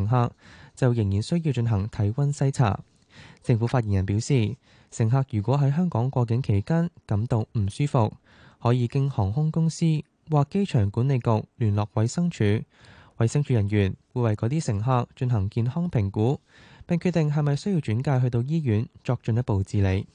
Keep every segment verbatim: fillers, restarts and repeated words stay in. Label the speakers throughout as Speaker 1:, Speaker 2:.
Speaker 1: 乘客就仍然需要進行體溫篩查。政府發言人表示，乘客如果喺香港過境期間感到唔舒服，可以經航空公司或機場管理局聯絡衛生署，衛生署人員會為嗰啲乘客進行健康評估，並決定係咪需要轉介去到醫院作進一步治理。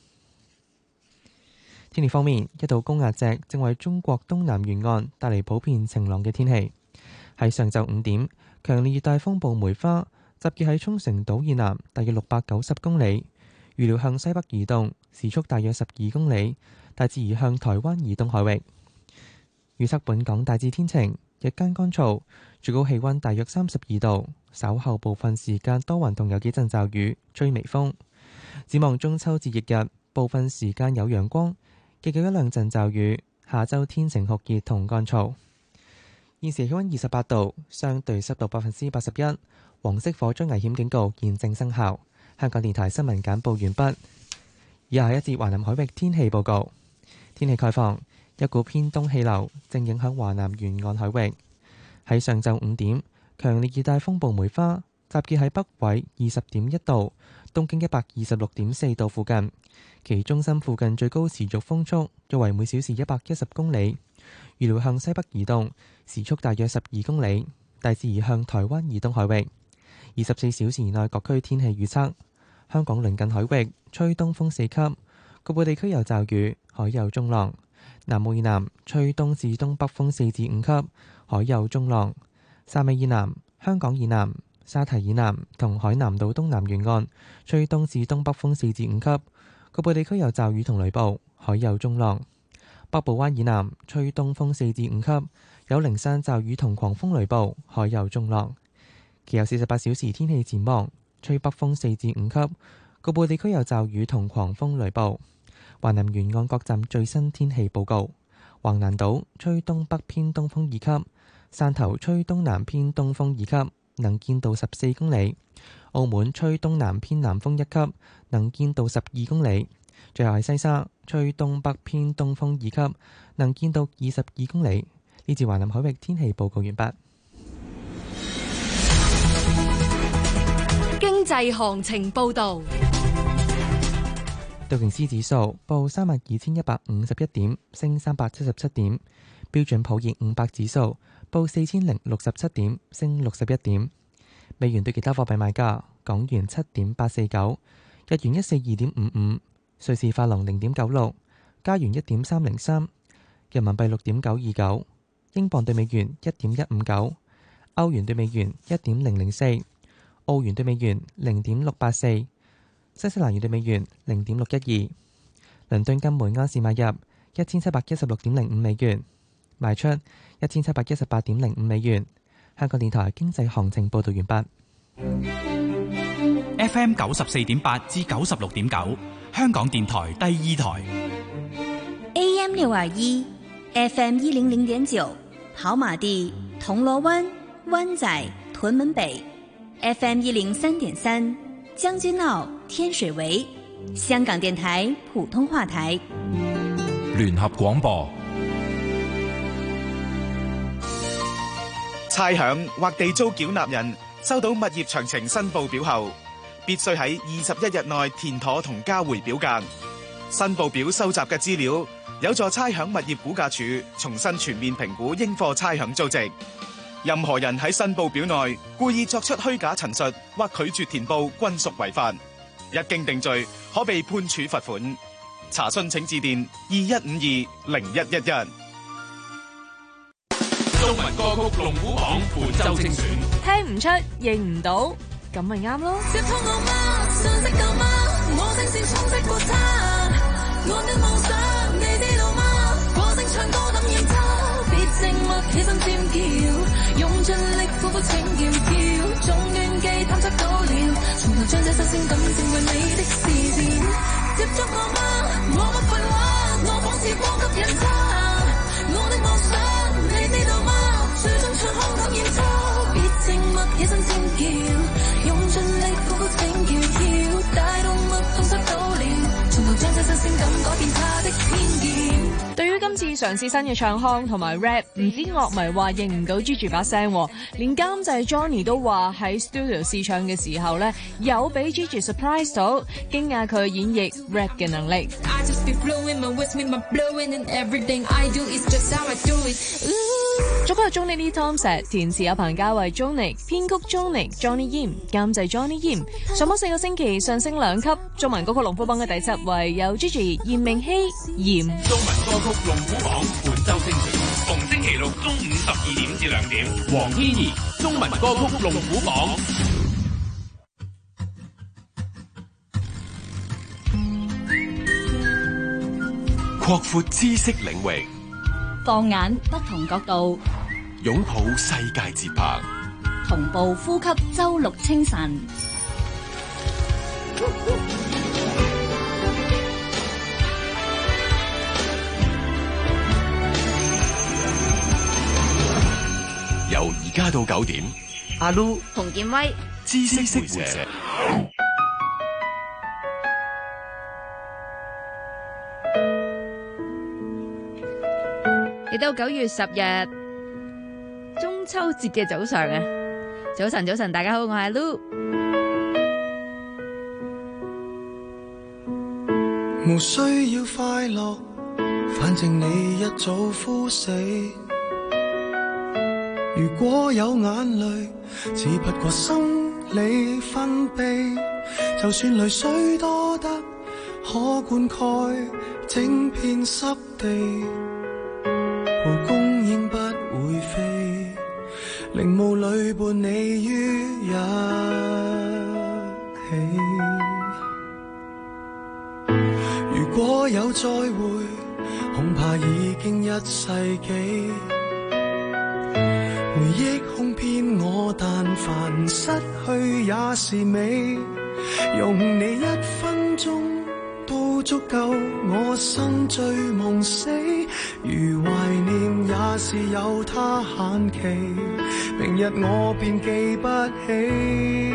Speaker 1: 天氣方面，一道高壓脊正為中國東南沿岸帶嚟普遍晴朗嘅天氣。喺上晝五點，強烈熱帶風暴梅花集結喺沖繩島以南大約六百九十公里，預料向西北移動，時速大約十二公里，大致移向台灣以東海域。預測本港大致天晴，日間乾燥，最高氣溫大約三十二度，稍後部分時間多雲同有幾陣驟雨，吹微風。展望中秋節翌日，部分時間有陽光，亦有一兩陣驟雨。下週天晴酷熱同乾燥。現時氣溫二十八度，相對濕度百分之八十一，黃色火災危險警告現正生效。香港電台新聞簡報完畢。以下一節華南海域天氣報告。天氣概況，一股偏東氣流正影響華南沿岸海域。喺上晝五點，強烈熱帶風暴梅花集結喺北緯二十點一度，東經一百二十六點四度附近，其中心附近最高持續風速約為每小時一百一十公里，預料向西北移動，時速大約十二公里，大致移向台灣以東海域。二十四小時內各區天氣預測：香港鄰近海域吹東風四級，局部地區有驟雨，海有中浪；南澳以南吹東至東北風四至五級，海有中浪；汕尾以南、香港以南、沙堤以南同海南島東南沿岸吹東至東北風四至五級，局部地區有驟雨同雷暴，海有中浪；北部灣以南吹東風四至五級，有零散驟雨同狂風雷暴，海有中浪。其後四十八小時天氣展望，吹北風四至五級，局部地區有驟雨同狂風雷暴。華南沿岸各站最新天氣報告：橫瀾島吹東北偏東風二級，汕頭吹東南偏東風二級，能見度十四公里；澳門吹東南偏南風一級，能見度十二公里。最後係西沙吹東北偏東風二級，能見度二十二公里。呢次華南海域天氣報告完畢。
Speaker 2: 經濟行情報道。
Speaker 1: 道瓊斯指數報三萬二千一百五十一點，升三百七十七點。標準普爾五百指數報四千零六十七點，升六十一點。美元對其他貨幣賣價：港元七點八四九，日元一四二點五五，瑞士法郎零點九六，加元一點三零三，人民幣六點九二九，英鎊對美元一點一五九，歐元對美元一點零零四，澳元對美元零點六八四，新西蘭元對美元零點六一二。倫敦金每盎司買入一千七百一十六點零五美元，賣出一千七百一十八點零五美元。香港電台經濟行情報道完畢。
Speaker 3: F M 九十四點八至九十六點九，香港電台第二台。
Speaker 4: A M 六二一，F M 一零零點九，跑馬地、銅鑼灣、灣仔、屯門北。F M 一零三點三，將軍澳、天水圍。香港電台普通話台。
Speaker 5: 聯合廣播。
Speaker 6: 差餉或地租繳納人收到物業詳情申報表後，必須喺二十一日內填妥同交回表格。申報表收集嘅資料有助差餉物業估價署重新全面評估應課差餉租值。任何人喺申報表內故意作出虛假陳述或拒絕填報，均屬違法。一經定罪，可被判處罰款。查詢請致電二一五二零一一一。
Speaker 5: 中文歌曲龍虎榜本周精選，
Speaker 2: 聽唔出認唔到，咁咪啱咯。
Speaker 7: 接通我嗎？信息夠嗎？我聲線充斥過他，我的夢想你知道嗎？歌聲唱歌等認他，別靜默起身尖叫，用盡力苦苦請叫叫，總願記探測到了，從頭將這新鮮感正為你的視線。接觸我嗎？我不廢話，我仿似光吸引他，我的夢想你知道嗎？最終唱腔當然差，別靜默起身尖叫，用盡力苦苦請叫叫，大動脈痛失到了，從頭將這新鮮感改變他的偏見。
Speaker 2: 對於今次嘗試新嘅唱腔同埋 rap， 唔止樂迷話認唔到 Gigi 把聲，連監製 Johnny 都話喺 studio 試唱嘅時候咧，有俾 Gigi surprise 到，驚訝佢演繹 rap 嘅能力。作曲係 Johnny Lee Thompson， 填詞有彭家慧 Johnny， 編曲 Johnny、Johnny Yim， 監製 Johnny Yim。上榜四個星期上升兩級，中文歌曲龍虎榜嘅第七位有 Gigi 炎明熹炎。
Speaker 5: 中文歌曲龍虎榜本周精選，逢星期六中午十二點至兩點，黃天怡中文歌曲龍虎榜。擴闊知識領域，
Speaker 4: 放眼不同角度，
Speaker 5: 擁抱世界節拍，
Speaker 4: 同步呼吸周六清晨。
Speaker 5: 由而家到九點，阿 Lu
Speaker 4: 洪建威，
Speaker 5: 知識會社。
Speaker 8: 嚟到九月十日，中秋節嘅早上啊！早晨，早晨，大家好，我係 Lu。
Speaker 9: 無需要快樂，反正你一早枯死。如果有眼淚，只不過生理分泌。就算淚水多得可灌溉整片濕地。蒲公英不會飛，陵墓裏伴你於一起。如果有再會，恐怕已經一世紀。回憶哄騙我，但凡失去也是美。用你一分鐘都足夠我心醉夢死，如懷念也是有他限期，明日我便記不起。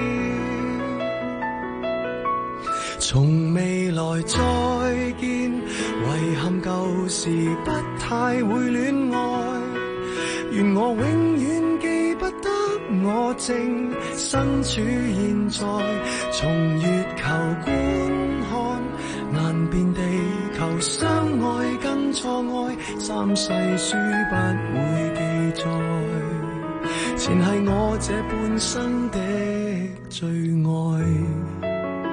Speaker 9: 從未來再見，遺憾舊時不太會戀愛，願我永遠記不得我正身處現在，從月球觀看難辨地球相愛跟錯愛，三世書不會記載，前係我這半生的最愛。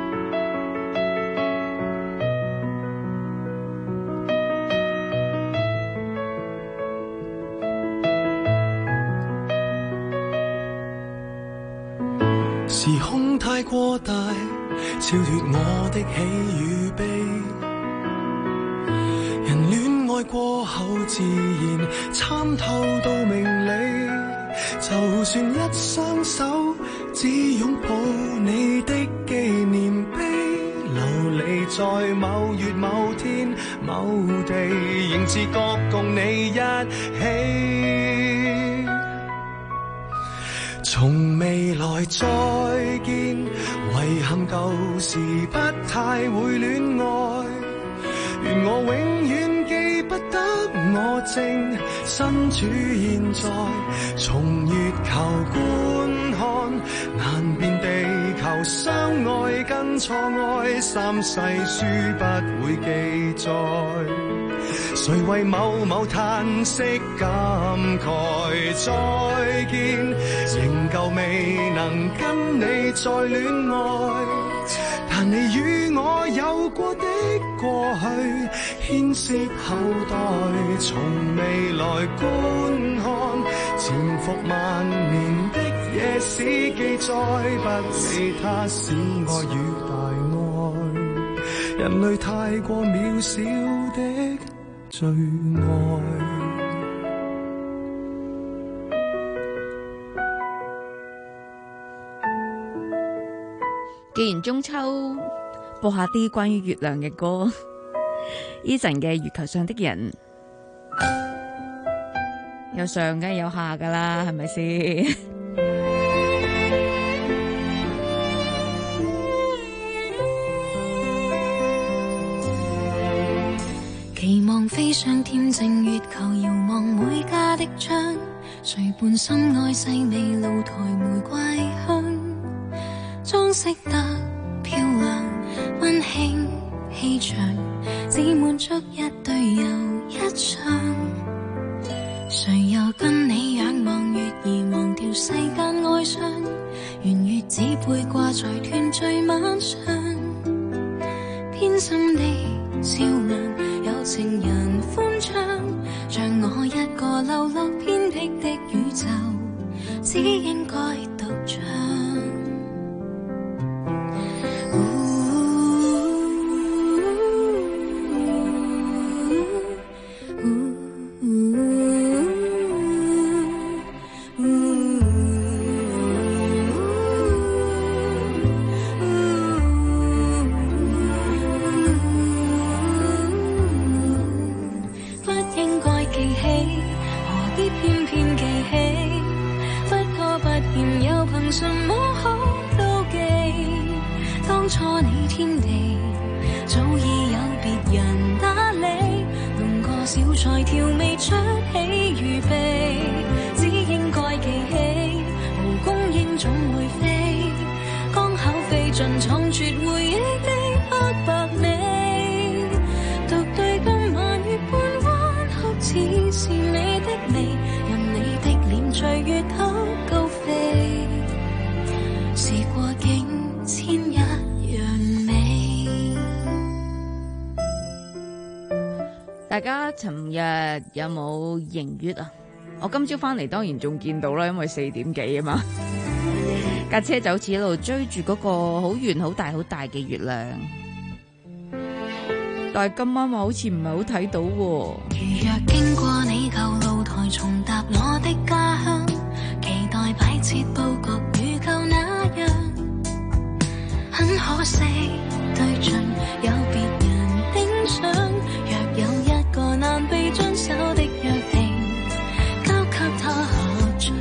Speaker 9: 時空太過大，超脫我的喜與悲。人戀愛過後，自然參透到明理。就算一雙手只擁抱你的紀念碑，流離在某月某天某地，仍自覺共你一起。從未來再見，遺憾舊時不太會戀愛，願我永遠記不得我正身處現在，從月球觀看難辨地球相愛跟錯愛，三世書不會記載，誰為某某嘆息感慨，再見仍舊未能跟你再戀愛，但你與我有過的過去牽涉後代，從未來觀看潛伏萬年的野史記載，不理他是愛與大愛，人類太過渺小的最愛。
Speaker 8: 既然中秋，播下啲關於月亮嘅歌。Eason 嘅《月球上的人》，有上梗係有下噶啦，係咪先？
Speaker 7: 期望飛上恬靜月球遙望每家的窗，誰伴心愛細味露台玫瑰香，裝飾得漂亮溫馨氣場，只滿足一對又一場。誰又跟你仰望月兒忘掉世間哀傷，圓月只配掛在團聚晚上，偏心的照亮有情人歡唱，像我一個流落偏僻的宇宙，只應該獨唱。
Speaker 8: 大家尋日有冇迎月啊？我今朝翻嚟當然仲見到啦，因為四點幾啊嘛，架車就好似一路追住嗰個好圓好大好大嘅月亮，但係今晚話好似唔係好睇到喎。
Speaker 7: 如若經過你舊露台，重踏我的家鄉，期待擺設佈局如舊那樣，很可惜對盡有別人盯上，若有一個難被遵守的約定，交給他合唱。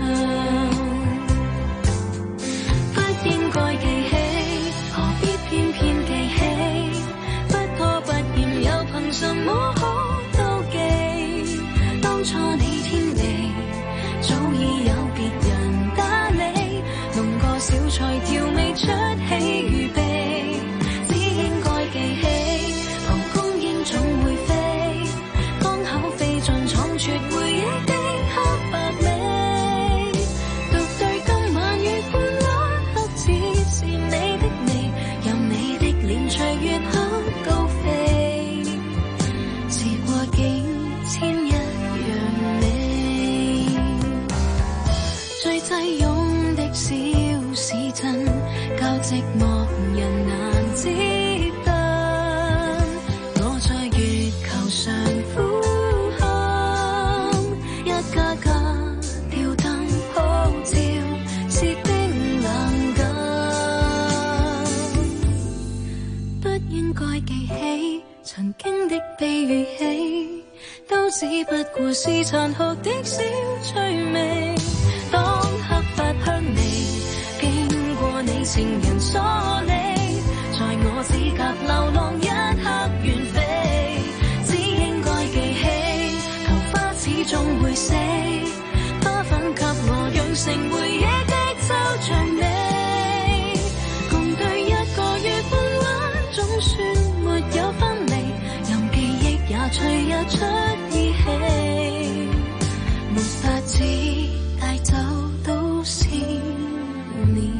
Speaker 7: 不應該記起，何必偏偏記起？不可不嫌，又憑什麼可妒忌？當初你天地早已有別人打理，弄個小菜調味出喜與悲。只應該記起，蒲公英總會飛，剛巧飛進闖出回憶的黑白美。獨對今晚月半彎黑，只是你的眉，任你的臉隨月黑高飛。時過境遷一樣美，最擠擁的小市鎮，較寂寞人難接近。我在月球上呼喊，一家家吊燈普照，是冰冷感。不應該記起曾經的悲與喜，都只不過是殘酷的小趣味。當黑髮香味經過你情人所理，在我指甲流浪一刻遠飛。只應該記起，桃花始終會死，花粉給我養成回憶的抽象美。共對一個月半彎，總算沒有分離，任記憶也隨日出依稀，沒法子帶走都是你。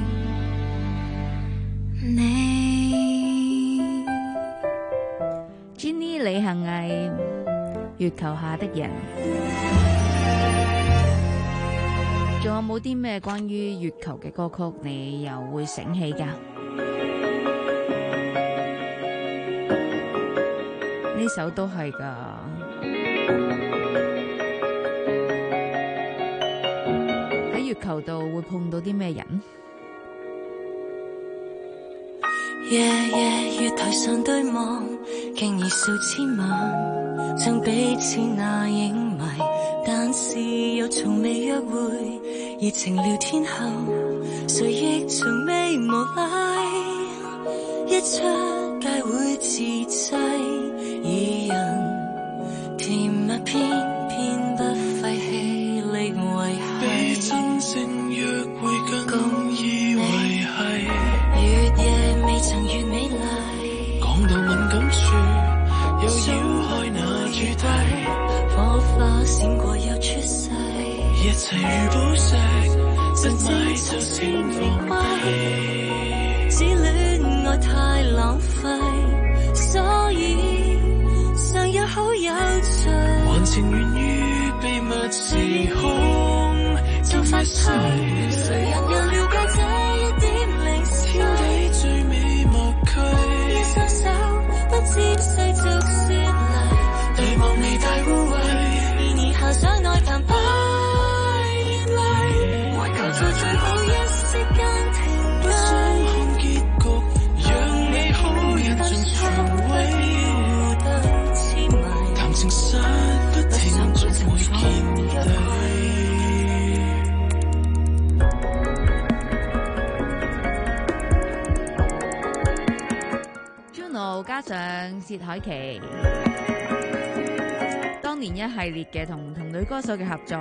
Speaker 8: Jenny 李幸毅，月球下的人。仲有冇啲咩關於月球嘅歌曲你又會醒起㗎？呢首都係㗎。喺月球度會碰到啲咩人？
Speaker 7: 夜夜月台上對望，經已數千晚，將彼此那影迷，但是又從未約會。熱情聊天後，誰亦從未無賴，一出街會自制，二人甜偏偏不費氣力維繫，
Speaker 9: 比真正約會更易維繫。
Speaker 7: 月夜未曾越美麗，
Speaker 9: 講到敏感處又繞開那主題，
Speaker 7: 火花閃過又出世，
Speaker 9: 一切如寶石，一買就先放低。
Speaker 7: 只戀愛太浪費，所以尚有好有趣，
Speaker 9: 還情願於秘密時空就發誓，
Speaker 7: 誰人又了解這一點零碎，
Speaker 9: 天地最美默契，
Speaker 7: 一雙手不沾世俗雪麗，
Speaker 9: 對望未大污穢，
Speaker 7: 然而下想內談不熱淚，為求在最後一息間停低，
Speaker 9: 想看結局，讓美好引盡全位。談情實不停，逐回見底。
Speaker 8: Juno 加上薛凱琪，當年一系列嘅同同女歌手嘅合作。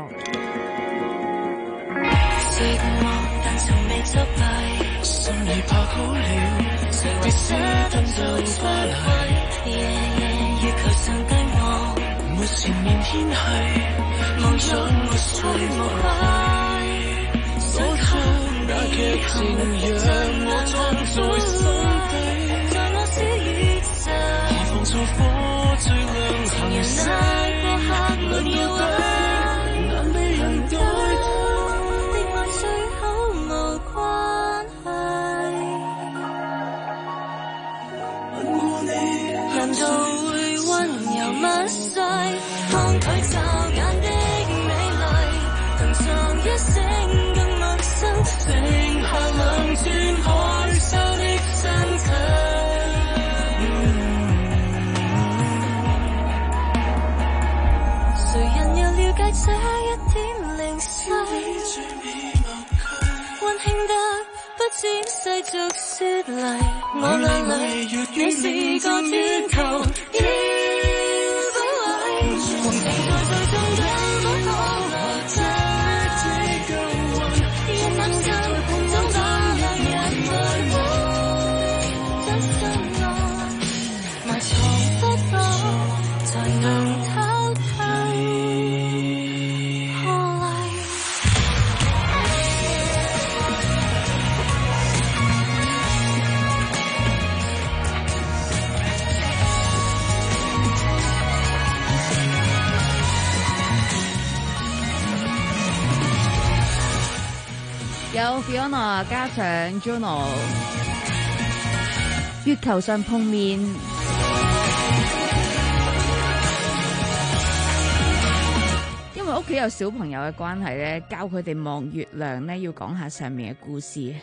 Speaker 7: 寂寞但從未執迷，
Speaker 9: 心已拍好了，別捨得就花禮。
Speaker 7: 夜夜月球上低望，
Speaker 9: 沒前面天氣，
Speaker 7: 無憂無須無愧，
Speaker 9: 所出那劇情讓我裝在心底，
Speaker 7: 在我小宇宙，
Speaker 9: 何妨做火最亮行勢，
Speaker 7: 過客沒要位，
Speaker 9: 難被人代替。
Speaker 7: 最好無關係，
Speaker 9: 吻過你，
Speaker 7: 難道會溫柔蜜碎？看佢驟眼的美麗，同藏一聲更陌生，
Speaker 9: 剩下兩轉海沙的身體。
Speaker 7: 誰人又了解這一點零碎？溫馨得不沾世俗雪麗，我眼淚你是個天球，要保衛，紅情在最終也不可留低，一擔心總把兩人愛慕，真心愛埋藏不到，才能偷睇。
Speaker 8: 有 Fiona 加上 Juno， 月球上碰面。因為屋企有小朋友嘅關係咧，教佢哋望月亮咧，要講下上面嘅故事。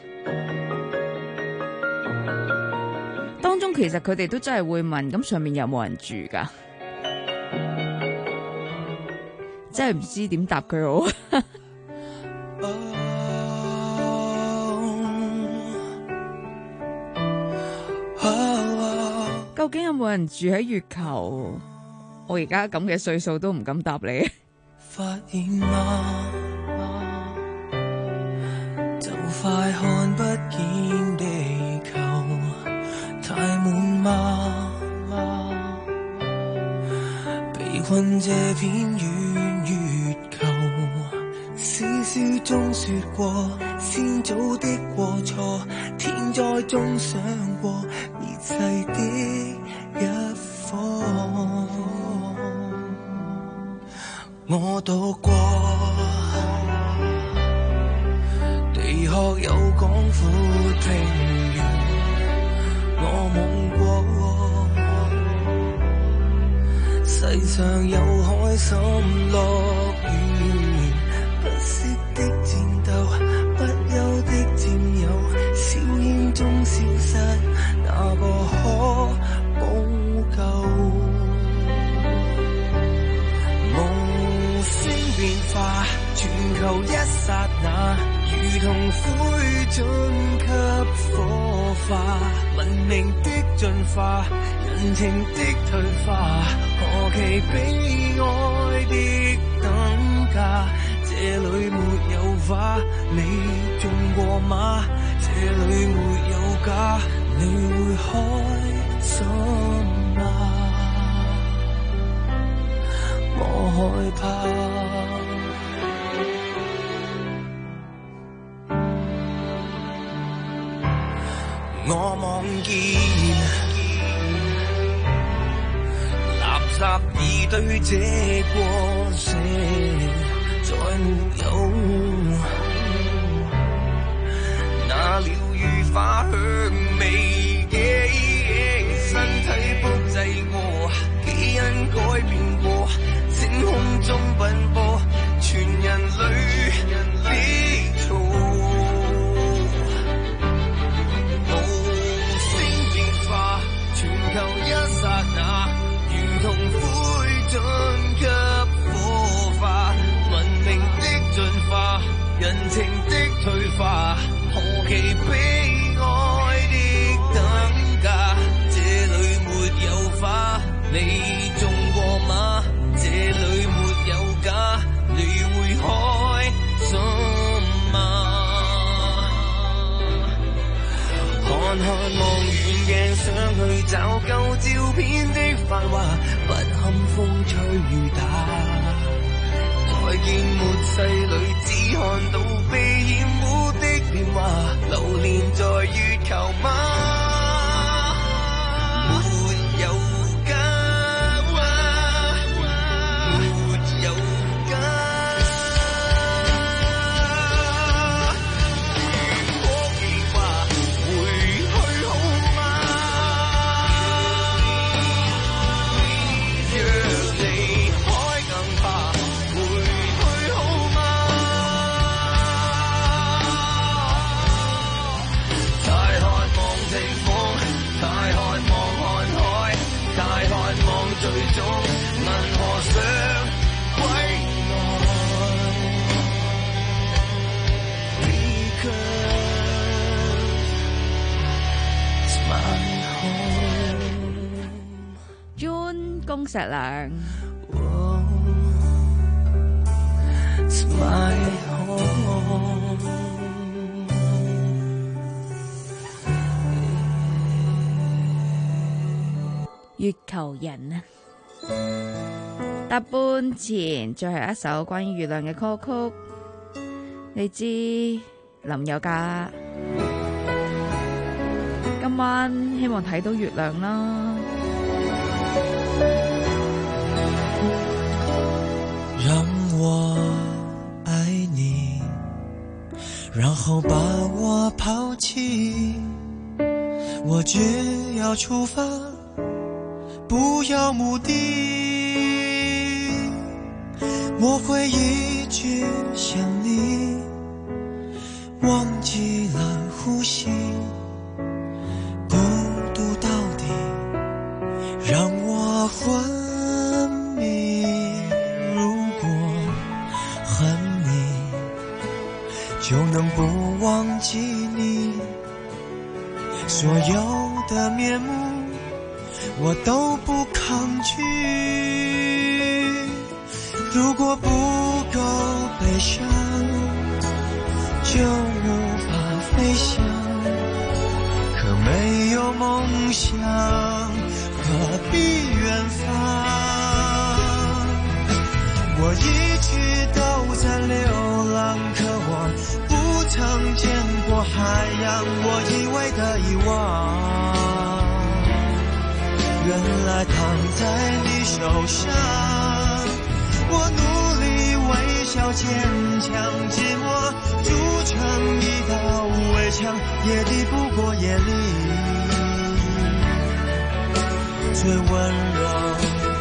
Speaker 8: 當中其實佢哋都真係會問，咁上面有冇人住㗎？真係唔知點答佢好。究竟有冇人住喺月球？我而家咁嘅歲數都唔敢答你。
Speaker 9: 發現嗎？就快看不見地球，太悶嗎？被困這片圓月球，史書中說過，先祖的過錯，天災中想過滅世的一方。我讀過，地殼有廣闊平原，我夢過，世上有開心樂園，不息的戰鬥，不休的佔有，硝煙中消失，哪個可補救？變化，全球一剎那，如同灰燼給火化，文明的進化，人情的退化，何其悲哀的等價。這裏沒有花，你中過馬，這裏沒有家，你會開心嗎？我害怕。我望見垃圾已堆積過些，再沒有那鳥語花香味嘅身體複製我，基因改變過，星空中奔波，全人類的錯。求一剎那，如同灰燼給火化，文明的進化，人情的退化，何其悲哀的等價。這裏沒有花，你中過馬，這裏沒有家，你會開心嗎？看看望遠鏡想去找舊照片的繁華，不堪風吹雨打。再見末世裏，只看到被染污的變化，流連在月球嗎？沒有家，沒有家。最終銀河上歸來 Because my home
Speaker 8: June 公石良
Speaker 9: oh, it's my home
Speaker 8: 月球人啊，搭半前最後一首關於月亮嘅歌曲，你知林宥嘉今晚希望睇到月亮啦。
Speaker 9: 讓我愛你，然後把我拋棄，我只要出發，不要目的，我會一直想你，忘記了呼吸，孤獨到底讓我昏迷。如果恨你，就能不忘記你，所有的面目我都不抗拒，如果不夠悲傷，就無法飛翔，可沒有夢想，何必遠方？我一直都在流浪，可我不曾見過海洋，我以為的遺忘，原來躺在你手上，我努力微笑堅強，寂寞築成一道圍牆，也抵不過夜裡最溫柔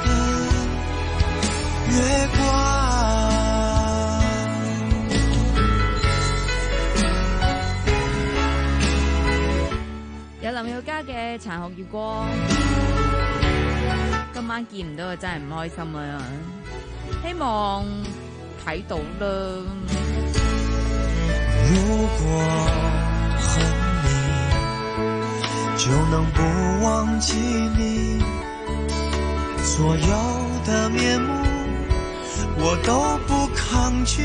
Speaker 9: 的月光。
Speaker 8: 有林宥嘉嘅殘酷月光，今晚見唔到佢真係唔開心啊！希望睇到啦。
Speaker 9: 如果恨你，就就能不忘记你所有的面目，我都不抗拒。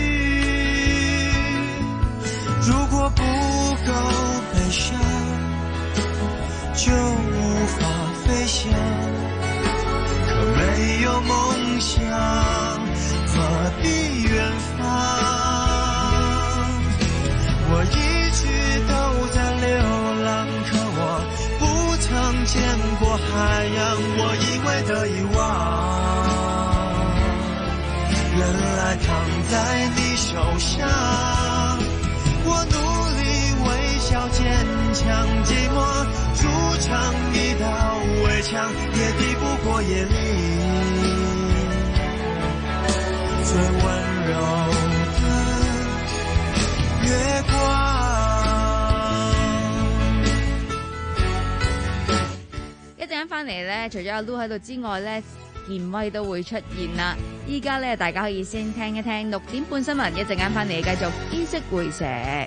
Speaker 9: 如果不够悲伤，就无法飞翔。可没有梦想，何必远方？我一直都在流浪，可我不曾见过海洋。我以为的遗忘，原来躺在你手上。我努力微笑坚强，寂寞筑成一道围墙，也抵不过夜里最温柔的月光。
Speaker 8: 一陣間翻嚟咧，除咗阿 Lu 喺度之外咧，健威都會出現啦。依家咧，大家可以先聽一聽六點半新聞，一陣間翻嚟繼續衣飾會社。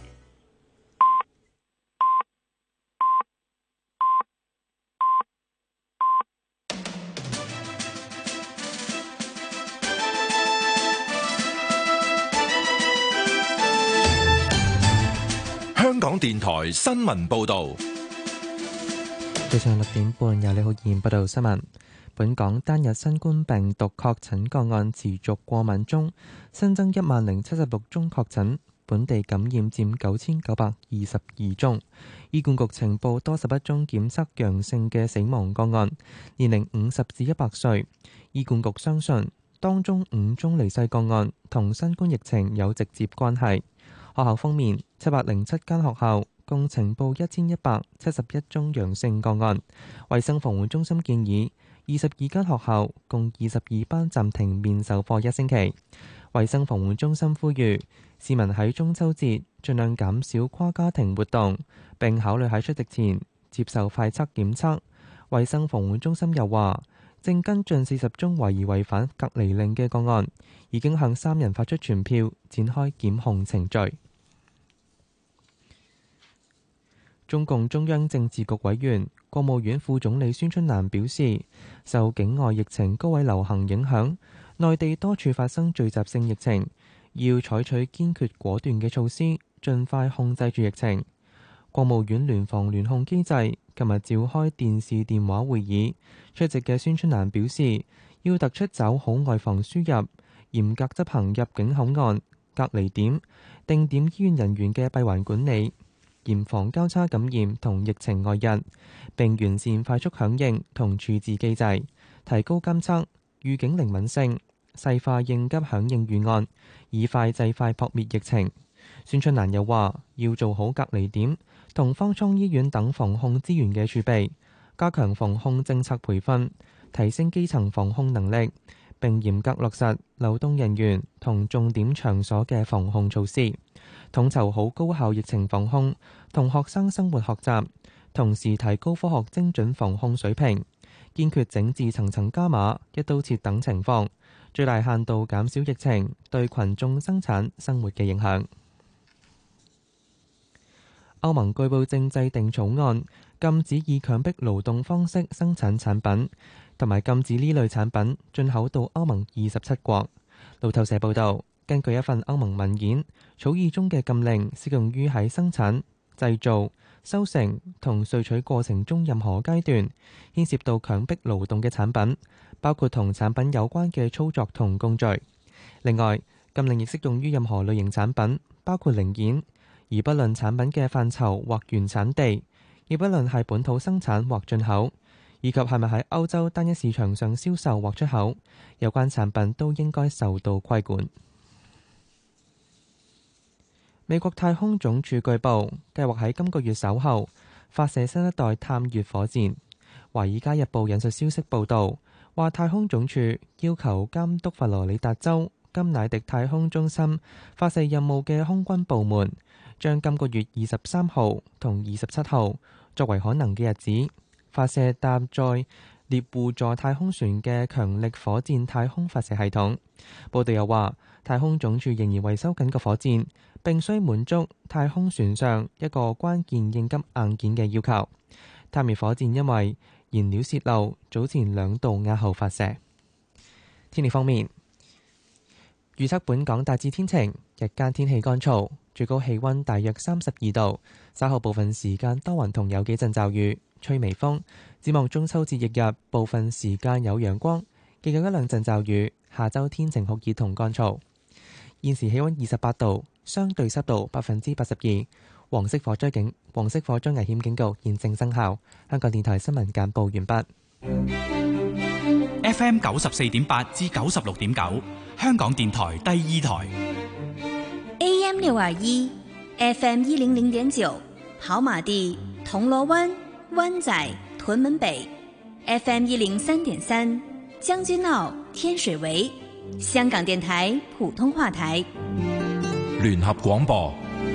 Speaker 10: 香港電台新聞報導。
Speaker 1: 早上六點半，由李浩然報道新聞。本港單日新冠病毒確診個案持續過萬宗，新增一萬零七十六宗確診，本地感染佔九千九百二十二宗。醫管局呈報多十一宗檢測陽性嘅死亡個案，年齡五十至一百歲。醫管局相信當中五宗離世個案同新冠疫情有直接關係。學校方面，七百零七間學校共呈報一千一百七十一宗陽性個案。衛生防護中心建議二十二間學校共二十二班暫停面授課一星期。衛生防護中心呼籲市民喺中秋節盡量減少跨家庭活動，並考慮喺出席前接受快測檢測。衛生防護中心又話，正跟進四十宗懷疑違反隔離令嘅個案，已經向三人發出傳票，展開檢控程序。中共中央政治局委員、國務院副總理孫春蘭表示，受境外疫情高位流行影響，內地多處發生聚集性疫情，要採取堅決果斷嘅措施，盡快控制住疫情。國務院聯防聯控機制今日召開電視電話會議，出席嘅孫春蘭表示，要突出抓好外防輸入，嚴格執行入境口岸、隔離點、定點醫院人員嘅閉環管理，嚴防交叉感染同疫情外溢，並完善快速響應同處置機制，提高監測、預警靈敏性，細化應急響應預案，以快制快撲滅疫情。孫春蘭又話，要做好隔離點同方艙醫院等防控資源嘅儲備，加強防控政策培訓，提升基層防控能力，並嚴格落實流動人員同重點場所嘅防控措施，統籌好高效疫情防控同學生生活學習，同時提高科學精準防控水平，堅決整治層層加碼、一刀切等情況，最大限度減少疫情對群眾生產生活嘅影響。歐盟據報正制定草案，禁止以強迫勞動方式生產產品，同埋禁止呢類產品進口到歐盟二十七國。路透社報導，根據一份歐盟文件，草擬中嘅禁令適用於喺生產、製造、收成同萃取過程中任何階段牽涉到強迫勞動嘅產品，包括同產品有關嘅操作同工序。另外，禁令亦適用於任何類型產品，包括零件，而不論產品嘅範疇或原產地，亦不論係本土生產或進口，以及係咪喺歐洲單一市場上銷售或出口，有關產品都應該受到規管。美國太空總署據報計劃喺今個月稍後發射新一代探月火箭。《華爾街日報》引述消息報導，話太空總署要求監督佛羅里達州甘迺迪太空中心發射任務嘅空軍部門，將今個月二十三號同二十七號作為可能嘅日子，發射搭載獵戶座太空船嘅強力火箭太空發射系統。報道又話，太空總署仍然維修緊個火箭，並需滿足太空船上一個關鍵應急硬件嘅要求。 探熱火箭因為燃料泄漏，早前兩度押後發射。天氣方面，預測本港大致天晴，日間天氣乾燥，最高氣溫大約三十二度。稍後部分時間多雲同有幾陣驟雨，吹微風。展望中秋節翌日，部分時間有陽光，亦有一兩陣驟雨。下週天晴酷熱同乾燥。現時氣溫二十八度，相對濕度百分之八十二。黃色火災警黃色火災危險警告現正生效。香港電台新聞簡報完畢。
Speaker 3: F M 九十四點八至九十六點九，香港電台第二台。
Speaker 4: A M 六二一 ，F M 一零零點九，跑馬地、銅鑼灣、灣仔、屯門北 ，F M 一零三點三，將軍澳、天水圍，香港電台普通話台。
Speaker 10: 聯合廣播。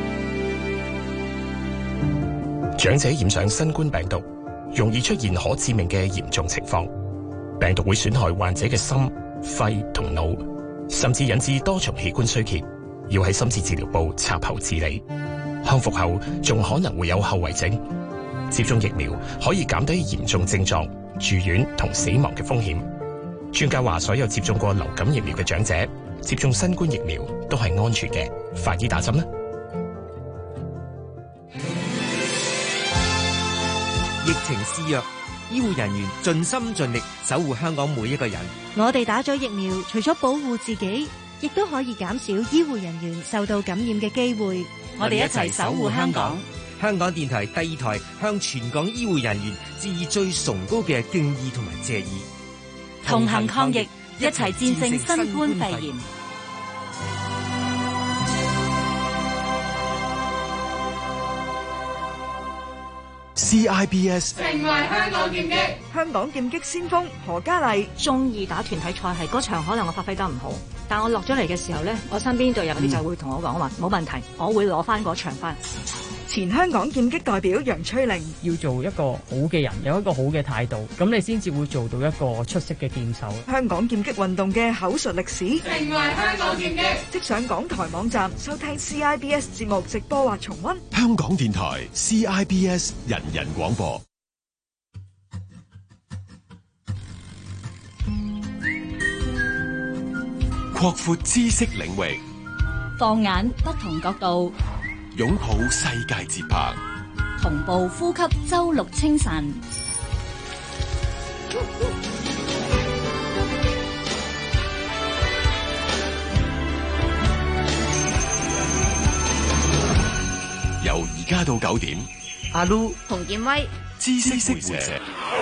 Speaker 11: 長者染上新冠病毒，容易出現可致命嘅嚴重情況。病毒會損害患者嘅心、肺同腦，甚至引致多重器官衰竭，要喺深切治療部插喉治理。康復後仲可能會有後遺症。接種疫苗可以減低嚴重症狀、住院同死亡嘅風險。專家話，所有接種過流感疫苗嘅長者接種新冠疫苗都係安全嘅，快啲打針啦！
Speaker 12: 疫情肆虐，醫護人員盡心盡力守護香港每一個人。
Speaker 13: 我哋打咗疫苗，除咗保護自己，亦都可以減少醫護人員受到感染嘅機會。
Speaker 12: 我哋一齊守護香港。香港電台第二台向全港醫護人員致以最崇高嘅敬意同埋謝意。
Speaker 13: 同行抗疫，一齊戰勝新冠肺炎。
Speaker 14: C I B S
Speaker 15: 成為香港劍擊
Speaker 16: 香港劍擊先鋒何嘉麗。
Speaker 17: 中意打團體賽係嗰場可能我發揮得唔好，但我落咗嚟嘅時候咧，我身邊隊友嗰啲就會同我講話冇問題，我會攞翻嗰場翻。
Speaker 16: 前香港劍擊代表楊翠玲，
Speaker 18: 要做一個好嘅人，有一個好嘅態度，咁你先至會做到一個出色嘅劍手。
Speaker 16: 香港劍擊運動嘅口述歷史，
Speaker 15: 成為香港劍擊，
Speaker 16: 即上港台網站收聽 C I B S 節目直播或重溫。
Speaker 14: 香港電台 C I B S 人人廣播，擴闊知識領域，
Speaker 19: 放眼不同角度，
Speaker 14: 擁抱世界節拍，
Speaker 19: 同步呼吸周六清晨。
Speaker 14: 由而家到九點，
Speaker 8: 阿 Lu 洪建威，
Speaker 14: 知識會社。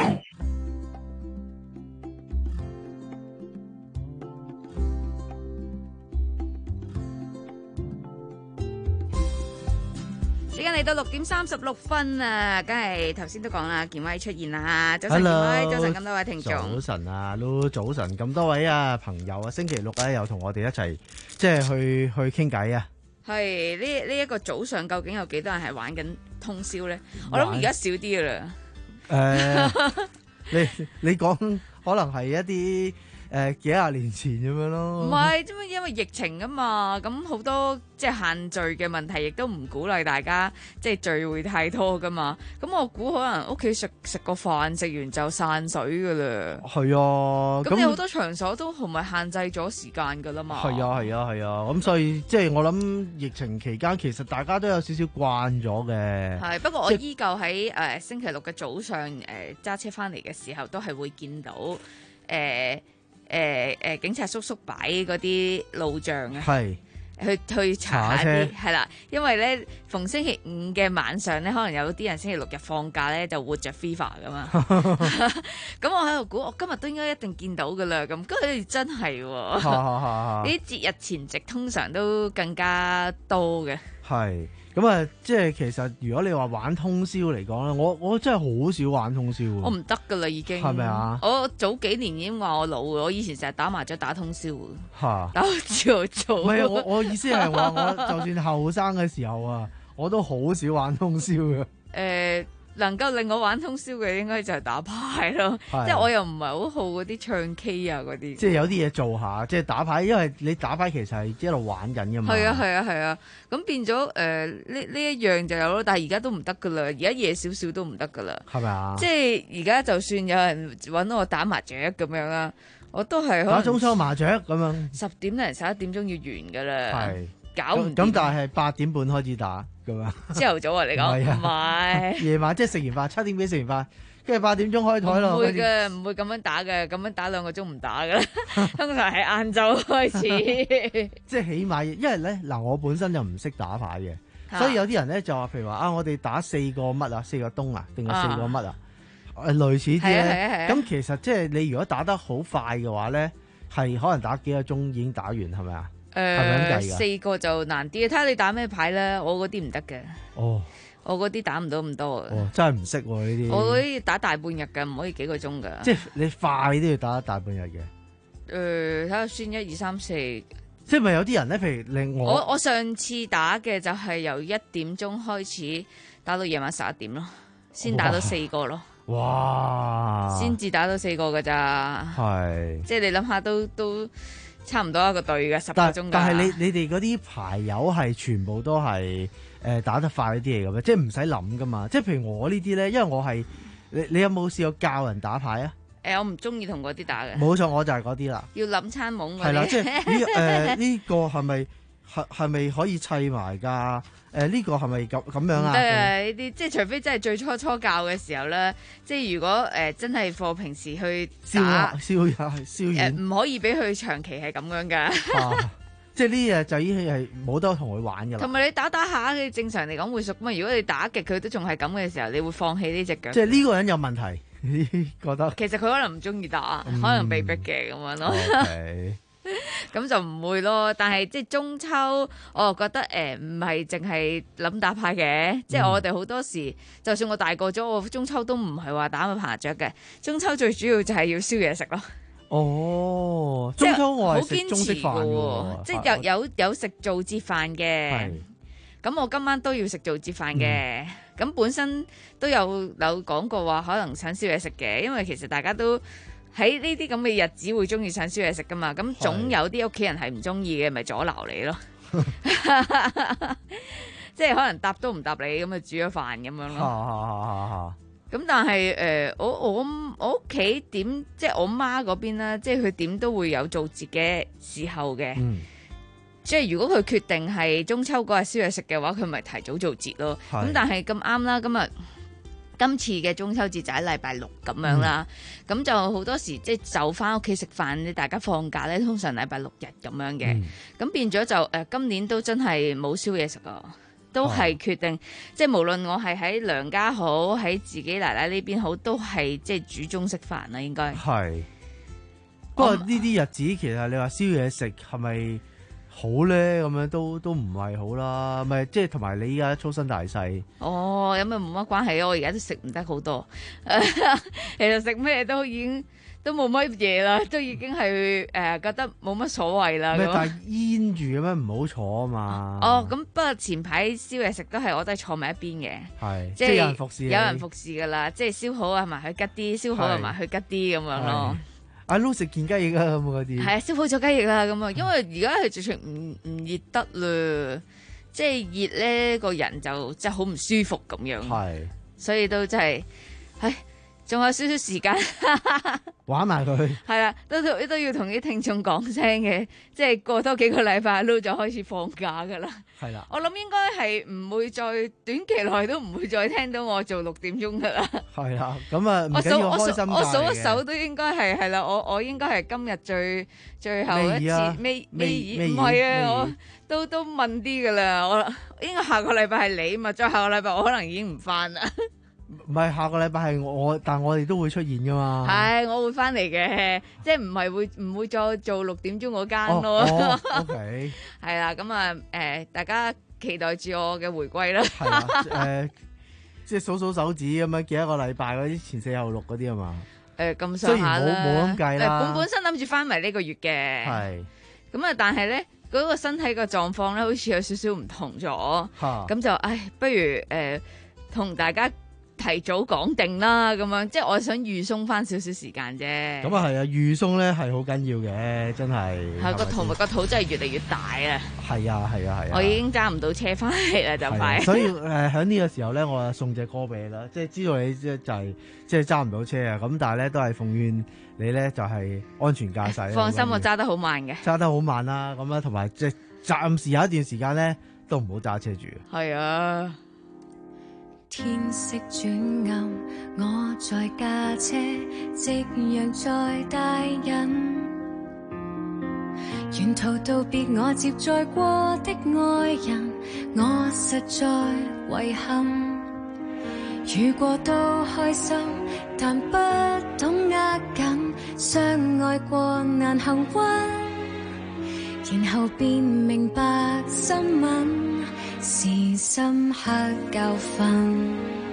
Speaker 8: 時間嚟到六點三十六分啊，梗係頭先都講啦，建威出現啦，早晨建威，早晨咁多位聽眾，
Speaker 20: 早晨啊，Lu，早晨咁多位啊朋友啊，星期六咧又同我哋一齊即係去去傾偈啊。
Speaker 8: 係呢呢一個早上究竟有幾多人係玩緊通宵咧？我諗而家少啲噶啦。
Speaker 20: 誒、呃，你你講可能係一啲誒、呃、幾廿年前咁樣咯。
Speaker 8: 唔係，因為因為疫情啊嘛，咁好多即係限聚嘅問題，亦都唔鼓勵大家即係聚會太多噶嘛。咁我估可能屋企食食個飯，食完就散水噶啦。
Speaker 20: 係啊，
Speaker 8: 咁有好多場所都同埋限制咗時間噶啦嘛。
Speaker 20: 係啊，係啊，係啊，咁所以即係我諗疫情期間，其實大家都有少少慣咗嘅。
Speaker 8: 係，不過我依舊喺誒星期六嘅早上誒揸車翻嚟嘅時候，都係會見到誒。呃誒、呃、誒、呃，警察叔叔擺嗰啲路障啊，
Speaker 20: 係
Speaker 8: 去去查下啲係啦，因為咧逢星期五嘅晚上咧，可能有啲人星期六日放假咧就活着 FIFA 噶嘛，咁我喺度估，我今日都應該一定見到噶啦，咁跟住真係喎，呢啲節日前夕通常都更加多嘅，
Speaker 20: 係。咁啊，即係其實如果你話玩通宵嚟講咧，我我真係好少玩通宵。
Speaker 8: 我唔得噶啦，已經係咪啊？我早幾年已經話我老，我以前成日打麻雀打通宵，吓打到朝早。唔係
Speaker 20: 我我意思係話，我就算後生嘅時候啊，我都好少玩通宵嘅。
Speaker 8: 誒、呃， 能夠令我玩通宵嘅應該就係打牌咯，
Speaker 20: 係
Speaker 8: 即係我又唔係好好嗰啲唱 K 啊嗰啲。
Speaker 20: 即係有啲嘢做下，即係打牌，因為你打牌其實係一路玩緊噶嘛。
Speaker 8: 係啊係啊係啊，咁變咗誒呢呢一樣就有咯，但係而家都唔得噶啦，而家夜少少都唔得噶啦。
Speaker 20: 係咪啊？
Speaker 8: 即係而家就算有人揾我打麻雀咁樣啦，我都係可能
Speaker 20: 打中秋麻雀咁樣。
Speaker 8: 十點零十一點鐘要完噶啦。
Speaker 20: 係。
Speaker 8: 搞唔
Speaker 20: 咁，但係八點半開始打咁樣。
Speaker 8: 朝頭早啊，你講唔係
Speaker 20: 夜晚，即係食完飯七點幾食完飯，跟住八點鐘開台咯。
Speaker 8: 唔會嘅，唔會咁樣打嘅，咁樣打兩個鐘唔打噶啦，通常係晏晝開始。
Speaker 20: 即係起碼，因為咧嗱，我本身就唔識打牌嘅，啊、所以有啲人咧就話，譬如話啊，我哋打四個乜啊，四個東啊，定係四個乜啊？誒、啊，類似啲咧。咁其實即係你如果打得好快嘅話咧，係可能打幾個鐘已經打完，係咪啊？
Speaker 8: 誒、呃，四個就難啲，睇下你打咩牌咧。我嗰啲唔得嘅。哦，我嗰啲打唔到咁多。
Speaker 20: 哦，真係唔識呢啲。
Speaker 8: 我嗰啲打大半日㗎，唔可以幾個鐘㗎。
Speaker 20: 即係你快都要打大半日嘅。誒、
Speaker 8: 呃，睇下先，一二三四。
Speaker 20: 即係咪有啲人咧？譬如令我，
Speaker 8: 我我上次打嘅就係由一點鐘開始打到夜晚十一點咯，先打到四個咯。哇！先至打到四個㗎咋。係。即係你諗下，都都。差唔多一個隊嘅十個鐘㗎。
Speaker 20: 但係你你哋嗰啲牌友係全部都係誒、呃、打得快啲嚟嘅咩？即係唔使諗㗎嘛。即係譬如我呢啲咧，因為我係你你有冇試過教人打牌啊？
Speaker 8: 誒、呃，我唔中意同嗰啲打嘅。
Speaker 20: 冇錯，我就係嗰啲啦。
Speaker 8: 要諗餐懵嗰啲。
Speaker 20: 係啦，即係呢誒呢個係咪係係咪可以砌埋㗎？誒、呃、呢、這個係咪咁咁樣啊？
Speaker 8: 唔得啊！呢啲即係除非真係最初初教嘅時候咧，即係如果誒、呃、真係課平時去打
Speaker 20: 燒燒燒遠，
Speaker 8: 唔、呃、可以俾佢長期係咁樣㗎、
Speaker 20: 啊。即係呢嘢就已經係冇得同佢玩㗎啦。
Speaker 8: 同埋你打打下，佢正常嚟講會熟嘛。如果你打極佢都仲係咁嘅時候，你會放棄呢隻腳。
Speaker 20: 即係呢個人有問題，覺得。
Speaker 8: 其實佢可能唔中意打，嗯、可能被逼嘅咁樣咯。
Speaker 20: Okay.
Speaker 8: 咁就唔會咯，但係即係中秋，我又覺得誒唔係淨係諗打牌嘅，嗯、即係我哋好多時，就算我大個咗，我中秋都唔係話打麻雀嘅，中秋最主要就係要燒嘢食咯。
Speaker 20: 哦，中秋我係食中式飯
Speaker 8: 嘅，即係有有有食做節飯嘅。咁我今晚都要食做節飯嘅，咁、嗯、本身都有有講過話可能想燒嘢食嘅，因為其實大家都。喺呢啲咁嘅日子會中意想燒嘢食噶嘛，咁總有啲屋企人係唔中意嘅，咪阻撓你咯。即係可能答都唔答你，咁就煮咗飯咁樣咯。咁但係誒、呃，我我我屋企點，即係我媽嗰邊啦，即係佢點都會有做節嘅時候嘅。嗯、即係如果佢決定係中秋嗰日燒嘢食嘅話，佢咪提早做節咯。咁但係咁啱啦，今日。今次嘅中秋節就喺禮拜六咁樣啦，咁、嗯、就好多時即係就翻屋企食飯，你大家放假咧，通常禮拜六日咁樣嘅，咁、嗯、變咗就誒、呃、今年都真係冇燒嘢食啊，都係決定，啊、即係無論我係喺娘家好，喺自己奶奶呢邊好，都係即係煮中式飯啦，應該係。
Speaker 20: 不過呢啲日子其實你話燒嘢食係咪？好咧，咁樣都都唔係好啦，咪即係同埋你而家粗身大細。
Speaker 8: 哦，咁咪冇乜關係，我而家都食唔得好多，其實食咩都已經都冇乜嘢啦，都已經係誒、呃、覺得冇乜所謂啦。
Speaker 20: 咩？但係煙住咁樣唔好坐啊嘛。
Speaker 8: 哦，咁不過前排燒嘢食都係我都係坐埋一邊嘅，係即係有人服侍，有人服侍噶啦，即係燒好係埋去吉啲，燒好係埋去吉啲咁樣咯。
Speaker 20: 阿 Lu 食件雞翼啊咁嗰啲，
Speaker 8: 係啊，燒好咗雞翼啦咁啊，因為而家係直情唔唔熱得啦，即係熱咧個人就真係好唔舒服咁樣，係，所以都真係，唉，仲有少少時間
Speaker 20: 玩埋佢，係
Speaker 8: 啦，都都都要同啲聽眾講聲嘅，即係過多幾個禮拜，阿 Lu 就開始放假噶啦。係啦，我諗應該係唔會再短期內都唔會再聽到我做六點鐘噶啦。係啦，咁啊唔緊要，開心假嘅。我數一數都應該係係啦，我我應該係今日最最後一次尾尾唔係啊，我都都問啲噶啦，我應該下個禮拜係你嘛，再下個禮拜我可能已經唔翻啦。
Speaker 20: 唔係下個禮拜係我，但我哋都會出現噶嘛。係，
Speaker 8: 我會翻嚟嘅，即係唔係會唔會再做六點鐘嗰間咯。
Speaker 20: 哦哦、OK，
Speaker 8: 係啦，咁啊，誒，大家期待住我嘅回歸啦。係
Speaker 20: 啦，誒、呃，即係數數手指咁樣，幾多個禮拜嗰啲前四後六嗰啲啊嘛。誒、呃，咁上下啦。雖然冇冇咁計啦。本本身諗住翻埋呢個月嘅。係。咁啊，但係咧，嗰、嗰個身體嘅狀況咧，好似有少少唔同咗。咁就，唉，不如誒，同、呃、大家。
Speaker 8: 提早講定啦，咁樣即係我想預鬆翻少少時間啫。
Speaker 20: 咁啊係啊，預鬆咧係好緊要嘅，真係。
Speaker 8: 係個同埋個肚真係越嚟越大啊！
Speaker 20: 係啊係啊係啊！
Speaker 8: 我已經揸唔到車翻嚟啦，就快。
Speaker 20: 所以誒喺呢個時候咧，我送隻歌俾你啦，即係知道你即係就係即係揸唔到車啊，咁但係咧都係奉勸你咧就係安全駕駛。
Speaker 8: 放心，我揸得好慢嘅。
Speaker 20: 揸得好慢啦，咁啦，同埋即係暫時有一段時間咧都唔好揸車住。
Speaker 8: 係啊。
Speaker 7: 天色轉暗，我在駕車，夕陽在帶引。沿途道別我接載過的愛人，我實在遺憾。遇過都開心，但不懂握緊，相愛過難幸運，然後便明白新聞是深刻教訓。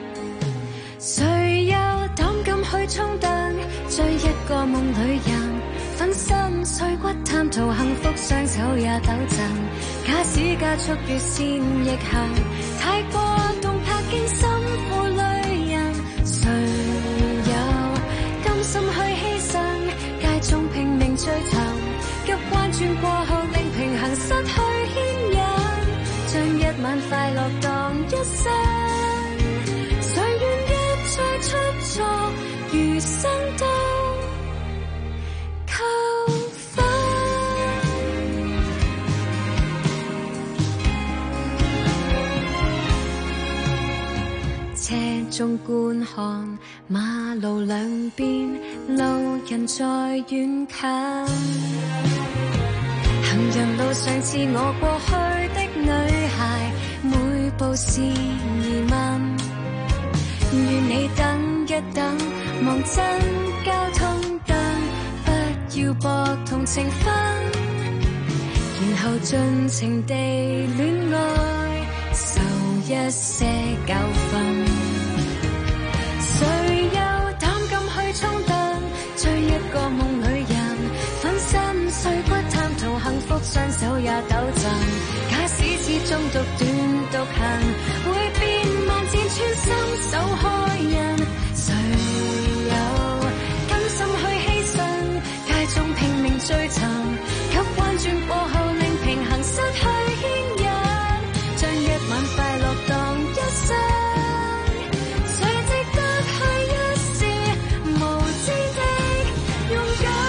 Speaker 7: 誰有膽敢去衝突，追一個夢裏人，粉身碎骨貪圖幸福，雙手也抖震。假使加速越線逆行，太過動魄驚心負累人。誰有甘心去犧牲，街中拼命追尋，急彎轉過後令平衡失去牽引。將一晚快樂當一生，誰願一再出錯，餘生都扣分。車中觀看馬路兩邊，路人在遠近，行人路上似我過去的女孩，每步是疑問。願你等一等，望真交通燈，不要博同情分，然後盡情地戀愛，受一些教訓。誰有膽敢去衝突，追一個夢裏人，粉身碎骨貪圖幸福，雙手也抖震。假使始終獨斷獨行，會變慢漸穿心手開人。誰有甘心去犧牲，街中拼命追尋，急彎轉過後令平衡失去牽引。將一晚快樂當一生，誰值得去一試無知的勇敢。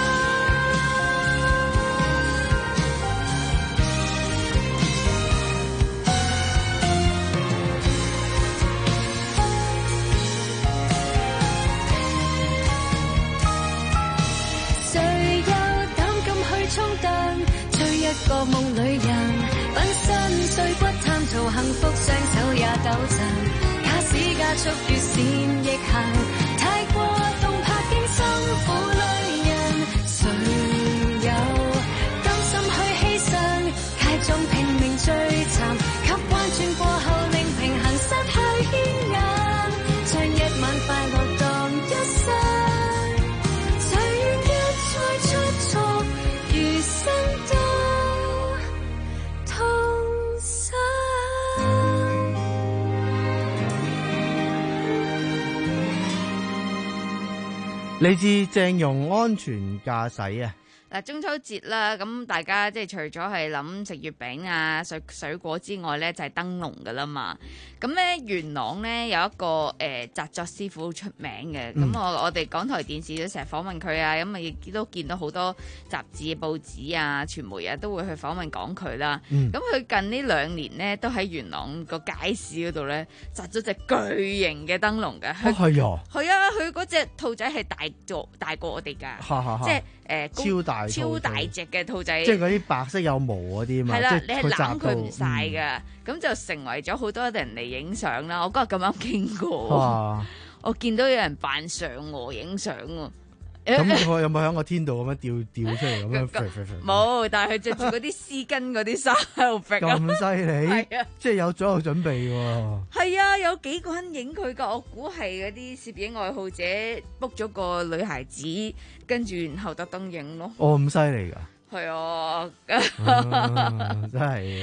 Speaker 7: 一個夢裏人，粉身碎骨貪圖幸福，雙手也抖震。假使加速越線逆行，太過動魄驚心苦累人。誰有甘心去犧牲，街中拼命追尋，急彎轉過後令平衡失去牽引。將一晚快樂當一生，誰願一再出錯，餘生都
Speaker 20: 嚟自鄭融安全駕駛啊！
Speaker 8: 嗱，中秋節啦，咁大家即係除咗係諗食月餅啊、水水果之外咧，就係燈籠噶啦嘛。咁咧元朗咧有一個誒、呃、紮作師傅好出名嘅，咁、嗯、我我哋港台電視都成日訪問佢啊，咁啊亦都見到好多雜誌、報紙啊、傳媒啊都會去訪問講佢啦。咁佢、嗯、近呢兩年咧都喺元朗個街市嗰度咧紮咗隻巨型嘅燈籠嘅。
Speaker 20: 哦，係啊！
Speaker 8: 係啊，佢嗰隻兔仔係大咗大過我哋㗎，即係。誒、呃、
Speaker 20: 超大
Speaker 8: 超大隻嘅兔仔，
Speaker 20: 即係嗰啲白色有毛嗰啲嘛，
Speaker 8: 係啦，
Speaker 20: 即
Speaker 8: 你係攬佢唔晒㗎，咁、
Speaker 20: 嗯、
Speaker 8: 就成為咗好多人嚟影相啦。我嗰日咁啱經過，
Speaker 20: 啊、
Speaker 8: 我見到有人扮嫦娥影相喎。
Speaker 20: 咁我有冇喺個天度咁樣吊吊出嚟咁樣？
Speaker 8: 冇，但係佢着住嗰啲絲巾嗰啲衫喺度揈。
Speaker 20: 咁犀利，
Speaker 8: 係啊，
Speaker 20: 即係有左右準備喎。
Speaker 8: 係啊，有幾個人影佢㗎，我估係嗰啲攝影愛好者 book 咗個女孩子，跟住然後特登影咯。
Speaker 20: 哦，咁犀利㗎！
Speaker 8: 係啊，
Speaker 20: 啊，真係。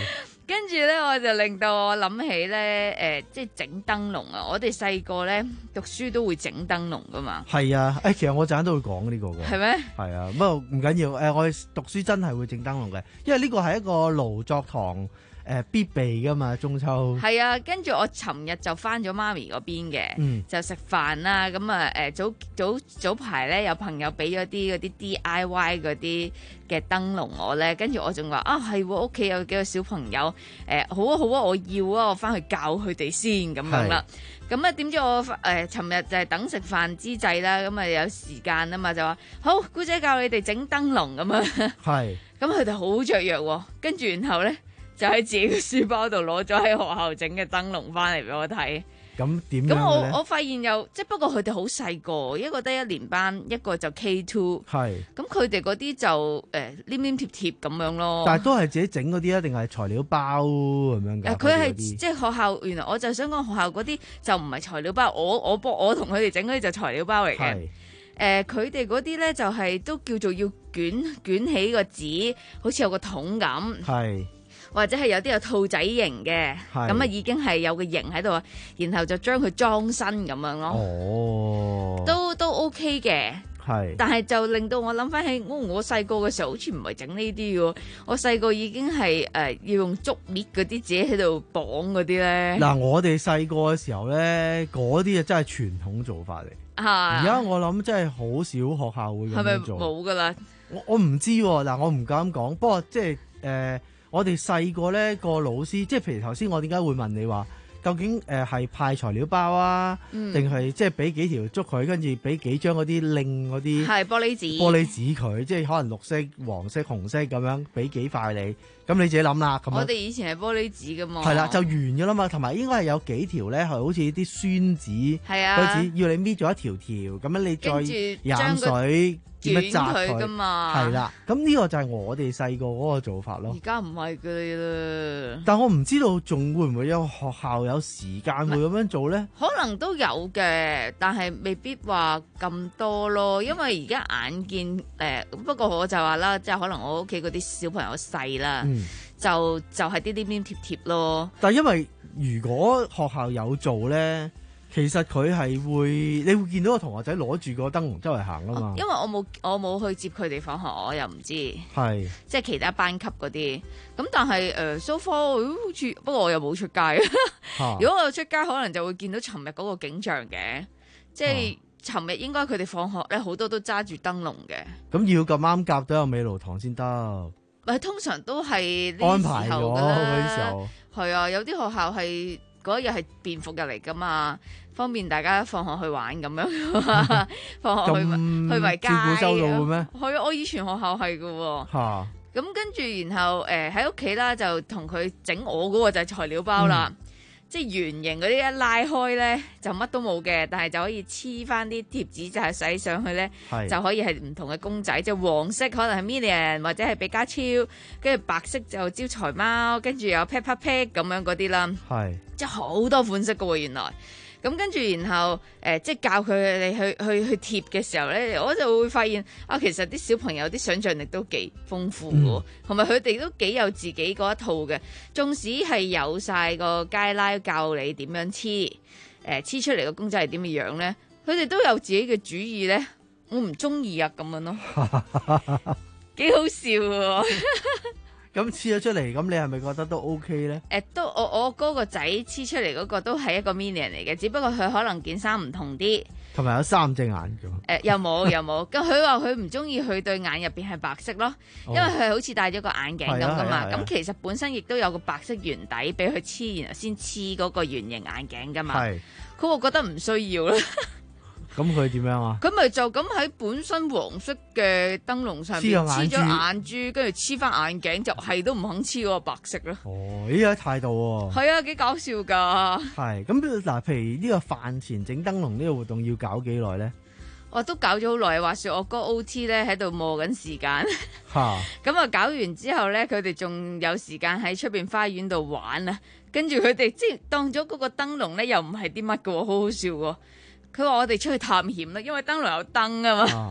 Speaker 8: 跟住咧，我就令到我諗起咧，誒、呃，即係整燈籠啊！我哋細個咧讀書都會整燈籠噶嘛。
Speaker 20: 係啊，誒，其實我陣間都會講呢個嘅。
Speaker 8: 係咩？
Speaker 20: 係啊，不過唔緊要。誒，我哋讀書真係會整燈籠嘅，因為呢個係一個勞作堂誒必備噶嘛，中秋。
Speaker 8: 係啊，跟住我尋日就翻咗媽咪嗰邊嘅，
Speaker 20: 嗯、
Speaker 8: 就食飯啦。咁啊，誒早早早排咧有朋友俾咗啲嗰啲 D I Y 嗰啲嘅燈籠我咧，跟住我仲話啊係喎，屋企有幾個小朋友，誒、呃、好啊好啊，我要啊，我翻去教佢哋先咁樣啦。咁啊點知我誒尋日就係等食飯之際啦，咁啊有時間啊嘛，就話好姑姐教你哋整燈籠咁樣。係。咁佢哋好雀躍喎，跟住然後咧就喺自己嘅書包度攞咗喺學校整嘅燈籠翻嚟俾我睇。
Speaker 20: 咁點樣嘅咧？
Speaker 8: 咁我我發現又即係不過佢哋好細個，一個得一年班，一個就 K two。係。咁佢哋嗰啲就誒黏黏貼貼咁樣咯。
Speaker 20: 但係都係自己整嗰啲啊，定係材料包咁樣㗎？
Speaker 8: 誒，佢係即係學校，原來我就想講學校嗰啲就唔係材料包，我我幫我同佢哋整嗰啲就材料包嚟嘅。係。誒，佢哋嗰啲咧就係、是、都叫做要捲捲起個紙，好似有個桶咁。係。或者係有啲有兔仔形嘅，咁啊已經係有個形喺度，然後就將佢裝身咁樣咯。哦，都都 OK 嘅。係，但係就令到我諗翻起，我我細個嘅時候好似唔係整呢啲嘅，我細個已經係誒、呃、要用竹篾嗰啲自己喺度綁嗰啲咧。嗱，
Speaker 20: 我哋細個嘅時候咧，嗰啲啊真係傳統做法嚟。而家我諗真係好少學校會咁樣做。係咪冇噶啦？我我唔知喎，嗱我唔敢講，不過即係誒。呃我哋細個咧個老師，即係譬如頭先我點解會問你話，究竟誒係、呃、派材料包啊，定係、嗯、即係俾幾條竹佢，跟住俾幾張嗰啲令嗰啲
Speaker 8: 係玻璃紙，
Speaker 20: 玻璃紙佢，即係可能綠色、黃色、紅色咁樣，俾幾塊你，咁你自己諗啦。咁
Speaker 8: 我哋以前係玻璃紙噶嘛，
Speaker 20: 係啦，就完咗啦嘛，同埋應該係有幾條咧，係好似啲宣紙，
Speaker 8: 係啊，
Speaker 20: 嗰紙要你搣咗一條條，咁樣你再染水。
Speaker 8: 捲佢噶嘛，
Speaker 20: 係啦，咁呢個就係我哋細個嗰個做法咯。
Speaker 8: 而家唔係噶啦，
Speaker 20: 但我唔知道仲會唔會有學校有時間會咁樣做咧？
Speaker 8: 可能都有嘅，但係未必話咁多咯。因為而家眼見誒、呃，不過我就話啦，即係可能我屋企嗰啲小朋友細啦，嗯、就就係啲黏黏貼貼咯。
Speaker 20: 但係因為如果學校有做咧。其實佢係會，你會見到個同學仔攞住個燈籠周圍行啊嘛。
Speaker 8: 因為我冇我冇去接佢哋放學，我又唔知。係。即係其他班級嗰啲。咁但係誒 so far 好似，不過我又冇出街。啊、如果我有出街，可能就會見到尋日嗰個景象嘅。即係尋日應該佢哋放學咧，好多都揸住燈籠嘅。咁、
Speaker 20: 啊、要咁啱夾到有美勞堂先得。
Speaker 8: 咪通常都係
Speaker 20: 安排咗嗰啲時候。
Speaker 8: 係啊，有啲學校係嗰日係便服日嚟㗎嘛。方便大家放學去玩咁樣，放學去去埋街。照顧周到嘅咩？係啊，我以前學校係㗎喎。嚇！咁跟住，然後誒喺屋企啦，就同佢整我嗰個就係材料包啦。嗯、即係圓形嗰啲一拉開咧，就乜都冇嘅，但係就可以黐翻啲貼紙，就係洗上去咧，就可以係唔同嘅公仔。即係黃色可能係 Minion 或者係比卡超，跟住白色就招財貓，跟住有 Peppa Pig 咁樣嗰啲啦。係，即係好多款式㗎喎，原來。咁跟住，然後誒、呃，即係教佢哋去去去貼嘅時候咧，我就會發現啊，其實啲小朋友啲想像力都幾豐富嘅，同埋佢哋都幾有自己嗰一套嘅。縱使係有晒個街拉教你點樣黐，誒、呃、黐出嚟個公仔係點嘅樣咧，佢哋都有自己嘅主意咧。我唔中意啊，咁樣咯，幾好笑喎！
Speaker 20: 咁黐咗出嚟，咁你係咪覺得都 OK 咧？
Speaker 8: 誒，都我我嗰個仔黐出嚟嗰個都係一個 Minion 嚟嘅，只不過佢可能件衫唔同啲，
Speaker 20: 同埋有三隻眼嘅。誒、
Speaker 8: 呃，又冇又冇。咁佢話佢唔中意佢對眼入邊係白色咯，因為佢好似戴咗個眼鏡咁噶嘛。咁、哦、其實本身亦都有個白色圓底俾佢黐，然後先黐嗰個圓形眼鏡噶嘛。係。佢話覺得唔需要啦。
Speaker 20: 咁佢點樣啊？
Speaker 8: 佢咪就咁喺本身黃色嘅燈籠上面黐咗眼珠，跟住黐翻眼鏡，就係都唔肯黐嗰個白色咯。
Speaker 20: 哦，呢個態度喎。
Speaker 8: 係啊，幾搞笑噶。係
Speaker 20: 咁嗱，譬如呢個飯前整燈籠呢個活動要搞幾耐咧？
Speaker 8: 我都搞咗好耐，話說我哥 O T 咧喺度磨緊時間。吓。咁啊，搞完之後咧，佢哋仲有時間喺出邊花園度玩啊。跟住佢哋即係當咗嗰個燈籠咧，又唔係啲乜嘅，好好笑喎。佢話我哋出去探險啦，因為燈籠有燈啊嘛。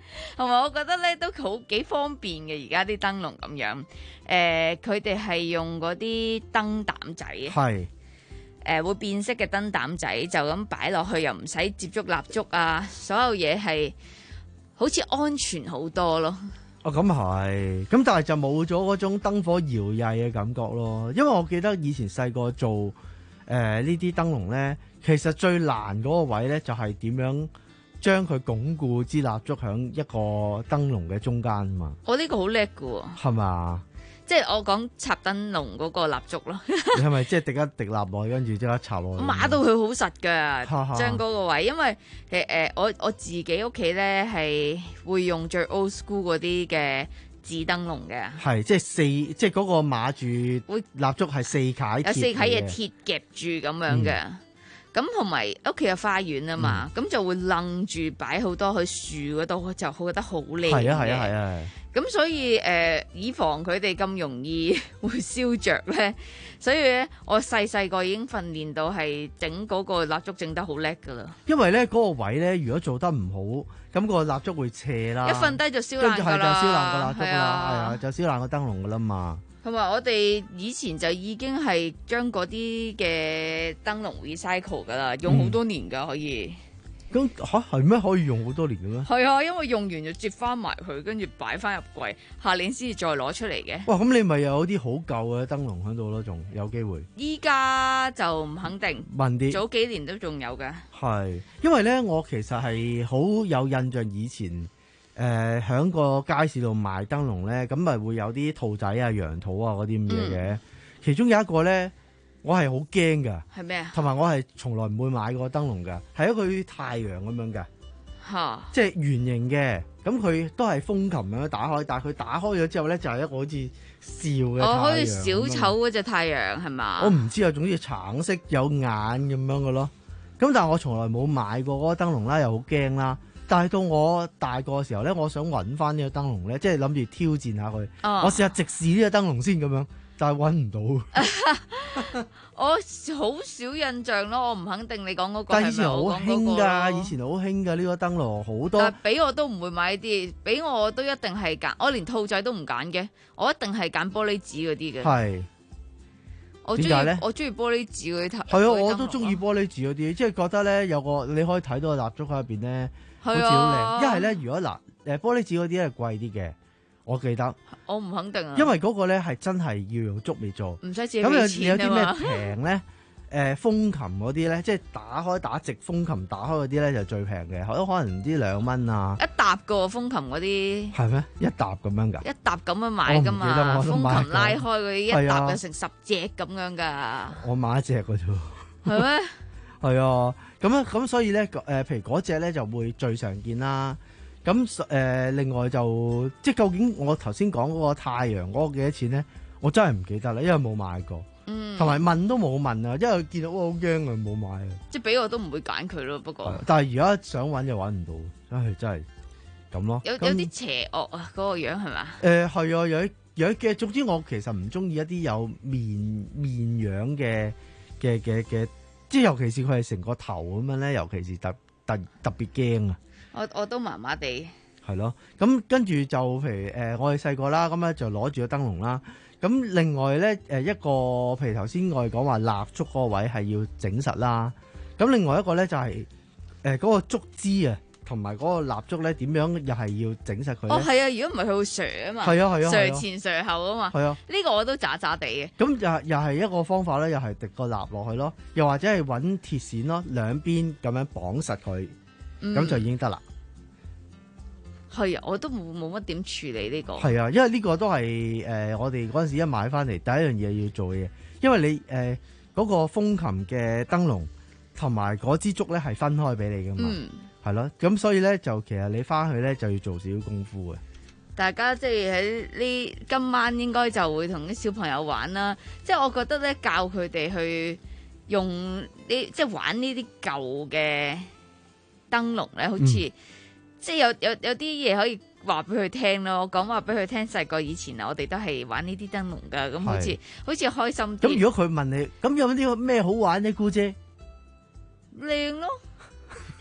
Speaker 8: 同埋我覺得咧都好幾方便嘅，而家啲燈籠咁樣，誒佢哋係用嗰啲燈膽仔，係誒、呃、會變色嘅燈膽仔，就咁擺落去又唔使接觸蠟燭啊，所有嘢係好似安全好多咯。
Speaker 20: 哦，咁係，咁但係就冇咗嗰種燈火搖曳嘅感覺咯，因為我記得以前細個做誒、呃、呢啲燈籠咧，其實最難嗰個位咧就係點樣將佢鞏固支蠟燭喺一個燈籠嘅中間啊嘛！
Speaker 8: 我呢個好叻㗎喎，
Speaker 20: 係嘛？
Speaker 8: 即係我講插燈籠嗰個蠟燭咯。
Speaker 20: 你係咪即係滴一滴蠟落去，跟住即刻插落去？
Speaker 8: 碼到佢好實㗎，
Speaker 20: 哈哈
Speaker 8: 將嗰個位，因為誒誒，我我自己屋企咧係會用最 old school 嗰啲嘅紙燈籠嘅。
Speaker 20: 係即係四，即係嗰個碼住會蠟燭係四塊鐵嘅，
Speaker 8: 有四塊嘢鐵夾住咁樣嘅。嗯咁同埋屋企有花園啊嘛，咁、嗯、就會楞住擺好多去樹嗰度，就覺得好靚嘅。係啊係啊係啊！咁所以誒、呃，以防佢哋咁容易會燒着咧，所以咧我細細個已經訓練到係整嗰個蠟燭整得好叻噶啦。因為咧嗰、那個位咧，如果做得唔好，咁、那個蠟燭會斜啦，一瞓低就燒爛㗎啦，就燒爛個蠟燭啦，係啊，就燒爛個燈籠噶啦嘛。同埋我哋以前就已經係將嗰啲嘅燈籠 recycle 噶啦，用好多年噶可以。咁吓係咩？可以用好多年嘅咩？係啊，因為用完就接翻埋佢，跟住擺翻入櫃，下年先至再攞出嚟嘅。哇！咁你咪有啲好舊嘅燈籠喺度咯，仲有機會。依家就唔肯定，問啲早幾年都仲有嘅。係，因為咧，我其實係好有印象以前。誒喺個街市度賣燈籠咧，咁咪會有啲兔仔啊、羊肚啊嗰啲咁嘢嘅。其中有一個咧，我係好驚㗎。係咩啊？同埋我係從來唔會買過燈籠㗎，係一個太陽咁樣㗎。嚇！即係圓形嘅，咁佢都係風琴咁樣打開，但係佢打開咗之後咧，就係一個好似笑嘅太陽。哦，好似小丑嗰隻太陽係嘛？我唔知啊，總之橙色有眼咁樣嘅咯。咁但係我從來冇買過嗰個燈籠啦，又好驚啦。但係到我大個嘅時候咧，我想揾翻呢個燈籠咧，即係諗住挑戰下佢。哦、我試下直視呢個燈籠先咁樣，但係揾唔到。我好少印象咯，我唔肯定你講嗰個。但係以前好興㗎，以前好興㗎呢個燈籠好多。但係俾我都唔會買啲，俾我都一定係揀。我連兔仔都唔揀嘅，我一定係揀玻璃紙嗰啲嘅。係。點解咧？我中意玻璃紙嗰啲。係啊，我都中意玻璃紙嗰啲，即係覺得咧有個你可以睇到個蠟燭喺入邊咧。好似好靚，一係咧，如果嗱誒玻璃紙嗰啲係貴啲嘅，我記得。我唔肯定啊。因為嗰個咧係真係要用竹嚟做，唔使自己俾錢啊嘛。咁有有啲咩平咧？誒風琴嗰啲咧，即係打開打直風琴打開嗰啲咧就最平嘅，可可能唔知兩蚊啊。一沓個風琴嗰啲係咩？一沓咁樣㗎？一沓咁樣買㗎嘛？風琴拉開嗰啲一沓就成十隻咁樣㗎。我買一隻㗎啫。係咩？係啊。咁樣咁所以咧，誒、呃，譬如嗰隻咧就會最常見啦。咁誒、呃，另外就即係究竟我頭先講嗰個太陽嗰個幾多錢咧？我真係唔記得啦，因為冇買過，嗯，同埋問都冇問啊，因為見到我好驚啊，冇買啊。即係俾我都唔會揀佢咯，不過。但係而家想揾又揾唔到，唉，真係咁咯。有有啲邪惡啊，嗰、嗰個樣係咪？誒係、呃、啊，有有嘅，總之我其實唔中意一啲有面面樣嘅嘅嘅嘅。即係尤其是佢係成個頭咁樣咧，尤其是特特特別驚啊！我我都麻麻地。係咯，咁跟住就譬如誒、呃，我哋細個啦，咁咧就攞住個燈籠啦。咁另外咧誒一個，譬如頭先我哋講話蠟燭嗰個位係要整實啦。咁另外一個咧就係誒嗰個竹枝啊，同埋嗰個蠟燭咧點樣又係要整實佢。哦，係啊，如果唔係佢會瀡啊嘛。係啊係啊，瀡前瀡後啊嘛。係啊，呢個我都渣渣地嘅。咁又又係一個方法咧，又係滴個蠟落去咯，又或者係揾鐵線咯，兩邊咁樣綁實佢，咁、嗯、就已經得啦。係啊，我都冇冇乜點處理呢、這個。係啊，因為呢個都係誒、呃、我哋嗰陣時一買翻嚟第一樣嘢要做嘅嘢，因為你誒嗰、呃那個風琴嘅燈籠同埋嗰支竹咧係分開俾你噶嘛。嗯係咯，咁所以咧就其實你翻去咧就要做少少功夫嘅。大家即係喺呢今晚應該就會同啲小朋友玩啦。即係我覺得咧教佢哋去用呢即係玩呢啲舊嘅燈籠咧，好似、嗯、即係有有有啲嘢可以話俾佢聽咯。我講話俾佢聽，細個以前啊，我哋都係玩呢啲燈籠噶，咁好似好似開心啲。咁如果佢問你，咁有啲咩好玩咧，姑姐？靚咯。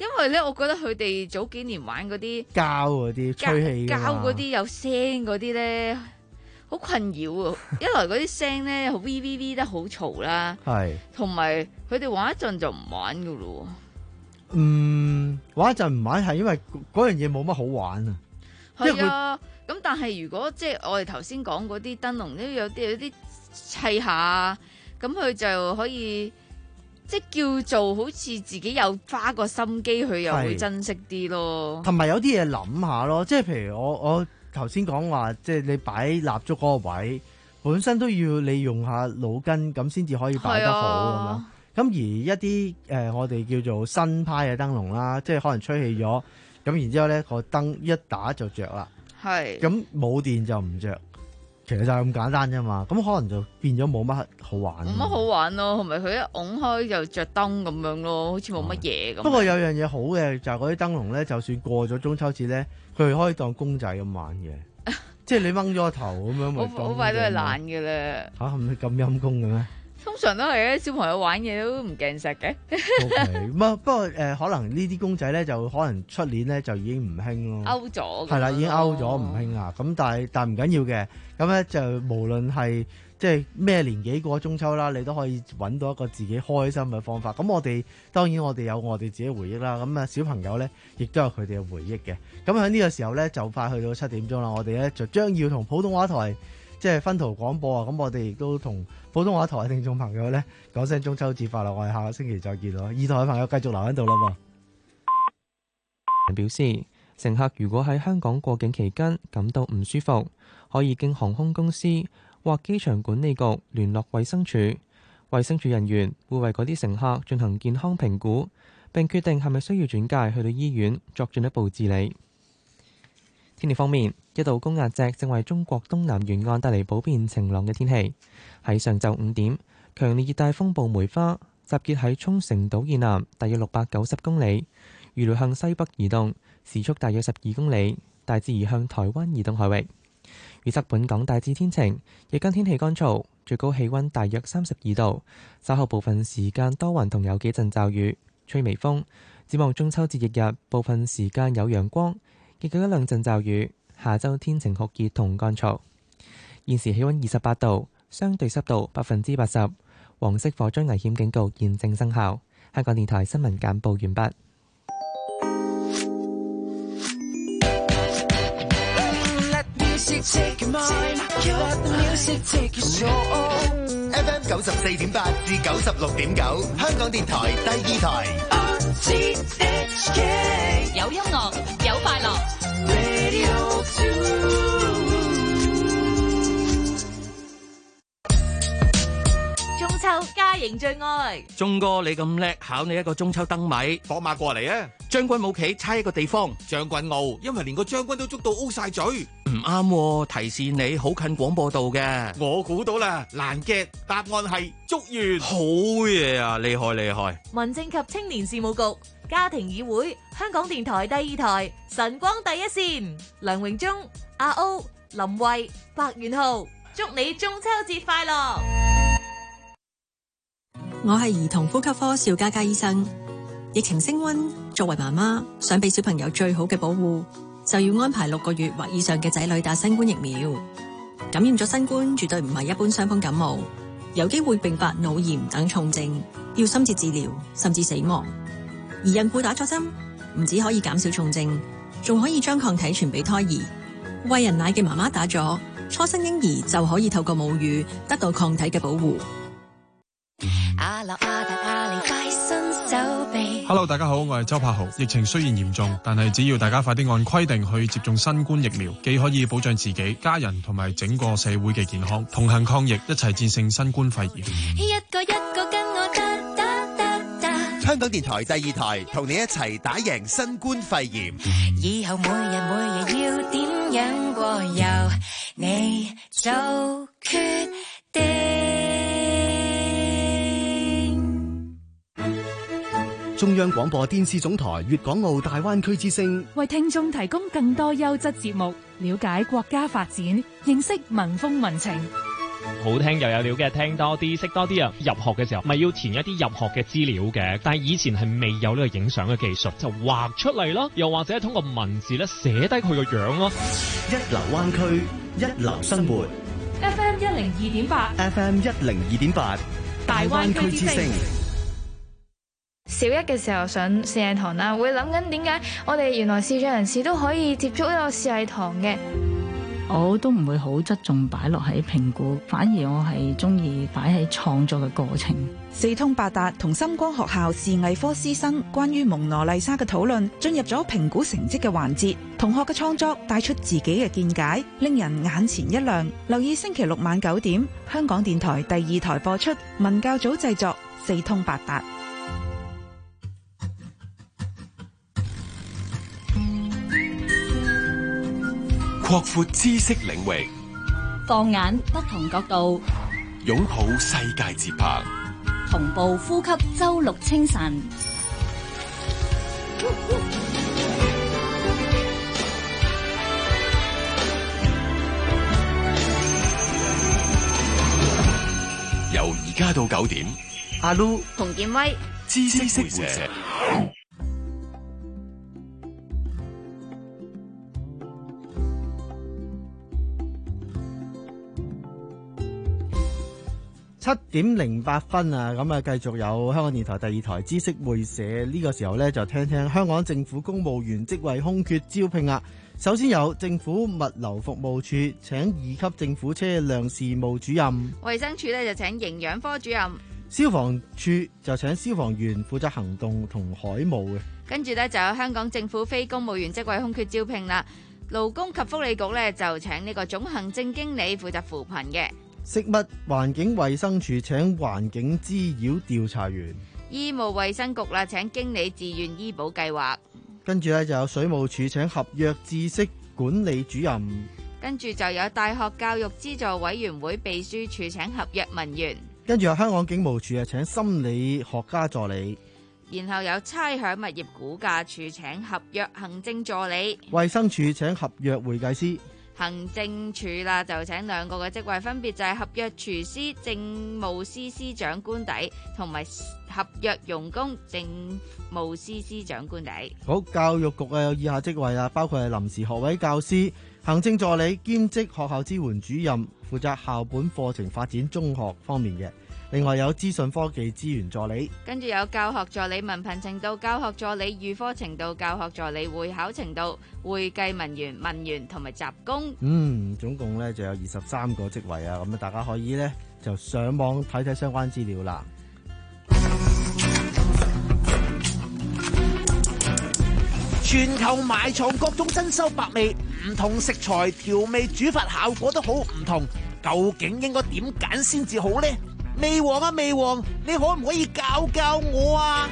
Speaker 8: 因為咧，我覺得佢哋早幾年玩嗰啲
Speaker 20: 膠嗰啲吹氣
Speaker 8: 膠嗰啲有聲嗰啲咧，好困擾啊！一來嗰啲聲咧，好 V V V 得好嘈啦，
Speaker 20: 係，
Speaker 8: 同埋佢哋玩一陣就唔玩噶咯。
Speaker 20: 嗯，玩一陣唔玩係因為嗰樣嘢冇乜好玩啊。
Speaker 8: 係啊，咁但係如果即係我哋頭先講嗰啲燈籠，都有啲有啲砌下，咁佢就可以即係叫做好似自己有花個心機，佢又會珍惜啲咯。
Speaker 20: 同埋有啲嘢諗下咯，即係譬如我我頭先講話，即係你擺蠟燭嗰個位，本身都要你用下腦筋咁先至可以擺得好咁樣。咁而一啲誒、呃、我哋叫做新派嘅燈籠啦，即係可能吹氣咗，咁然之後咧個燈一打就着啦。係。咁冇電就唔着，其實就係咁簡單啫嘛。咁可能就變咗冇乜好玩。
Speaker 8: 冇乜好玩咯，同埋佢一拱開就着燈咁樣咯，好似冇乜嘢咁。
Speaker 20: 不過有樣嘢好嘅就係嗰啲燈籠咧，就算過咗中秋節咧，佢可以當公仔咁玩嘅，即係你掹咗個頭咁樣咪。好
Speaker 8: 快都係爛嘅啦。
Speaker 20: 嚇係咪咁陰功嘅咩？
Speaker 8: 通常都係咧，小朋友玩嘢都唔驚錫嘅。
Speaker 20: O K， 唔係不過誒、呃，可能呢啲公仔咧就可能出年咧就已經唔興咯。
Speaker 8: 歐咗。係
Speaker 20: 啦，已經歐咗唔興啦。咁但係但係唔緊要嘅。咁咧就無論係即係咩年紀過中秋啦，你都可以揾到一個自己開心嘅方法。咁我哋當然我哋有我哋自己回憶啦。咁啊小朋友咧亦都有佢哋嘅回憶嘅。咁喺呢個時候咧就快去到七點鐘啦，我哋咧就將要同普通話台即係分途廣播啊！咁我哋亦都同普通話台嘅聽眾朋友咧講聲中秋節快樂，我哋下個星期再見咯。二台嘅朋友繼續留喺度啦噃。
Speaker 1: 表示乘客如果喺香港過境期間感到唔舒服，可以經航空公司或機場管理局聯絡衛生署，衛生署人員會為嗰啲乘客進行健康評估，並決定係咪需要轉介去到醫院作進一步治理。天氣方面，一道高壓脊正為中國東南沿岸帶嚟普遍晴朗嘅天氣。喺上晝五點，強烈熱帶風暴梅花集結喺沖繩島以南大約六百九十公里，預料向西北移動，時速大約十二公里，大致移向台灣以東海域。預測本港大致天晴，日間天氣乾燥，最高氣溫大約三十二度，稍後部分時間多雲同有幾陣驟雨，吹微風。展望中秋節翌日，部分時間有陽光，亦有一兩陣驟雨。下周天晴酷熱同乾燥。現時氣溫二十八度，相對濕度百分之八十。黃色火災危險警告現正生效。香港電台新聞簡報完畢。
Speaker 21: F M 九十四點八至九十六點九，香港電台第二台。
Speaker 2: 有音樂，有快樂。中秋家營最愛，
Speaker 22: 鐘哥你咁叻，考你一個中秋燈謎。
Speaker 23: 放馬過嚟啊！
Speaker 22: 將軍冇棋，猜一個地方。
Speaker 23: 將軍澳，因為連個將軍都捉到 O 晒嘴。
Speaker 22: 唔啱，提示你好近廣播道嘅。
Speaker 23: 我估到啦，難嘅答案係竹園。
Speaker 22: 好嘢啊！厲害厲害！
Speaker 2: 民政及青年事務局、家庭議會、香港電台第二台、晨光第一線，梁榮忠、阿 O、林慧、白元浩，祝你中秋節快樂！
Speaker 24: 我係兒童呼吸科邵嘉嘉醫生。疫情升溫，作為媽媽想俾小朋友最好嘅保護，就要安排六個月或以上嘅仔女打新冠疫苗。感染咗新冠絕對唔係一般傷風感冒，有機會併發腦炎等重症，要深切治療甚至死亡。而孕婦打咗針，唔止可以減少重症，仲可以將抗體傳俾胎兒。餵人奶嘅媽媽打咗，初生嬰兒就可以透過母乳得到抗體嘅保護。
Speaker 25: Hello， 大家好，我係周柏豪。疫情雖然嚴重，但係只要大家快啲按規定去接種新冠疫苗，既可以保障自己、家人同埋整個社會嘅健康，同行抗疫，一齊戰勝新冠肺炎。
Speaker 7: 一個一個跟我打打打打。
Speaker 21: 香港電台第二台同你一齊打贏新冠肺炎。
Speaker 7: 以後每日每日要點樣過，由你做決定。
Speaker 26: 中央廣播電視總台粵港澳大灣區之聲，
Speaker 27: 為聽眾提供更多優質節目，了解國家發展，認識民風民情。
Speaker 3: 好聽又有料嘅，聽多啲識多啲啊！入學嘅時候咪要填一啲入學嘅資料嘅，但係以前係未有呢個影相嘅技術，就畫出嚟咯，又或者通過文字咧寫低佢個樣咯。
Speaker 26: 一流灣區，一流生活。
Speaker 2: F M 一零二點八
Speaker 26: F M 一零二點八，大灣區之聲。
Speaker 4: 小一嘅時候上視藝堂啦，會諗緊點解我哋原來視障人士都可以接觸呢個視藝堂嘅。
Speaker 5: 我都唔會好側重擺落喺評估，反而我係中意擺喺創作嘅過程。
Speaker 6: 四通八達同深光學校視藝科師生關於蒙娜麗莎嘅討論進入咗評估成績嘅環節，同學嘅創作帶出自己嘅見解，令人眼前一亮。留意星期六晚九點，香港電台第二台播出，文教組製作，四通八達。
Speaker 14: 擴闊知識領域，
Speaker 19: 放眼不同角度，
Speaker 14: 擁抱世界節拍，
Speaker 19: 同步呼吸周六清晨。
Speaker 14: 由而家到九點，
Speaker 20: 阿 Lu
Speaker 8: 洪建威，
Speaker 14: 知識會社。
Speaker 20: 七點零八分啊，咁啊繼續有香港電台第二台知識會社，呢個時候呢，就聽聽香港政府公務員職位空缺招聘啊。首先有政府物流服務處請二級政府車輛事務主任，
Speaker 8: 衛生署呢就請營養科主任，
Speaker 20: 消防處就請消防員負責行動同海務嘅。
Speaker 8: 跟住呢，就有香港政府非公務員職位空缺招聘啦。勞工及福利局呢就請呢個總行政經理負責扶貧嘅。
Speaker 20: 食物環境衛生署請環境滋擾調查員，
Speaker 8: 醫務衛生局啦請經理自願醫保計劃，
Speaker 20: 跟住咧就有水務署請合約知識管理主任，
Speaker 8: 跟住就有大學教育資助委員會秘書處請合約文員，
Speaker 20: 跟住有香港警務處啊請心理學家助理，
Speaker 8: 然後有差餉物業估價處請合約行政助理，
Speaker 20: 衛生署請合約會計師，
Speaker 8: 行政處啦就請兩個嘅職位，分別就係合約廚師政務司司長官邸同埋合約傭工政務司司長官邸。
Speaker 20: 好，教育局啊有以下職位啊，包括係臨時學位教師、行政助理、兼職學校支援主任，負責校本課程發展中學方面嘅。另外有資訊科技資源助理，
Speaker 8: 跟住有教學助理文憑程度、教學助理預科程度、教學助理會考程度、會計文員、文員同埋雜工。
Speaker 20: 嗯，總共咧就有二十三個職位啊，咁啊大家可以咧就上網睇睇相關資料啦。
Speaker 23: 全球埋藏各種珍饈百味，唔同食材調味煮法效果都好唔同，究竟應該點揀先至好呢？味王啊味王，你可唔可以教教我啊？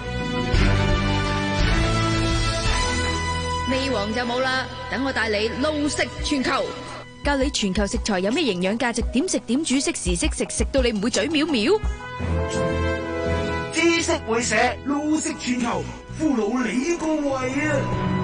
Speaker 4: 味王就冇啦，等我帶你路食全球，教你全球食材有咩營養價值，點食點煮，適時適食，食到你唔會嘴藐藐。
Speaker 23: 知識會社路食全球，俘虜你個胃啊！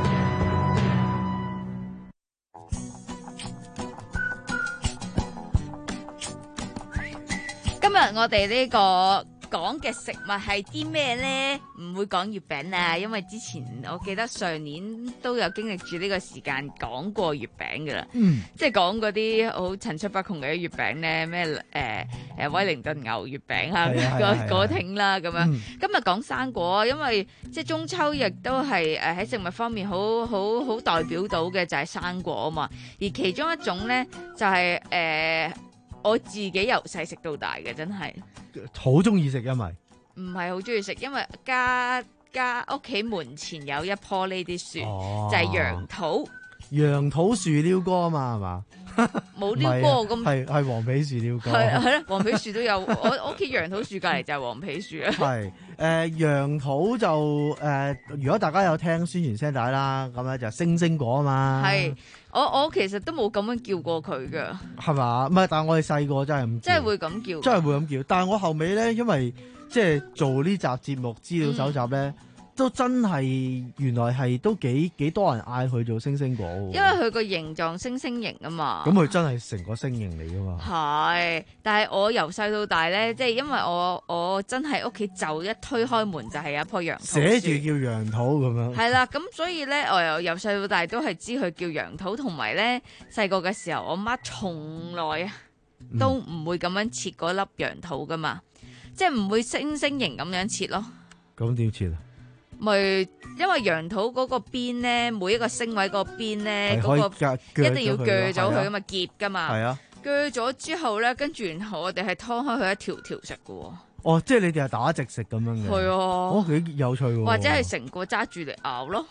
Speaker 8: 今日我哋呢個講嘅食物係啲咩呢？唔會講月餅啊，因為之前我記得上年都有經歷住呢個時間講過月餅噶啦，嗯，即係講嗰啲好層出不窮嘅月餅呢，咩誒誒威靈頓牛月餅啊，嗰嗰挺啦咁樣。嗯、今日講生果，因為即係中秋亦都係誒喺食物方面好好好代表到嘅就係生果啊嘛，而其中一種呢，就係、是、誒。呃我自己由細食到大嘅，真係
Speaker 20: 好中意食，因為
Speaker 8: 唔係好中意食，因為家家屋企門前有一棵呢啲樹，哦、就係楊桃。
Speaker 20: 楊桃樹鷯哥啊嘛，係嘛？
Speaker 8: 冇鷯哥咁，
Speaker 20: 係係黃皮樹鷯哥。
Speaker 8: 係係咯，黃皮樹都有。我屋企楊桃樹隔離就係黃皮樹啊。係
Speaker 20: 誒楊桃就誒、呃，如果大家有聽宣傳聲帶啦，咁咧就星星果啊嘛。係
Speaker 8: 我我其實都冇咁樣叫過佢噶。係嘛？
Speaker 20: 唔係，但係我哋細個真係咁。
Speaker 8: 真係會咁叫。
Speaker 20: 真係會咁叫，但係我後尾咧，因為即係做呢集節目資料搜集咧。嗯都真係原來係都幾幾多人嗌佢做星星果喎。
Speaker 8: 因為佢個形狀星星形啊嘛。
Speaker 20: 咁佢真係成個星形嚟噶嘛？
Speaker 8: 係，但係我由細到大咧，即係因為我我真係屋企就一推開門就係有一棵楊桃樹，
Speaker 20: 寫住叫楊桃咁樣。
Speaker 8: 係啦，咁所以咧，我由由細到大都係知佢叫楊桃，同埋咧細個嘅時候，我媽從來啊都唔會咁樣切嗰粒楊桃噶嘛，嗯、即係唔會星星形咁樣切咯。
Speaker 20: 咁點切啊？
Speaker 8: 咪因為楊桃嗰個邊咧，每一個星位個邊咧，嗰、嗰個一定要鋸咗佢噶嘛，夾噶嘛。係啊。鋸咗之後咧，跟住然後我哋係劏開佢一條條食噶喎。
Speaker 20: 哦，即係你哋係打直食咁樣嘅。係啊。哦，幾有趣喎。
Speaker 8: 或者係成個揸住嚟咬咯。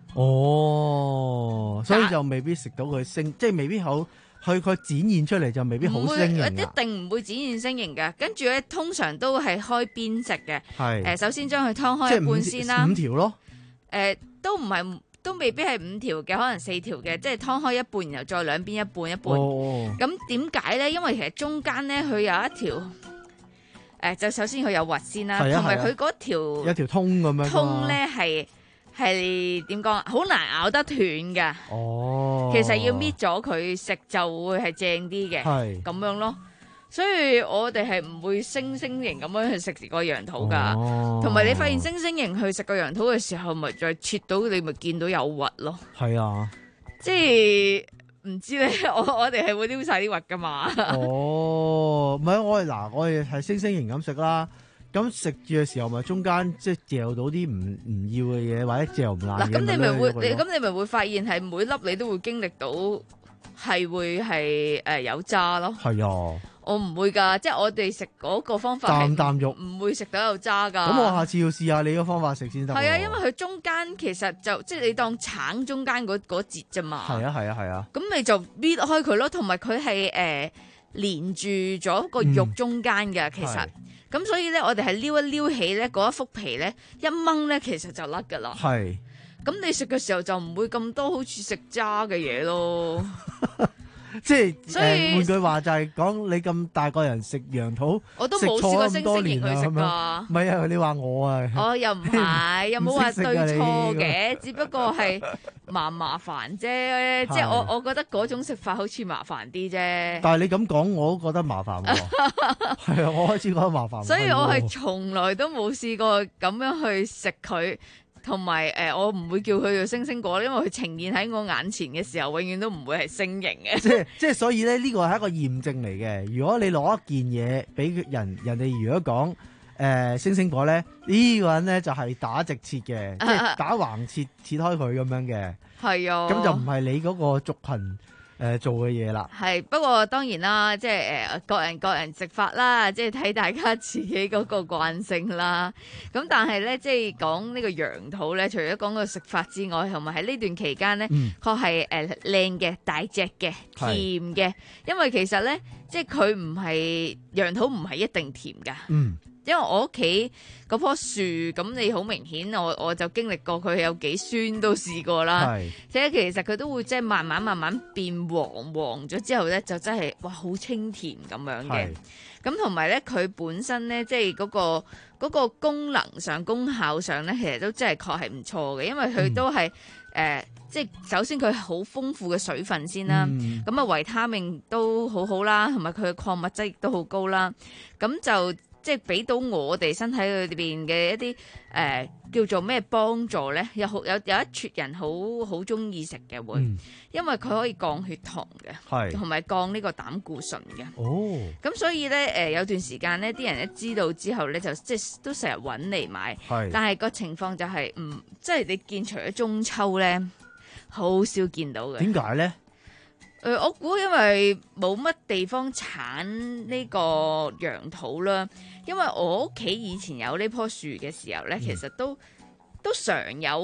Speaker 20: 哦，所以就未必食到佢星，即係未必好。佢佢展現出嚟就未必好星形，
Speaker 8: 一定唔會展現星形嘅。跟住咧，通常都係開邊食嘅。係誒、呃，首先將佢劏開一半先啦。五條咯。誒、呃，都唔係，都未必係五條嘅，可能四條嘅，即係劏開一半，然後再兩邊一半一半。哦。咁點解咧？因為其實中間咧，佢有一條誒、呃，就首先佢有核先啦，同埋佢嗰條
Speaker 20: 一條通咁樣。
Speaker 8: 通咧係。係點講啊？好難咬得斷㗎。哦，其實要搣咗佢食就會係正啲嘅。係咁樣咯，所以我哋係唔會星星形咁樣去食個楊桃噶。同埋、哦、你發現星星形去食個楊桃嘅時候，咪再切到你咪見到有核咯。係啊，即係唔知咧，我我哋係會撩晒啲核噶嘛。
Speaker 20: 哦，唔係我哋嗱，我哋係星星形咁食啦。咁食住嘅時候，咪中間即係嚼到啲唔唔要嘅嘢，或者嚼唔爛嘅。嗱，咁你咪會，你咁你咪會發現係每粒你都會經歷到係會係誒有渣咯。係啊，我唔會㗎，即係我哋食嗰個方法係啖啖肉，唔會食到有渣㗎。咁我下次要試下你個方法食先得。係啊，因為佢中間其實就即係你當橙中間嗰嗰節啫嘛。係啊，係啊，係啊。咁你就搣開佢咯，同埋佢係誒連住咗個肉中間嘅，其實。咁所以咧，我哋係撩一撩起咧，嗰一幅皮咧，一掹咧，其實就甩噶啦。係。咁你食嘅時候就唔會咁多好似食渣嘅嘢咯。即係，所以換句話就係講，你咁大個人食楊桃，我都冇試過星星形去食噶。唔係啊，你話我啊？我又唔係，又冇話對錯嘅，只不過係麻麻煩啫。即係我我覺得嗰種食法好似麻煩啲啫。但係你咁講，我都覺得麻煩喎。係啊，我開始覺得麻煩。所以我係從來都冇試過咁樣去食佢。同埋誒，我唔會叫佢做星星果，因為佢呈現喺我眼前嘅時候，永遠都唔會係星形嘅。即係即係，所以咧呢個係一個驗證嚟嘅。如果你攞一件嘢俾人，人哋如果講誒、呃、星星果咧，呢、呢個人咧就係打直切嘅，即係打橫切切開佢咁樣嘅。係啊，咁就唔係你嗰個族群。誒、呃、做嘅嘢啦，係不過當然啦，即係誒、呃、各人各人食法啦，即係睇大家自己嗰個慣性啦。咁但係咧，即係講呢個楊桃咧，除咗講個食法之外，同埋喺呢段期間咧，嗯、確係誒靚嘅、大隻嘅、甜嘅，因為其實咧，即係佢唔係楊桃唔係一定甜㗎。嗯。因為我屋企嗰棵樹，咁你好明顯，我我就經歷過佢有幾酸都試過啦。即係其實佢都會即係慢慢慢慢變黃黃咗之後咧，就真係哇好清甜咁樣嘅。咁同埋咧，佢本身咧即係嗰個嗰個功能上、功效上咧，其實都真係確係唔錯嘅，因為佢都係誒、呃，即係首先佢好豐富嘅水分先啦，咁啊維他命都好好啦，同埋佢嘅礦物質亦都好高啦，咁就。即係俾到我哋身體裏邊嘅一啲誒、呃、叫做咩幫助咧？有好有有一撮人好好中意食嘅會，嗯、因為佢可以降血糖嘅，同埋降呢個膽固醇嘅。哦，咁所以咧誒、呃、有段時間咧，啲人一知道之後咧，就即係都成日揾嚟買。係，但係個情況就係、是、唔即係你見除咗中秋咧，好少見到嘅。點解咧？誒、呃，我估因為冇乜地方產呢個楊桃啦，因為我屋企以前有呢棵樹嘅時候咧，嗯、其實都都常有嘅，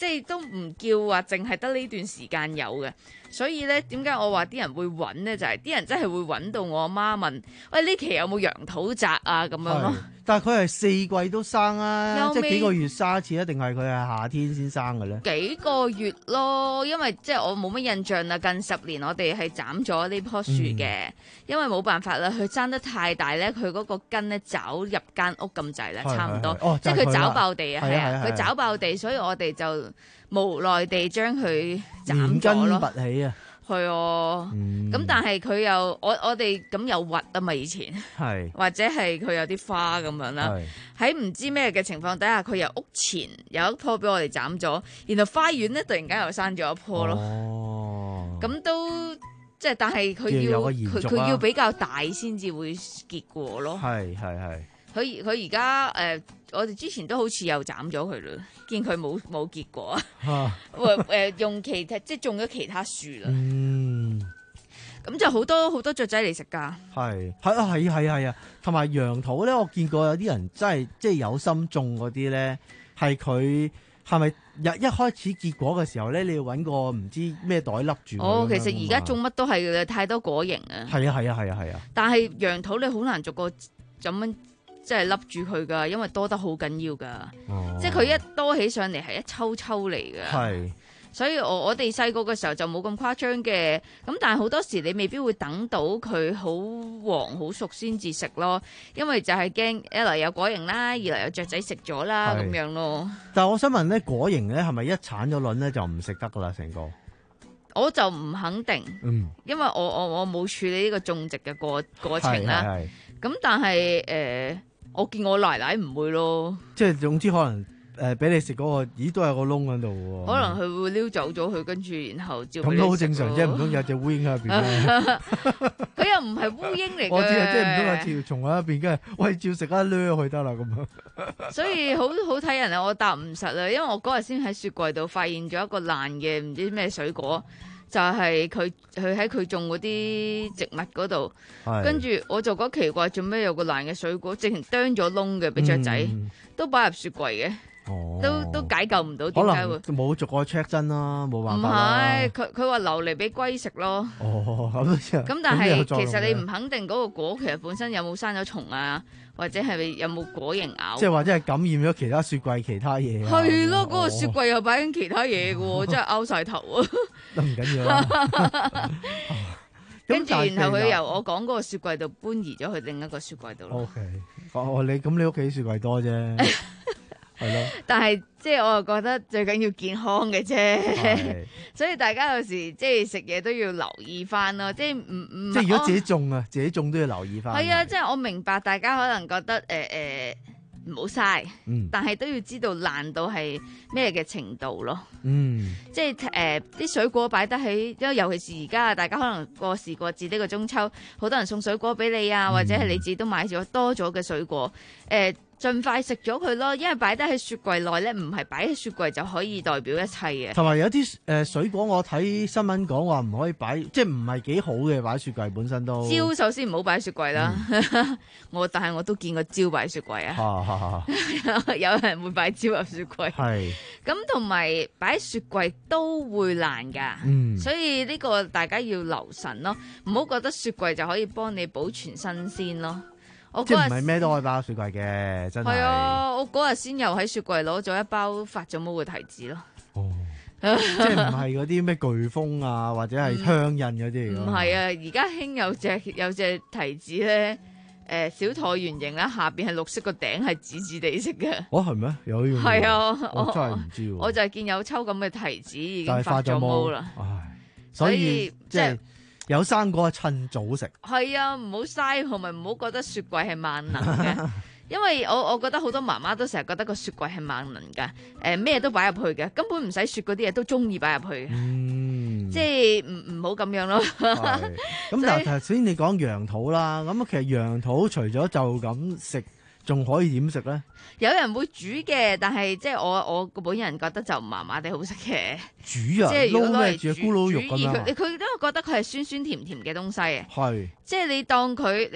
Speaker 8: 即係都唔叫話淨係得呢段時間有嘅。所以咧，點解我話啲人會揾呢？就係、是、啲人真係會揾到我阿媽問：喂，呢期有冇羊肚摘啊？咁樣咯。
Speaker 20: 但係佢係四季都生啊，
Speaker 8: 後
Speaker 20: 即係幾個月生一次啊？定係佢係夏天先生嘅咧？
Speaker 8: 幾個月咯，因為即係我冇乜印象啦。近十年我哋係斬咗呢棵樹嘅，嗯、因為冇辦法啦，佢生得太大咧，佢嗰個根咧爪入間屋咁滯咧，差唔多。
Speaker 20: 哦、
Speaker 8: 即係佢爪爆地啊，係啊，佢
Speaker 20: 係
Speaker 8: 爪爆地，所以我哋就無奈地將佢斬
Speaker 20: 連
Speaker 8: 咗咯。
Speaker 20: 根拔起啊！
Speaker 8: 係啊，咁、嗯、但係佢又我我哋咁有核啊嘛，以前
Speaker 20: 係
Speaker 8: 或者係佢有啲花咁樣啦，喺唔知咩嘅情況底下，佢由屋前有一棵俾我哋斬咗，然後花園咧突然間又生咗一棵咯，咁、哦、都即係，但係佢要佢佢要，要比較大先至會結果咯，
Speaker 20: 係係係。
Speaker 8: 佢佢而家誒，我哋之前都好似又斬咗佢啦，見佢冇冇結果啊！誒、呃、用其他即係種咗其他樹啦。嗯，咁就好多好多雀仔嚟食㗎。係
Speaker 20: 係啊係啊係啊係啊，同埋楊桃咧，我見過有啲人真係即係有心種嗰啲咧，係佢係咪一一開始結果嘅時候咧，你要揾個唔知咩袋笠住？
Speaker 8: 哦，其實而家種乜都係嘅，太多果形啊。
Speaker 20: 係啊係啊係啊係啊！但
Speaker 8: 係楊桃你好難逐個咁樣。即係笠住佢噶，因為多得好緊要噶，哦、即係佢一多起上嚟係一抽抽嚟嘅。係，所以我我哋細個嘅時候就冇咁誇張嘅，咁但係好多時你未必會等到佢好黃好熟先至食咯，因為就係驚一嚟有果蠅啦，二嚟有雀仔食咗啦咁樣咯。
Speaker 20: 但係我想問咧，果蠅咧係咪一產咗卵咧就唔食得噶啦？成個
Speaker 8: 我就唔肯定，嗯，因為我我我冇處理呢個種植嘅過過程啦。咁但係誒。呃我見我奶奶唔會咯，
Speaker 20: 即係總之可能誒俾、呃、你食嗰、那個，咦都有個窿喺度喎。
Speaker 8: 可能佢會撩走咗佢，跟住然後照
Speaker 20: 咁都好正常啫，唔通有隻烏蠅喺入邊咩？
Speaker 8: 佢又唔係烏蠅嚟嘅。
Speaker 20: 我知啊，即係唔通有條蟲喺入邊，跟住喂照食一掠佢得啦咁樣。
Speaker 8: 所以好好睇人啊！我答唔實啊，因為我嗰日先喺雪櫃度發現咗一個爛嘅唔知咩水果。就係佢佢喺佢種嗰啲植物嗰度，跟住我就覺得奇怪，做咩有個爛嘅水果，直情啄咗窿嘅俾雀仔，嗯、都擺入雪櫃嘅，哦、都都解救唔到，點解會
Speaker 20: 冇逐個 check 真啦，冇辦法。
Speaker 8: 唔係，佢佢話留嚟俾龜食咯。哦，咁咁但係其實你唔肯定嗰個果其實本身有冇生咗蟲啊？或者係咪有冇果蠅咬？即
Speaker 20: 係或者係感染咗其他雪櫃其他嘢。
Speaker 8: 係咯，嗰、嗰個雪櫃又擺緊其他嘢嘅喎，真係拗晒頭啊！
Speaker 20: 都唔緊要啦。
Speaker 8: 跟住然後佢由我講嗰個雪櫃度搬移咗去另一個雪櫃度咯。
Speaker 20: O K，哦，你咁你屋企雪櫃多啫，係咯。
Speaker 8: 但係即係我又覺得最緊要健康嘅啫，所以大家有時即係食嘢都要留意翻咯，即係唔唔。即係
Speaker 20: 如果自己種啊，自己種都要留意翻。
Speaker 8: 係啊，即係我明白大家可能覺得誒誒唔好嘥，但係都要知道爛到係咩嘅程度咯。嗯，即係誒啲水果擺得起，因為尤其是而家啊，大家可能過時過節呢個中秋，好多人送水果俾你啊，或者係你自己都買咗多咗嘅水果，誒、呃。盡快食咗佢咯，因為擺得喺雪櫃內咧，唔係擺喺雪櫃就可以代表一切嘅。
Speaker 20: 同埋有啲誒、呃、水果，我睇新聞講話唔可以擺，即係唔係幾好嘅擺雪櫃本身都。
Speaker 8: 蕉首先唔好擺雪櫃啦，嗯、我但係我都見過蕉擺雪櫃啊，啊有人會擺蕉入雪櫃。係咁同埋擺雪櫃都會爛㗎，嗯、所以呢個大家要留神咯，唔好覺得雪櫃就可以幫你保存新鮮咯。我
Speaker 20: 即係唔係咩都可以擺喺雪櫃嘅，真係。係
Speaker 8: 啊，我嗰日先又喺雪櫃攞咗一包發咗毛嘅提子咯。
Speaker 20: 哦，即係唔係嗰啲咩颶風啊，或者係香印嗰啲嚟？
Speaker 8: 唔係啊，而家興有隻有隻提子咧，誒、呃、小橢圓形啦，下邊係綠色，個頂係紫紫地色嘅。
Speaker 20: 哦，係咩？有呢樣？
Speaker 8: 係啊，
Speaker 20: 我真係唔知喎。
Speaker 8: 我就係見有抽咁嘅提子已經發咗毛啦。
Speaker 20: 唉，所以即係。有生果趁早食，
Speaker 8: 係啊，唔好嘥，同埋唔好覺得雪櫃係萬能嘅，因為我我覺得好多媽媽都成日覺得個雪櫃係萬能噶，誒、呃、咩都擺入去嘅，根本唔使雪嗰啲嘢都中意擺入去，嗯、即係唔唔好咁樣咯。
Speaker 20: 咁但係頭先你講楊桃啦，咁其實楊桃除咗就咁食，仲可以點食咧？
Speaker 8: 有人會煮嘅，但係即係我我個本人覺得就麻麻地好食嘅。
Speaker 20: 煮啊，
Speaker 8: 即係如果攞嚟
Speaker 20: 煮咕嚕肉咁樣。
Speaker 8: 佢佢都覺得佢係酸酸甜甜嘅東西啊。
Speaker 20: 係。
Speaker 8: 即係你當佢你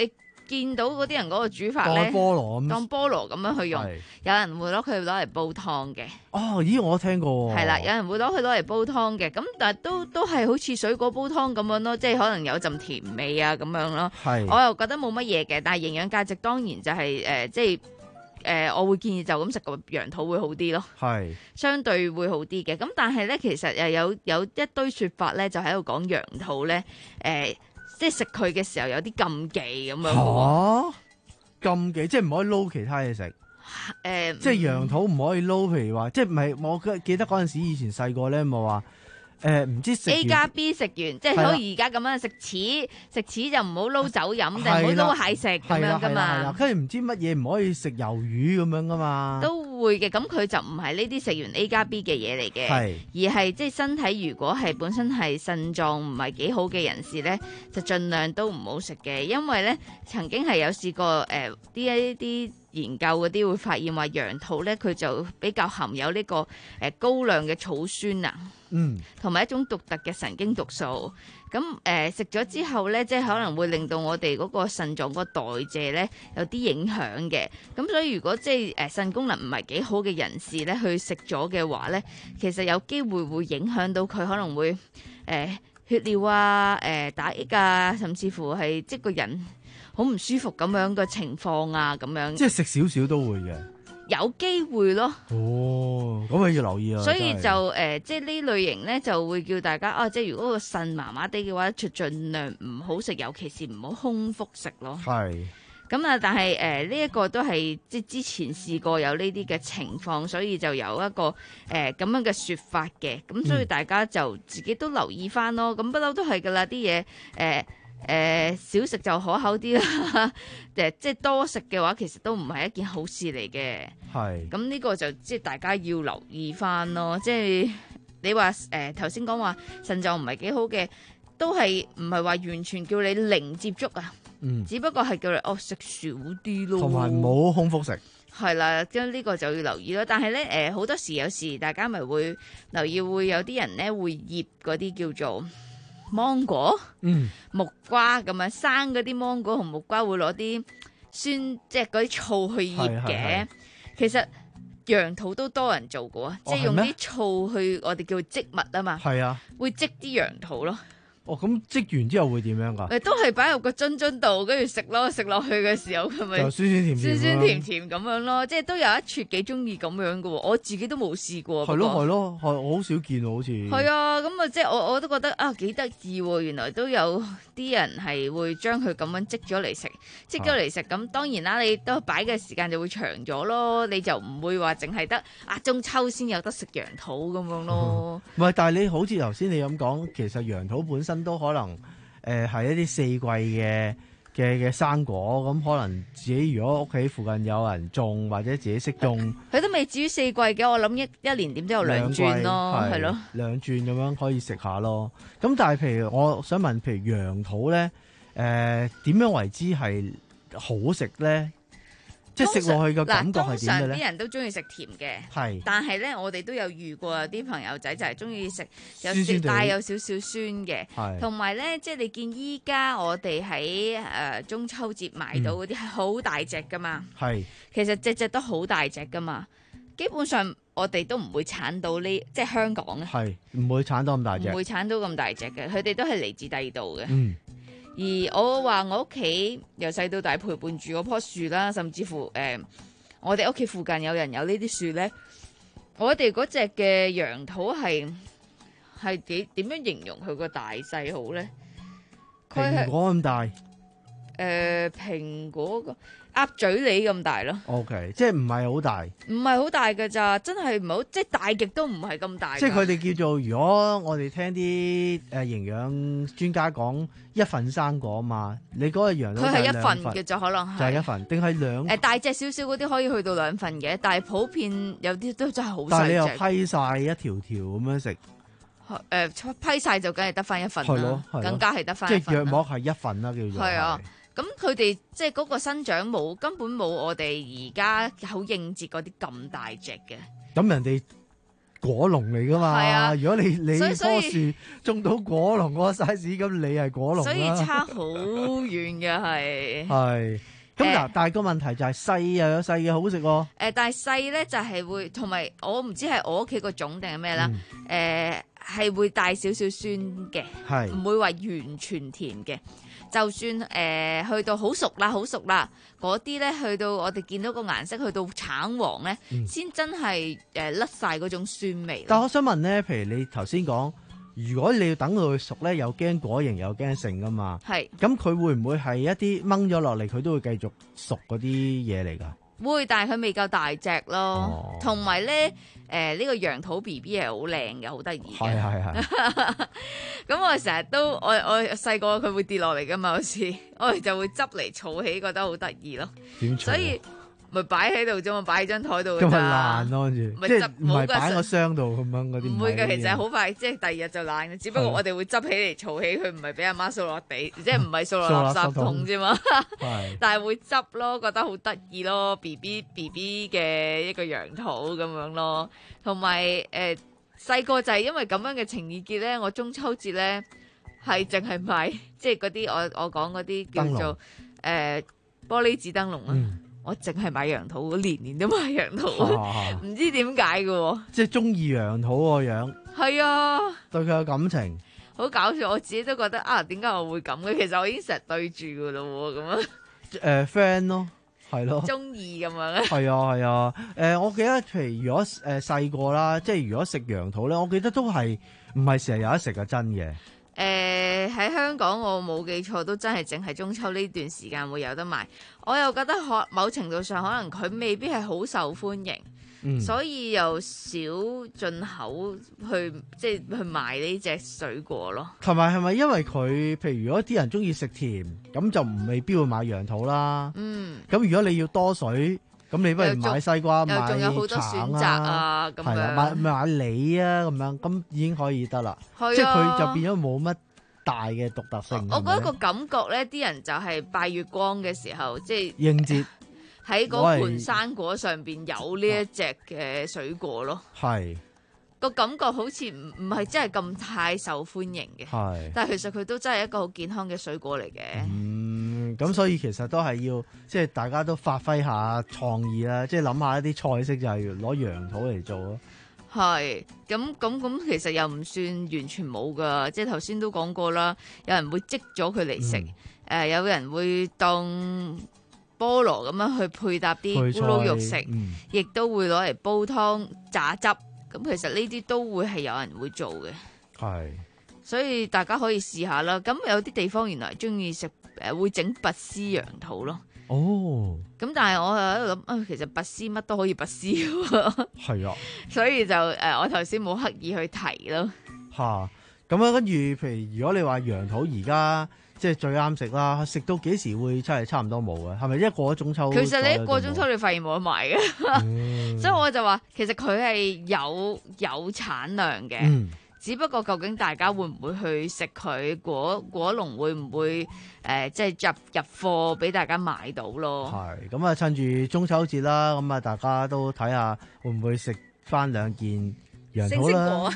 Speaker 8: 見到嗰啲人嗰個煮法咧，
Speaker 20: 當菠蘿咁，
Speaker 8: 當菠蘿咁樣去用，
Speaker 20: 係
Speaker 8: 有人會攞佢攞嚟煲湯嘅。
Speaker 20: 哦，咦，我聽過喎。
Speaker 8: 係啦，有人會攞佢攞嚟煲湯嘅，咁但係都都係好似水果煲湯咁樣咯，即係可能有陣甜味啊咁樣咯。
Speaker 20: 係
Speaker 8: 我又覺得冇乜嘢嘅，但係營養價值當然就係、是、誒、呃，即係誒、呃，我會建議就咁食個羊肚會好啲咯。
Speaker 20: 係
Speaker 8: 相對會好啲嘅。咁但係咧，其實又有有一堆説法咧，就喺度講羊肚咧，誒、呃，即係食佢嘅時候有啲禁忌咁樣嘅喎。
Speaker 20: 嚇禁忌，即係唔可以撈其他嘢食。
Speaker 8: 誒，
Speaker 20: 即係羊肚唔可以撈，譬如話，即係唔係？我記得嗰陣時以前細個咧，冇話誒唔知食
Speaker 8: A 加 B 食完，即係好似而家咁樣食柿，食柿就唔好撈酒飲，定唔好撈蟹食咁樣噶嘛。
Speaker 20: 跟住唔知乜嘢唔可以食魷魚咁樣噶嘛。
Speaker 8: 都會嘅，咁佢就唔係呢啲食完 A 加 B 嘅嘢嚟嘅，
Speaker 20: 係
Speaker 8: 而係即係身體如果係本身係腎臟唔係幾好嘅人士咧，就盡量都唔好食嘅，因為咧曾經係有試過誒啲一啲。研究嗰啲會發現話羊肚咧，佢就比較含有呢個誒高量嘅草酸啊，
Speaker 20: 嗯，
Speaker 8: 同埋一種獨特嘅神經毒素。咁誒食咗之後咧，即係可能會令到我哋嗰個腎臟嗰個代謝咧有啲影響嘅。咁所以如果即係誒腎功能唔係幾好嘅人士咧，去食咗嘅話咧，其實有機會會影響到佢可能會誒、呃、血尿啊、誒、呃、打億啊，甚至乎係即係個人好唔舒服咁樣嘅情況啊，咁樣
Speaker 20: 即係食少少都會嘅，
Speaker 8: 有機會咯。
Speaker 20: 哦，咁啊要留意啊。
Speaker 8: 所以就誒、呃，即係呢類型咧，就會叫大家啊，即係如果個腎麻麻地嘅話，就盡量唔好食，尤其是唔好空腹食咯。
Speaker 20: 係。
Speaker 8: 咁啊，但係誒呢一個都係即係之前試過有呢啲嘅情況，所以就有一個誒咁、呃、樣嘅説法嘅。咁所以大家就自己都留意翻咯。咁不嬲都係噶啦，啲嘢誒。呃誒、呃、少食就可口啲啦，誒即係多食嘅話，其實都唔係一件好事嚟嘅。
Speaker 20: 係。咁
Speaker 8: 呢個就即係大家要留意翻咯。即係你話誒頭先講話腎臟唔係幾好嘅，都係唔係話完全叫你零接觸啊？
Speaker 20: 嗯。只
Speaker 8: 不過係叫你哦食少啲咯。
Speaker 20: 同埋唔好空腹食。
Speaker 8: 係啦，咁呢個就要留意咯。但係咧誒好多時有時大家咪會留意，會有啲人咧會醃嗰啲叫做芒果、
Speaker 20: 嗯、
Speaker 8: 木瓜咁樣生嗰啲芒果同木瓜會攞啲酸，即係嗰啲醋去醃嘅。其實羊肚都多人做過啊，哦、即係用啲醋去我哋叫織物啊嘛。
Speaker 20: 係啊，
Speaker 8: 會織啲羊肚咯。
Speaker 20: 哦，咁織完之後會點樣㗎？
Speaker 8: 誒，都係擺入個樽樽度，跟住食咯，食落去嘅時候，係咪
Speaker 20: 就酸酸甜甜，
Speaker 8: 酸酸甜甜咁樣咯？即係都有一撮幾中意咁樣嘅喎，我自己都冇試過。
Speaker 20: 係咯係咯，係我好少見喎，好似。
Speaker 8: 係啊，咁啊，即係我我都覺得啊幾得意喎！原來都有啲人係會將佢咁樣織咗嚟食，織咗嚟食。咁當然啦，你都擺嘅時間就會長咗咯，你就唔會話淨係得啊中秋先有得食羊肚咁樣咯。
Speaker 20: 唔係，但係你好似頭先你咁講，其實羊肚本身都可能。誒係、呃、一啲四季嘅嘅嘅生果，咁可能自己如果屋企附近有人種或者自己識種，
Speaker 8: 佢都未至於四季嘅，我諗一一年點都有兩轉咯，係咯，
Speaker 20: 兩轉咁樣可以食下咯。咁但係譬如我想問，譬如羊肚咧，誒、呃、點樣為之係好食咧？即係食落去嘅感覺係點嘅咧？
Speaker 8: 通常啲人都中意食甜嘅，
Speaker 20: 係。但
Speaker 8: 係咧，我哋都有遇過有啲朋友仔就係中意食有少帶有少少酸嘅，同埋咧，即係你見依家我哋喺誒中秋節買到嗰啲係好大隻噶嘛，係、嗯。其實隻隻都好大隻噶嘛，基本上我哋都唔會產到呢，即係香港咧，
Speaker 20: 係唔會產到咁大隻，
Speaker 8: 唔會產到咁大隻嘅，佢哋都係嚟自第二度嘅。
Speaker 20: 嗯。
Speaker 8: 而我話我屋企由細到大陪伴住嗰棵樹啦，甚至乎誒、呃，我哋屋企附近有人有呢啲樹咧，我哋嗰隻嘅羊肚係係幾點樣形容佢個大細好咧？
Speaker 20: 蘋果咁大？誒、
Speaker 8: 呃，蘋果個鴨嘴梨咁大咯。
Speaker 20: O、okay, K， 即係唔係好大？
Speaker 8: 唔係好大㗎咋，真係唔好，即係大極都唔係咁大。
Speaker 20: 即係佢哋叫做，如果我哋聽啲誒營養專家講一份生果嘛，你嗰個羊肚佢係一份嘅
Speaker 8: 就可能係
Speaker 20: 就係一份，定係兩？誒、
Speaker 8: 呃、大隻少少嗰啲可以去到兩份嘅，但係普遍有啲都真係好細隻。
Speaker 20: 但係你又批晒一條條咁樣食？
Speaker 8: 誒、呃、批晒就梗係得翻一份啦，更加係得翻一份。
Speaker 20: 即係約莫係一份啦，叫做。
Speaker 8: 係啊。咁佢哋即係嗰個生長冇根本冇我哋而家好應節嗰啲咁大隻嘅。
Speaker 20: 咁人哋果農嚟噶嘛。
Speaker 8: 係啊，
Speaker 20: 如果你你
Speaker 8: 所以所以
Speaker 20: 棵樹種到果農嗰個 size，咁你係果農啦。
Speaker 8: 所以差好遠嘅係。
Speaker 20: 係。咁嗱，
Speaker 8: 誒
Speaker 20: 但係個問題就係細又有細嘅好食喎。
Speaker 8: 誒、呃，但係細咧就係會，同埋我唔知係我屋企個種定係咩啦。誒、
Speaker 20: 嗯，
Speaker 8: 係、呃、會帶少少酸嘅，
Speaker 20: 係
Speaker 8: 唔會話完全甜嘅。就算誒、呃、去到好熟啦，好熟啦，嗰啲咧去到我哋見到個顏色去到橙黃咧，先、嗯、真係誒甩晒嗰種酸味。
Speaker 20: 但我想問咧，譬如你頭先講，如果你要等到佢熟咧，又驚果形又驚剩噶嘛？係。咁佢會唔會係一啲掹咗落嚟，佢都會繼續熟嗰啲嘢嚟㗎？
Speaker 8: 會，但係佢未夠大隻咯。同埋咧，誒呢、呃這個楊桃 B B 係好靚嘅，好得意嘅。係係係。咁我成日都，我我細個佢會跌落嚟㗎嘛，好似我哋就會執嚟儲起，覺得好得意咯。點儲？所以咪擺喺度啫嘛，擺喺張台度㗎咋。咁咪爛咯，跟住即係唔係擺喺個箱度咁樣嗰啲。唔會嘅，其實好快，即係第二日就爛嘅。只不過我哋會執起嚟儲起，佢唔係俾阿媽掃落地，即係唔係掃落垃圾桶啫嘛。但係會執咯，覺得好得意咯 ，B B B B 嘅一個楊桃咁樣咯。同埋誒細個就係因為咁樣嘅情意結咧，我中秋節咧係淨係買即係嗰啲我我講嗰啲叫做誒、呃、玻璃紙燈籠啊。嗯，我淨係買楊桃，年年都買楊桃，唔、啊、知點解嘅。即係中意楊桃個樣。係啊，對佢有感情。好搞笑，我自己都覺得啊，點解我會咁嘅？其實我已經成日對住噶咯，咁樣。誒、呃、friend 咯，係咯。中意咁樣咧。係啊係啊，誒、呃，我記得譬如如果誒細個啦，即係如果食楊桃咧，我記得都係唔係成日有得食嘅，真嘅。誒、呃、喺香港我冇記錯都真係淨係中秋呢段時間會有得賣。我又覺得可某程度上可能佢未必係好受歡迎、嗯，所以又少進口去即係去賣呢隻水果咯。同埋係咪因為佢譬如如果啲人中意食甜，咁就唔未必會買楊桃啦。嗯，咁如果你要多水，咁你不如買西瓜、買橙啊，係啊，買買梨啊咁樣，咁已經可以得啦。即係佢就變咗冇乜大嘅獨特性。我覺得個感覺咧，啲人就係拜月光嘅時候，即係應節喺嗰盤生果上邊有呢一隻嘅水果咯。係個感覺好似唔唔係真係咁太受歡迎嘅。係，但係其實佢都真係一個好健康嘅水果嚟嘅。嗯，咁所以其實都係要即係大家都發揮下創意啦，即係諗下一啲菜式就係攞楊桃嚟做咯。係，咁咁咁其實又唔算完全冇噶，即係頭先都講過啦，有人會積咗佢嚟食，誒、嗯呃、有人會當菠蘿咁樣去配搭啲咕嚕肉食，亦、嗯、都會攞嚟煲湯榨汁，咁其實呢啲都會係有人會做嘅。係，所以大家可以試下啦。咁有啲地方原來中意食誒會整拔絲楊桃咯。哦，咁但係我喺度諗，啊，其實拔絲乜都可以拔絲喎。係啊，所以就誒、呃，我頭先冇刻意去提咯。吓，咁啊，跟住，譬如如果你話楊桃而家即係最啱食啦，食到幾時會真係差唔多冇嘅？係咪一過咗中秋？其實你一過中秋，你發現冇得賣嘅，嗯、所以我就話，其實佢係有有產量嘅。嗯，只不過究竟大家會唔會去食佢，果果農會唔會誒、呃、即係入入貨俾大家買到咯？係咁啊，趁住中秋節啦，咁啊大家都睇下會唔會食翻兩件楊桃啦。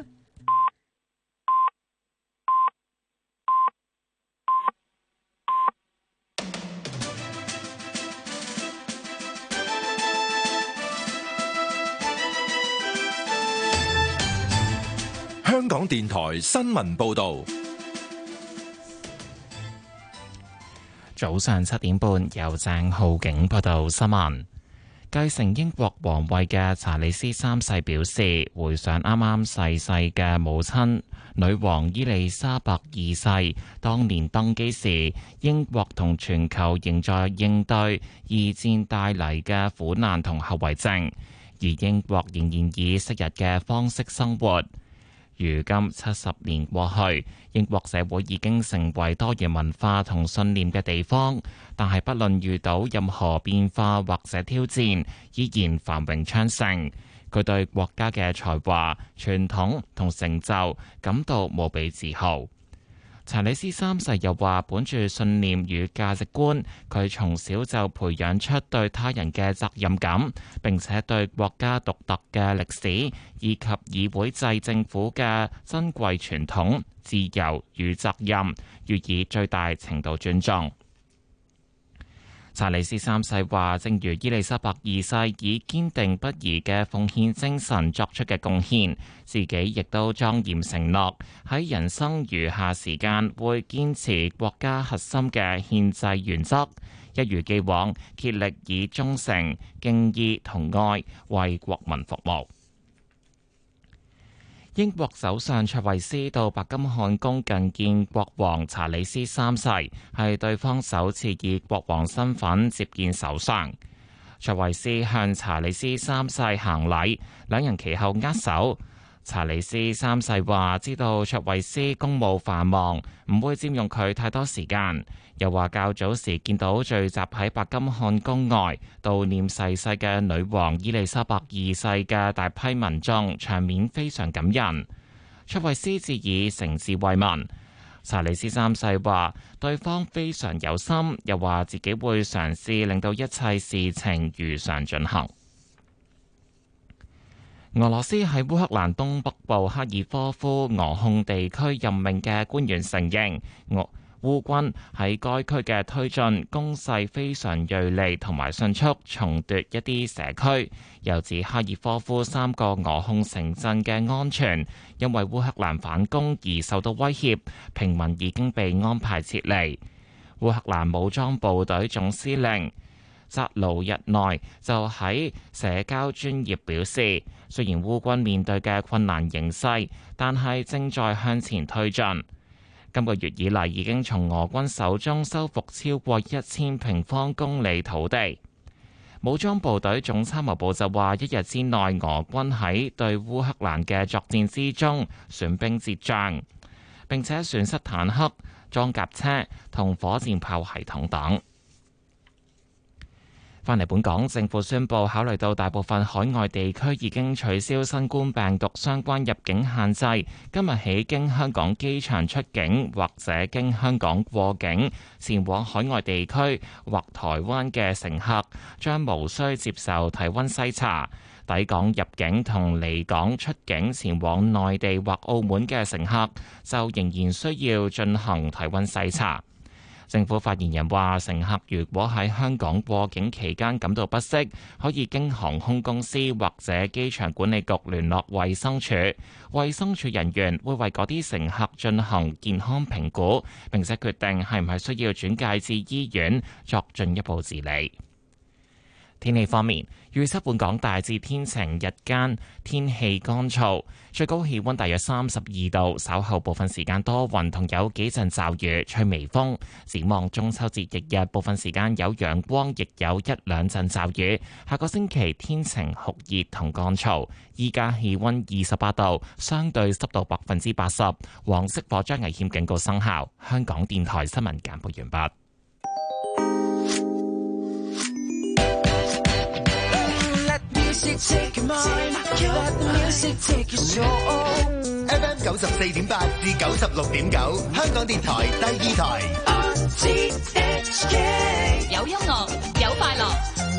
Speaker 14: 香港電台新聞報道，
Speaker 9: 早上七點半由鄭浩景報道新聞。繼承英國皇位嘅查理斯三世表示，回想啱啱逝世嘅母親女王伊麗莎白二世當年登基時，英國同全球仍在應對二戰帶嚟嘅苦難同後遺症，而英國仍然以昔日嘅方式生活。如今七十年過去，英國社會已經成為多元文化同信念嘅地方，但係不論遇到任何變化或者挑戰，依然繁榮昌盛。佢對國家嘅才華、傳統同成就感到無比自豪。 查理斯三世又話，本住信念與價值觀，佢從小就培養出對他人嘅責任感，並且對國家獨特嘅歷史以及議會制政府嘅珍貴傳統、自由與責任予以最大程度尊重。查理斯三世話，正如伊麗莎白二世以堅定不移嘅奉獻精神作出嘅貢獻，自己亦都莊嚴承諾喺人生餘下時間會堅持國家核心嘅憲制原則，一如既往竭力以忠誠、敬意同愛為國民服務。英國首相卓慧思到白金漢宮覲見國王查理斯三世，係對方首次以國王身份接見首相。卓慧思向查理斯三世行禮，兩人其後握手。查理斯三世話知道卓慧思公務繁忙，唔會佔用佢太多時間。又話較早時見到聚集喺白金漢宮外悼念逝世嘅女王伊麗莎白二世嘅大批民眾，場面非常感人。卓慧思致以誠摯慰問。查理斯三世話對方非常有心，又話自己會嘗試令到一切事情如常進行。俄羅斯喺烏克蘭東北部哈爾科夫俄控地區任命嘅官員承認，俄烏軍喺該區嘅推進攻勢非常銳利同埋迅速，重奪一啲社區。又指哈爾科夫三個俄控城鎮嘅安全因為烏克蘭反攻而受到威脅，平民已經被安排撤離。烏克蘭武裝部隊總司令扎盧日內就喺社交專頁表示，雖然烏軍面對嘅困難形勢，但係正在向前推進。今個月以嚟已經從俄軍手中收復超過一千平方公里土地。武裝部隊總參謀部就話，一日之內俄軍喺對烏克蘭嘅作戰之中損兵折將，並且損失坦克、裝甲車同火箭炮系統等。返嚟本港，政府宣布考慮到大部分海外地區已經取消新冠病毒相關入境限制，今日起經香港機場出境或者經香港過境前往海外地區或台灣嘅乘客，將無需接受體溫篩查。抵港入境同離港出境前往內地或澳門嘅乘客，就仍然需要進行體溫篩查。政府發言人話，乘客如果喺香港過境期間感到不適，可以經航空公司或者機場管理局聯絡衛生署，衛生署人員會為嗰啲乘客進行健康評估，並且決定係唔係需要轉介至醫院作進一步治理。天氣方面，預測本港大致天晴，日間天氣乾燥，最高氣溫大約三十二度，稍後部分時間多雲同有幾陣驟雨，吹微風。展望中秋節翌日，部分時間有陽光，亦有一兩陣驟雨。下個星期天晴酷熱同乾燥。依家氣溫二十八度，相對濕度百分之八十，黃色火災危險警告生效。香港電台新聞簡報完畢。
Speaker 21: F M 九十四點八至九十六點九，香港電台第二台。
Speaker 19: 有音樂，有快樂。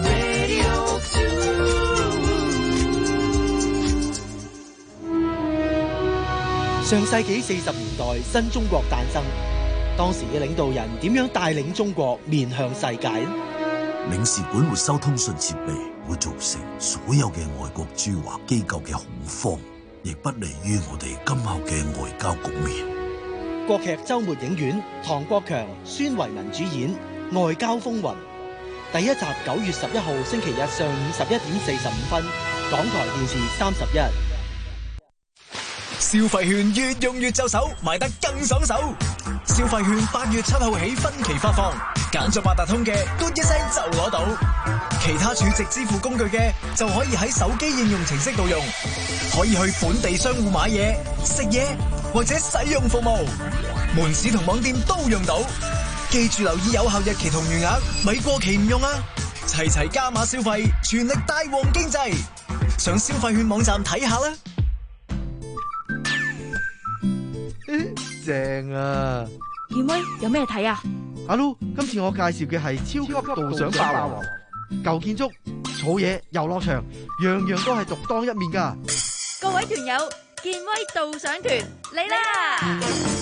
Speaker 10: 上世紀四十年代，新中國誕生，當時嘅領導人點樣帶領中國面向世界呢？
Speaker 11: 領事館沒收通訊設備，會造成所有嘅外國駐華機構嘅恐慌，亦不利於我哋今後嘅外交局面。
Speaker 10: 國劇周末影院，唐國強、孫維民主演《外交風雲》第一集，九月十一號星期日上午十一點四十五分，港台電視三十一。
Speaker 12: 消費券越用越就手，買得更爽手。消費券八月七號起分期發放，揀咗八達通嘅，嘟一聲就攞到；其他儲值支付工具嘅，就可以喺手機應用程式度用，可以去本地商戶買嘢、食嘢或者使用服務，門市同網店都用到。記住留意有效日期同餘額，咪過期唔用啊！齊齊加碼消費，全力帶旺經濟，上消費券網站睇下啦。
Speaker 20: 正啊！
Speaker 4: 健威有咩睇啊？
Speaker 20: 阿 Lu，今次我介紹嘅係超級導賞霸王，舊建築、草野、遊樂場，樣樣都係獨當一面噶。
Speaker 4: 各位團友，健威導賞團嚟啦！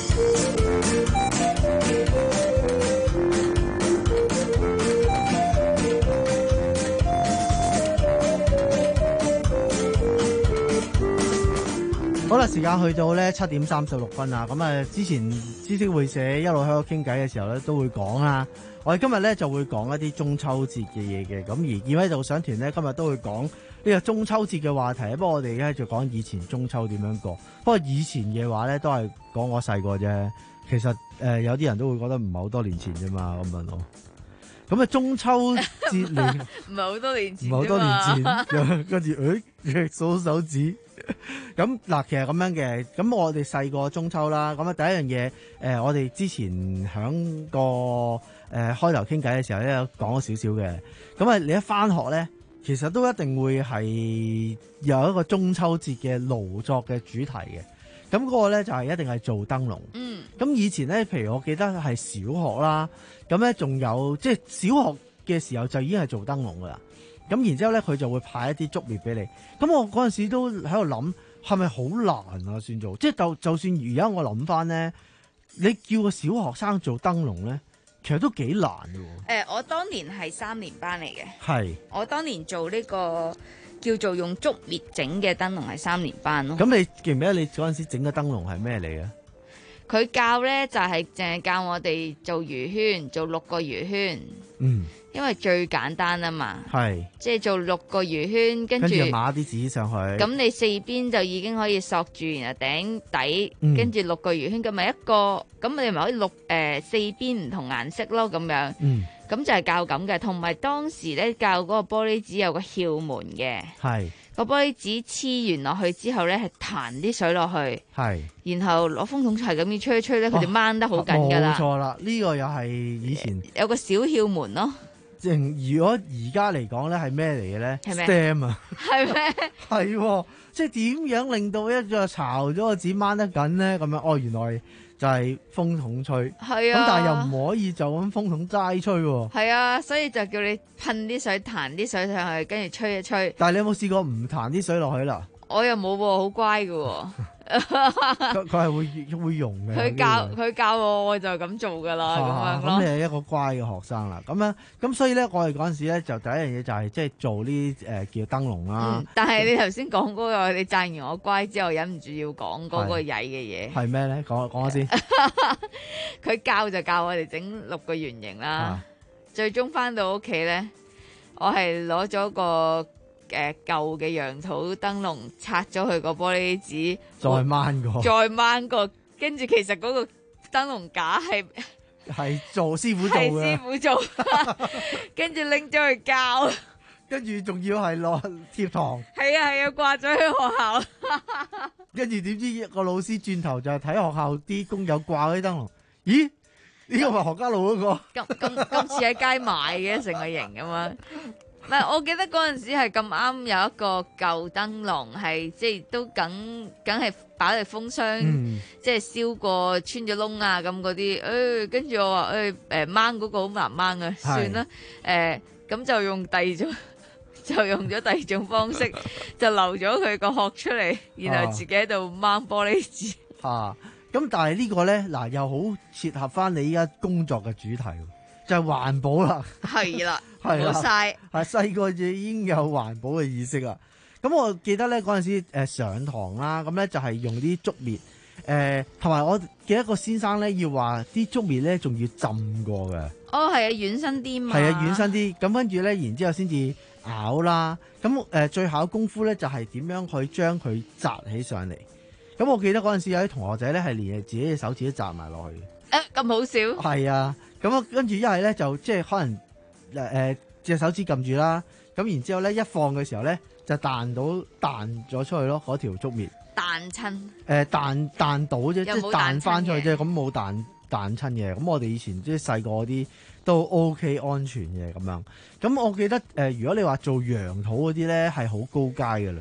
Speaker 20: 好啦，時間去到咧七點三十六分啦。咁啊，之前知識會社一路喺度傾偈嘅時候咧，都會講啦。我哋今日咧就會講一啲中秋節嘅嘢嘅。咁而健威導賞團咧今日都會講呢個中秋節嘅話題。不過我哋而家就講以前中秋點樣過。不過以前嘅話咧都係講我細個啫。其實誒、呃、有啲人都會覺得唔係好多年前啫嘛。咁樣咯。咁啊中秋節嚟
Speaker 8: 唔係好多年前，
Speaker 20: 唔係好多年前，跟住誒數手指。咁嗱，其實咁樣嘅，咁我哋細個中秋啦，咁啊第一樣嘢，誒、呃，我哋之前響個誒、呃、開頭傾偈嘅時候咧，有講咗少少嘅，咁啊，你一翻學咧，其實都一定會係有一個中秋節嘅勞作嘅主題嘅，咁嗰個咧就係、是、一定係做燈籠。嗯，咁以前咧，譬如我記得係小學啦，咁咧仲有即係小學嘅時候就已經係做燈籠噶啦。咁然之後咧，佢就會派一啲竹篾俾你。咁我嗰陣時都喺度諗，係咪好難啊？算做，即係就就算而家我諗翻咧，你叫個小學生做燈籠咧，其實都幾難嘅。誒、
Speaker 8: 呃，我當年係三年班嚟嘅。係。我當年做呢個叫做用竹篾整嘅燈籠係三年班咯。
Speaker 20: 咁你記唔記得你嗰陣時整嘅燈籠係咩嚟嘅？
Speaker 8: 佢教咧就係淨係教我哋做魚圈，做六個魚圈。嗯。因為最簡單啊嘛，係即係做六個魚圈，跟住
Speaker 20: 碼啲紙上去，
Speaker 8: 咁你四邊就已經可以索住，然後頂底，嗯、跟住六個魚圈，咁咪一個，咁你咪可以六誒、呃、四邊唔同顏色咯，咁樣，咁、嗯、就係教咁嘅。同埋當時咧教嗰個玻璃紙有個竅門嘅，係個玻璃紙黐完落去之後咧係彈啲水落去，係，然後攞風筒係咁樣吹一吹咧，佢就掹得好緊噶啦。冇錯啦，呢、這個又係以前有個小竅門咯。
Speaker 20: 如果而家嚟講咧，係咩嚟嘅咧 ？Stem 啊，係咩？係，即係點樣令到一個巢咗個紙掹得緊咧？咁樣哦，原來就係風筒吹。係啊，咁但係又唔可以就咁風筒齋吹喎。係
Speaker 8: 啊，所以就叫你噴啲水、彈啲水上去，跟住吹一吹。
Speaker 20: 但係你有冇試過唔彈啲水落去啦？
Speaker 8: 我又冇喎，好乖㗎喎。
Speaker 20: 佢佢係會會用嘅。
Speaker 8: 佢教佢教我，我就咁做噶啦，咁、啊、樣咯。咁
Speaker 20: 你係一個乖嘅學生啦。咁樣咁所以咧，我哋嗰陣時咧就第一樣嘢就係即係做呢誒、呃、叫燈籠啦。
Speaker 8: 嗯、但係你頭先講嗰個，你讚完我乖之後，忍唔住要講嗰個曳嘅嘢。係咩咧？講講下先。佢教就教我哋整六個圓形啦。啊、最終翻到屋企咧，我係攞咗個。誒，舊嘅楊桃燈籠拆咗佢個玻璃紙，
Speaker 20: 再掹過，
Speaker 8: 再掹過，跟住其實嗰個燈籠架係
Speaker 20: 係做師傅做嘅，
Speaker 8: 係師傅做，跟住拎咗去教，
Speaker 20: 跟住仲要係落貼堂，
Speaker 8: 係啊係啊，掛咗喺學校，
Speaker 20: 跟住點知個老師轉頭就睇學校啲工友掛嗰啲燈籠，咦？呢個咪何家路嗰個？
Speaker 8: 今今今次喺街買嘅成個型咁嘛。唔係，我記得嗰陣時係咁啱有一個舊燈籠，係即係都梗梗係擺嚟封箱，嗯、即係燒過穿咗窿啊咁嗰啲。誒，跟、哎、住我話誒誒掹嗰個好難掹啊，算啦。誒、呃，咁就用第二種，就用咗第二種方式，就留咗佢個殼出嚟，然後自己喺度掹玻璃紙。
Speaker 20: 啊，咁但係呢個咧嗱，又好切合翻你依家工作嘅主題。就係環保啦，
Speaker 8: 係啦，冇晒，
Speaker 20: 係細個就已經有環保嘅意識啦。咁我記得咧嗰陣時誒、呃、上堂啦，咁咧就係用啲竹篾，誒同埋我記得個先生咧要話啲竹篾咧仲要浸過嘅。
Speaker 8: 哦，係啊，軟身啲嘛。
Speaker 20: 係啊，軟身啲。咁跟住咧，然之後先至拗啦。咁誒、呃、最後功夫咧就係、是、點樣去將佢紮起上嚟。咁我記得嗰陣時有啲同學仔咧係連自己嘅手指都紮埋落去。
Speaker 8: 誒咁好少。係
Speaker 20: 啊。咁啊，跟住一係咧就即係可能誒誒隻手指撳住啦，咁然之後咧一放嘅時候咧就彈到彈咗出去咯，嗰條竹篾
Speaker 8: 彈親
Speaker 20: 誒彈彈到啫，即係彈翻出去啫，咁冇彈彈親嘅。咁我哋以前即係細個嗰啲都 OK 安全嘅咁樣。咁我記得誒、呃，如果你話做楊桃嗰啲咧係好高階嘅啦，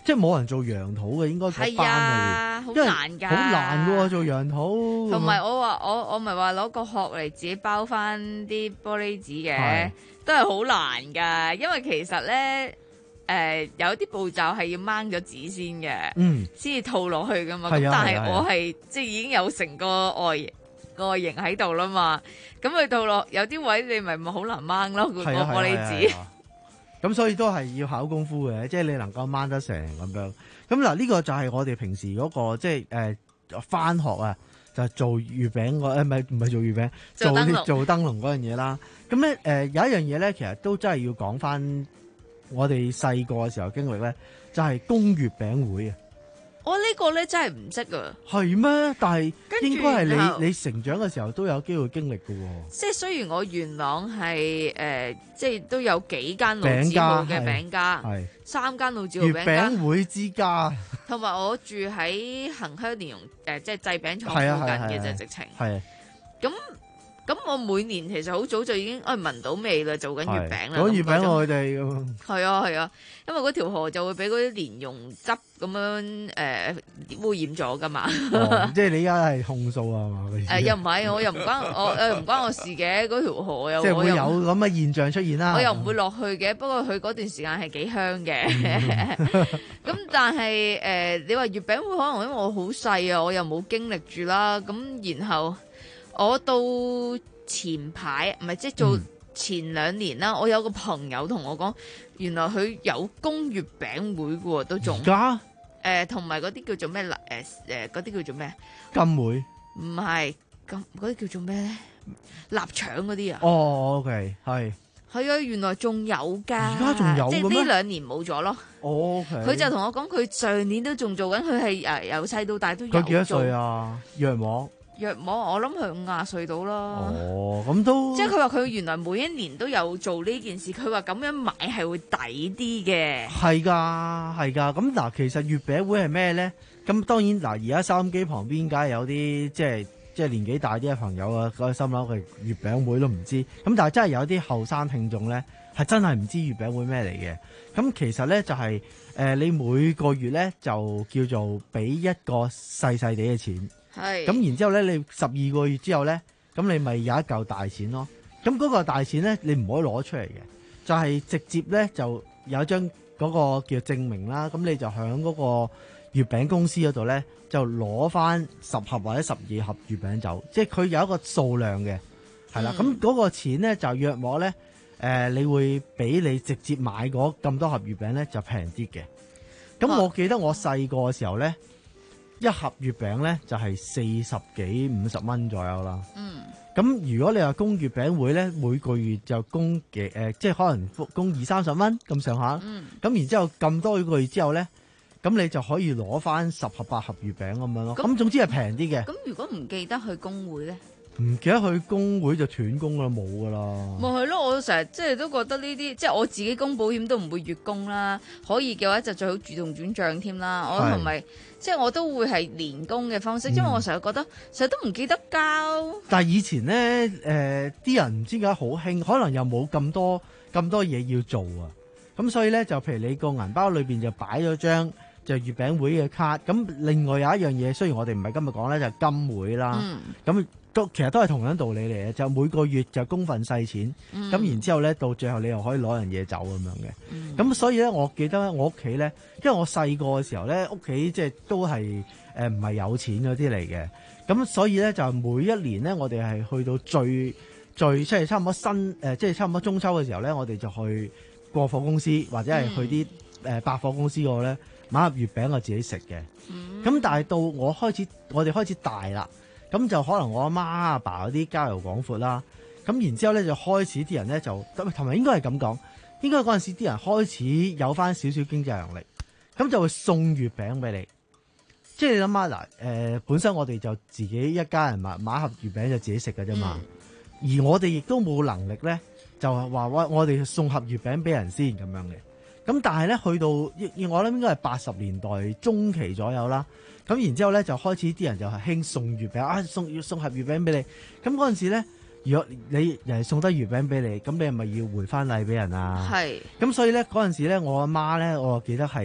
Speaker 20: 即係冇人做羊肚嘅，應該嗰班
Speaker 8: 啊，好難㗎，
Speaker 20: 好難㗎喎做羊肚。
Speaker 8: 同埋我話我我咪話攞個殼嚟自己包翻啲玻璃紙嘅，都係好難㗎，因為其實咧。誒、呃、有啲步驟係要掹咗紙先嘅，嗯，先至套落去噶嘛。咁、啊、但係我係、啊、即係已經有成個外外形喺度啦嘛。咁佢套落有啲位你咪咪好難掹咯，個、啊、玻璃紙。咁、啊
Speaker 20: 啊啊、所以都係要考功夫嘅，即係你能夠掹得成咁樣。咁嗱呢個就係我哋平時嗰、嗰個即係誒返學啊，就係、做月餅個誒唔係唔係做月餅，做燈做燈籠嗰樣嘢啦。咁咧誒有一樣嘢咧，其實都真係要講返。我哋細個嘅時候經歷咧，就係供月餅會啊！
Speaker 8: 我呢個咧真係唔識啊！
Speaker 20: 係咩？但係應該係你你成長嘅時候都有機會經歷嘅喎。
Speaker 8: 即係雖然我元朗係誒、呃，即係都有幾間老字號嘅餅家，係三間老字號餅家，
Speaker 20: 月餅會之家。同
Speaker 8: 埋我住喺恒香蓮蓉誒，即係製餅廠附近嘅啫，直情係咁。咁我每年其實好早就已經誒聞到味啦，做緊月餅啦。
Speaker 20: 講月餅我哋咁。係
Speaker 8: 啊係啊，因為嗰條河就會俾嗰啲蓮蓉汁咁樣誒、呃、污染咗噶嘛。
Speaker 20: 哦、即係你而家係控訴啊嘛？誒、
Speaker 8: 呃、又唔係，我又唔關我誒唔關我事嘅，嗰條河又
Speaker 20: 即係會有咁嘅現象出現啦。
Speaker 8: 我又唔會落去嘅，不過佢嗰段時間係幾香嘅。咁但係誒、呃，你話月餅會可能因為我好細啊，我又冇經歷住啦。咁然後。我到前排唔係即係做前兩年啦、嗯，我有個朋友同我講，原來佢有供月餅會嘅喎，都仲而家誒同埋嗰啲叫做咩？誒誒嗰啲叫做咩？
Speaker 20: 金會
Speaker 8: 唔係金嗰啲叫做咩咧？臘腸嗰啲啊？
Speaker 20: 哦 ，OK 係
Speaker 8: 係啊，原來仲有㗎，
Speaker 20: 而家仲有嘅咩？
Speaker 8: 即係呢兩年冇咗咯。
Speaker 20: 哦 OK，
Speaker 8: 佢就同我講，佢上年都仲做緊，佢係誒由細到大都有做。
Speaker 20: 佢幾多歲啊？約莫？
Speaker 8: 約莫我諗佢五廿歲到啦。
Speaker 20: 哦，咁都
Speaker 8: 即係佢話佢原來每一年都有做呢件事，佢話咁樣買係會抵啲嘅。係噶，係噶。咁嗱，其實月餅會係咩咧？咁當然嗱，而家收音機旁邊梗係有啲即係即係年紀大啲嘅朋友啊，嗰個心諗佢月餅會都唔知。咁但係真係有啲後生聽眾咧，係真係唔知月餅會咩嚟嘅。咁其實咧就係、是、誒、呃，你每個月咧就叫做俾一個細細哋嘅錢。係，咁然之後咧，你十二個月之後咧，咁你咪有一嚿大錢咯。咁嗰個大錢咧，你唔可以攞出嚟嘅，就係、是、直接咧就有一張嗰個叫證明啦。咁你就響嗰個月餅公司嗰度咧，就攞翻十盒或者十二盒月餅走，即係佢有一個數量嘅，係啦。咁、嗯、嗰個錢咧就約莫咧，誒、呃，你會比你直接買嗰咁多盒月餅咧就平啲嘅。咁我記得我細個嘅時候咧。一盒月餅咧就係四十幾五十蚊左右啦。嗯，咁如果你話供月餅會咧，每個月就供嘅誒、呃，即係可能供二三十蚊咁上下。嗯，咁然之後咁多個月之後咧，咁你就可以攞翻十盒八盒月餅咁樣咯。咁總之係平啲嘅。咁如果唔記得去工會咧？唔記得去工會就斷供啦，冇噶啦。咪係咯，我成日即係都覺得呢啲，即係我自己供保險都唔會月供啦。可以嘅話就最好主動轉賬添啦。我同埋即係我都會係年供嘅方式，嗯、因為我成日覺得成日都唔記得交。但係以前咧，誒、呃、啲人唔知點解好興，可能又冇咁多咁多嘢要做啊。咁所以咧就譬如你個銀包裏邊就擺咗張就月餅會嘅卡。咁另外有一樣嘢，雖然我哋唔係今日講咧，就係、金會啦。咁、嗯都其實都係同樣道理嚟嘅，就每個月就供份細錢，咁、嗯、然之後咧到最後你又可以攞樣嘢走咁樣嘅。咁、嗯、所以咧，我記得我屋企咧，因為我細個嘅時候咧，屋企即係都係誒唔係有錢嗰啲嚟嘅。咁所以咧就每一年咧，我哋係去到最最即係差唔多新誒，即係差唔多中秋嘅時候咧，我哋就去過貨公司或者係去啲誒百貨公司嗰度咧買盒月餅我自己食嘅。咁、嗯、但係到我開始我哋開始大啦。咁就可能我阿媽阿爸嗰啲交遊廣闊啦，咁然之後咧就開始啲人咧就，同埋應該係咁講，應該嗰陣時啲人開始有翻少少經濟能力，咁就會送月餅俾你。即係你諗下嗱，誒、呃、本身我哋就自己一家人買買盒月餅就自己食㗎啫嘛，而我哋亦都冇能力咧，就係話我我哋送盒月餅俾人先咁樣嘅。咁但係咧去到，我諗應該係八十年代中期左右啦。咁然之後咧，就開始啲人就係興送月餅啊，送要送盒月餅俾你。咁嗰陣時咧，如果你人哋送得月餅俾你，咁你係咪要回翻禮俾人啊？係。咁所以咧嗰陣時咧，我阿媽咧，我記得係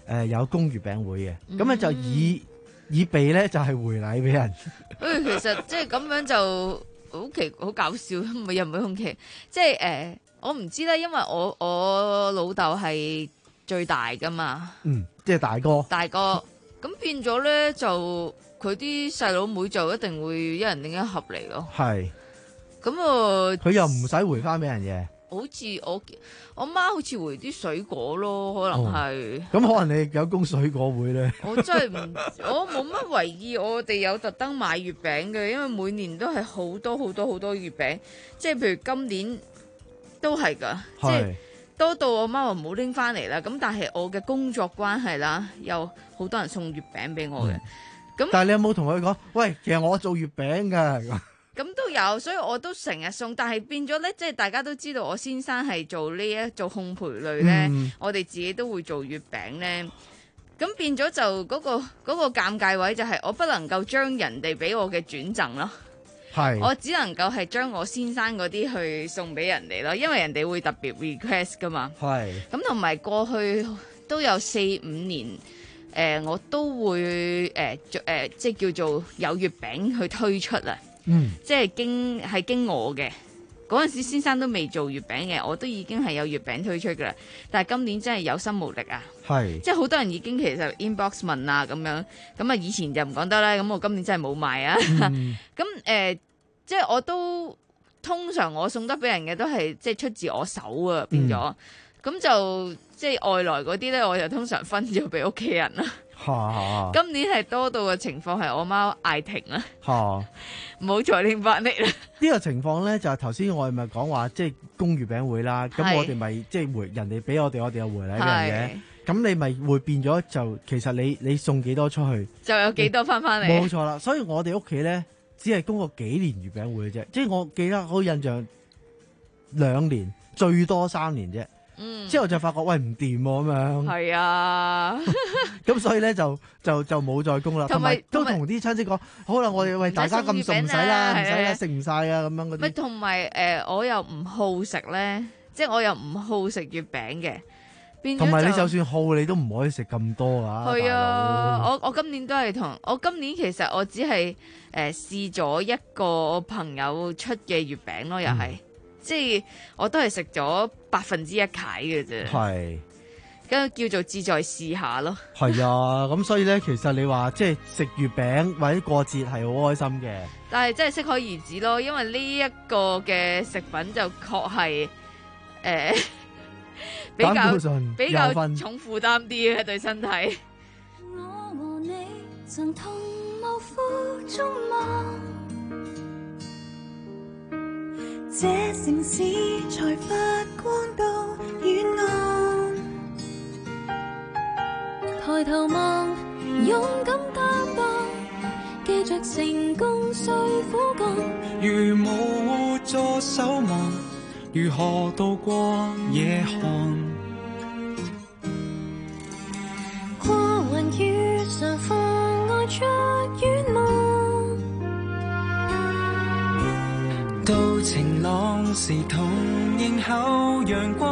Speaker 20: 誒有供月餅會嘅，咁咧、
Speaker 8: 嗯、
Speaker 20: 就以以備咧就係回禮俾人。
Speaker 8: 誒，其實即係咁樣就好奇好搞笑，唔係又唔係好奇，即係誒，我唔知咧，因為我我老豆係最大噶嘛，
Speaker 20: 嗯，即係大哥，
Speaker 8: 大哥，咁變咗咧就佢啲細佬妹就一定會一人拎一盒嚟咯，
Speaker 20: 係，
Speaker 8: 咁啊，
Speaker 20: 佢又唔使回翻俾人嘅。
Speaker 8: 好似我我媽好似回啲水果咯，可能係。
Speaker 20: 咁、哦、可能你有供水果會咧？
Speaker 8: 我真係唔，我冇乜為意。我哋有特登買月餅嘅，因為每年都係好多好多好多月餅。即係譬如今年都係㗎，即係多到我媽話唔好拎翻嚟啦。咁但係我嘅工作關係啦，有好多人送月餅俾我嘅。咁、嗯、
Speaker 20: 但係你有冇同佢講？喂，其實我做月餅㗎。
Speaker 8: 咁都有，所以我都成日送，但係變咗咧，即係大家都知道我先生係做呢一做烘焙類咧，嗯、我哋自己都會做月餅咧。咁變咗就嗰、嗰個嗰、嗰個尷尬位就係我不能夠將人哋俾我嘅轉贈咯，係我只能夠係將我先生嗰啲去送俾人哋咯，因為人哋會特別 request 噶嘛。係咁同埋過去都有四五年，誒、呃、我都會誒誒、呃呃、即係叫做有月餅去推出啊。嗯，即係經係經我嘅嗰陣時，先生都未做月餅嘅，我都已經係有月餅推出噶啦。但係今年真係有心無力啊，係即係好多人已經其實 inbox 問啊咁樣，咁啊以前就唔講得啦，咁我今年真係冇賣啊。咁誒、嗯呃，即係我都通常我送得俾人嘅都係即係出自我手啊，變咗咁、嗯、就即係外來嗰啲咧，我就通常分咗俾屋企人啦。啊、今年係多到嘅情況係我媽嗌停啦，唔好再拎翻嚟啦。
Speaker 20: 呢個情況咧就係頭先我哋咪講話，即係供月餅會啦。咁我哋咪即係回人哋俾我哋，我哋有回禮俾人嘅。咁你咪會變咗就其實你你送幾多出去，就有幾多翻翻嚟。冇錯啦，所以我哋屋企咧只係供過幾年月餅會嘅啫。即係我記得好印象兩年，最多三年啫。嗯，之後就發覺喂唔掂咁樣，係啊，咁所以咧就就就冇再供啦，同埋都同啲親戚講，好啦，我哋喂大家咁熟唔使啦，唔使啦，食唔晒啊咁樣嗰啲。
Speaker 8: 咪同埋誒，我又唔好食咧，即係我又唔好食月餅嘅，變咗同埋你就算好，你都唔可以食咁多啊。係啊，我我今年都係同我今年其實我只係誒試咗一個朋友出嘅月餅咯，又係。嗯即係我都係食咗百分之一契嘅啫，係，咁叫做志在試下咯。係啊，咁所以咧，其實你話即係食月餅或者過節係好開心嘅，但係真係適可而止咯，因為呢一個嘅食品就確係誒比較比較重負擔啲嘅對身體。我和你曾同臥苦中夢，這城市才發光到遠岸，抬頭望，勇敢擔當，記着成功需苦幹。如無助守望，如何渡過夜寒？過雲雨常妨礙着遠望。到晴朗時同迎候陽光，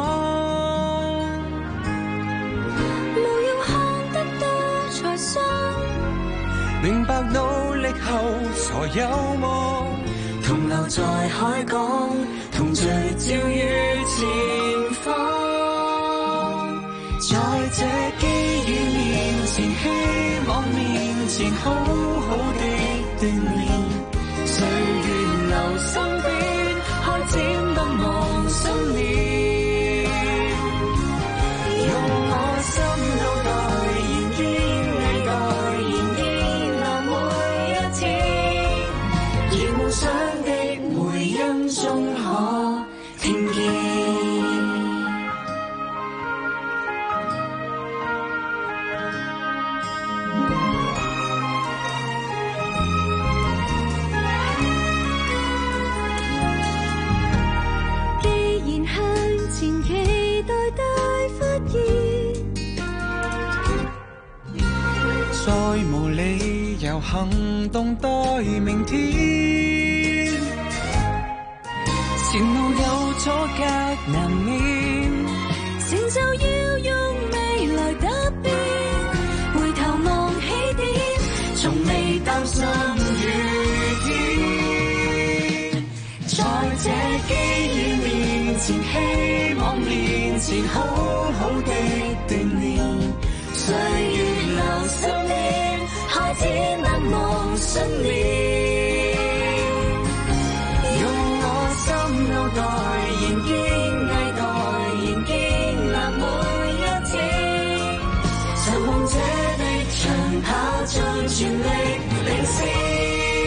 Speaker 8: 無用看得多才信，明白努力後才有望，同留在海港，同聚焦於前方，在這機遇面前，希望面前，好好的鍛鍊，歲月留身邊，開展不忘信念，用我心腦袋，燃煙你代，燃煙留每一天，而夢想的回音中可聽見。再無理由行動待明天，前路有阻隔難免，成就要用未來答辯。
Speaker 7: 前，希望面前，好好的鍛鍊。歲月流逝面，開始難忘信念。用我心腦袋，仍堅毅待，仍堅立每一天。尋夢這地長跑，盡全力領先。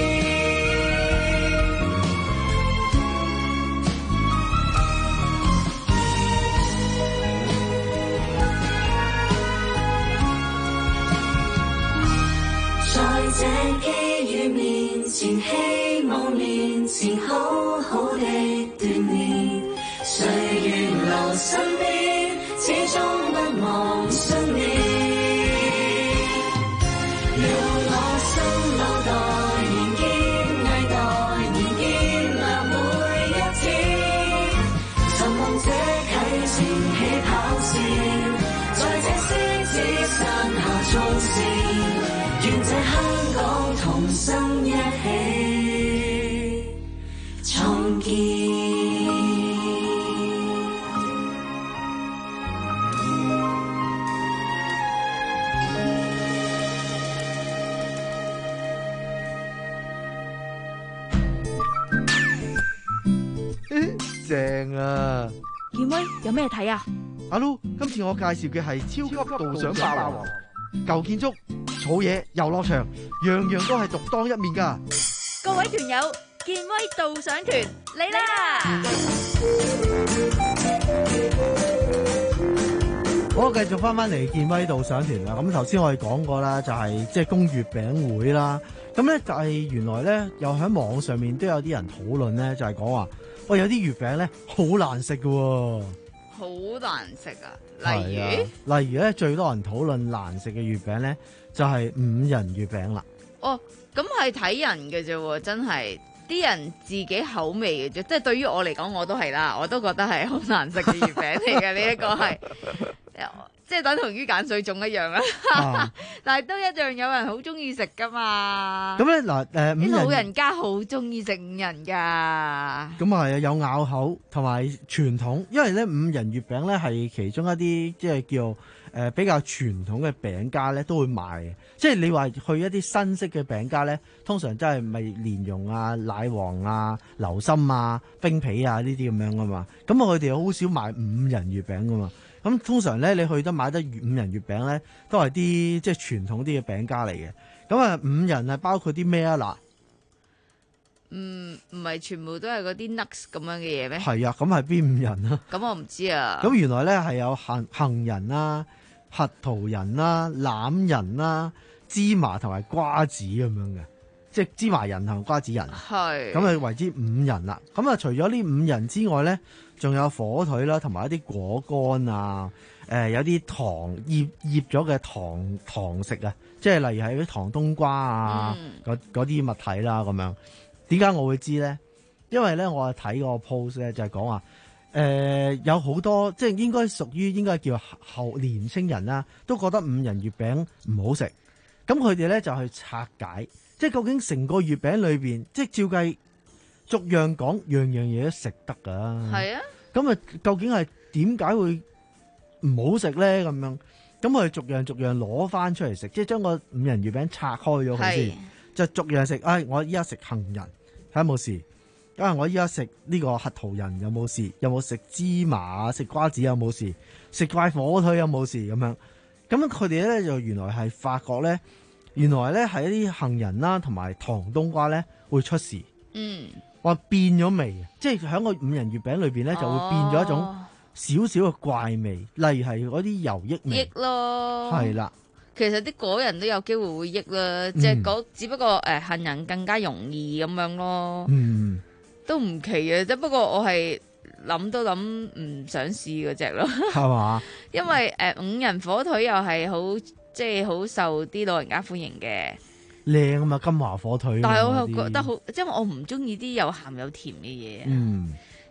Speaker 7: 這機遇面前，希望面前，好好地鍛鍊。歲月留身邊，始終不忘信念。用我心腦袋，仍堅毅待，仍堅立每一天。尋夢這啟程起跑線，在這獅子山下衝線，願這香港同心一起創建。
Speaker 20: 正啊！
Speaker 8: 健威有咩睇啊？
Speaker 20: 阿 Lu，今次我介紹嘅係超級導賞霸王，舊建築、草野、遊樂場，樣樣都係獨當一面噶。
Speaker 8: 各位團友，健威導賞團嚟啦！
Speaker 20: 好，繼續翻翻嚟健威導賞團啦。咁頭先我哋講過啦，就係即係供月餅會啦。咁咧就係原來咧，又喺網上面都有啲人討論咧，就係講話，喂，有啲月餅咧好難食噶喎。
Speaker 8: 好難食啊！例如，
Speaker 20: 啊、例如咧，最多人討論難食嘅月餅咧，就係、是、五仁月餅啦。
Speaker 8: 哦，咁係睇人嘅啫，真係啲人自己口味嘅啫。即係對於我嚟講，我都係啦，我都覺得係好難食嘅月餅嚟嘅。呢一個係，即係等同於鹼水粽一樣啦。啊、但係都一樣有人好中意食噶嘛。咁咧嗱，誒，啲老人家好中意食五仁噶。
Speaker 20: 咁啊係啊，有咬口同埋傳統，因為咧五仁月餅咧係其中一啲即係叫誒、呃、比較傳統嘅餅家咧都會賣嘅。即係你話去一啲新式嘅餅家咧，通常真係咪蓮蓉啊、奶黃啊、流心啊、冰皮啊呢啲咁樣噶嘛。咁啊，佢哋好少賣五仁月餅噶嘛。咁通常咧，你去得買得五仁月餅咧，都係啲即係傳統啲嘅餅家嚟嘅。咁啊，五仁係包括啲咩啊？嗱，
Speaker 8: 嗯，唔係全部都係嗰啲 nuts 咁樣嘅嘢咩？
Speaker 20: 係啊，咁係邊五仁啊？
Speaker 8: 咁我唔知啊。
Speaker 20: 咁原來咧係有杏杏仁啦、核桃仁啦、欖仁啦、芝麻同埋瓜子咁樣嘅，即係芝麻仁同瓜子仁。係。咁啊為之五仁啦。咁啊，除咗呢五仁之外咧，仲有火腿啦，同埋一啲果乾啊，誒、呃、有啲糖醃醃咗嘅糖糖食啊，即係例如係啲糖冬瓜啊，嗰啲、嗯、物體啦咁樣。點解我會知咧？因為咧我係睇個 post 咧，就係講話誒有好多即係應該屬於應該叫後年青人啦，都覺得五仁月餅唔好食。咁佢哋咧就去拆解，即係究竟成個月餅裏邊，即係照計。逐樣講，樣樣嘢都食得噶。係啊，咁啊，究竟係點解會唔好食咧？咁樣，咁我哋逐樣逐樣攞翻出嚟食，即係將個五仁月餅拆開咗佢先，就逐樣食。唉、哎，我依家食杏仁，睇下有冇事。因為我依家食呢個核桃仁有冇事？有冇食芝麻、食瓜子有冇事？食塊火腿有冇事？咁樣，咁佢哋咧就原來係發覺咧，原來咧係一啲杏仁啦，同埋糖冬瓜咧會出事。嗯。話變咗味，即係喺個五仁月餅裏邊咧，就會變咗一種少少嘅怪味，例如係嗰啲油益味。益咯，係啦。
Speaker 8: 其實啲果仁都有機會會益啦，即係嗰只不過誒杏仁更加容易咁樣咯。嗯，都唔奇嘅，即不過我係諗都諗唔想試嗰隻咯。係嘛？因為誒五仁火腿又係好即係好受啲老人家歡迎嘅。
Speaker 20: 靚啊嘛，金華火腿。
Speaker 8: 但係我又覺得好，即係我唔中意啲有鹹有甜嘅嘢。嗯，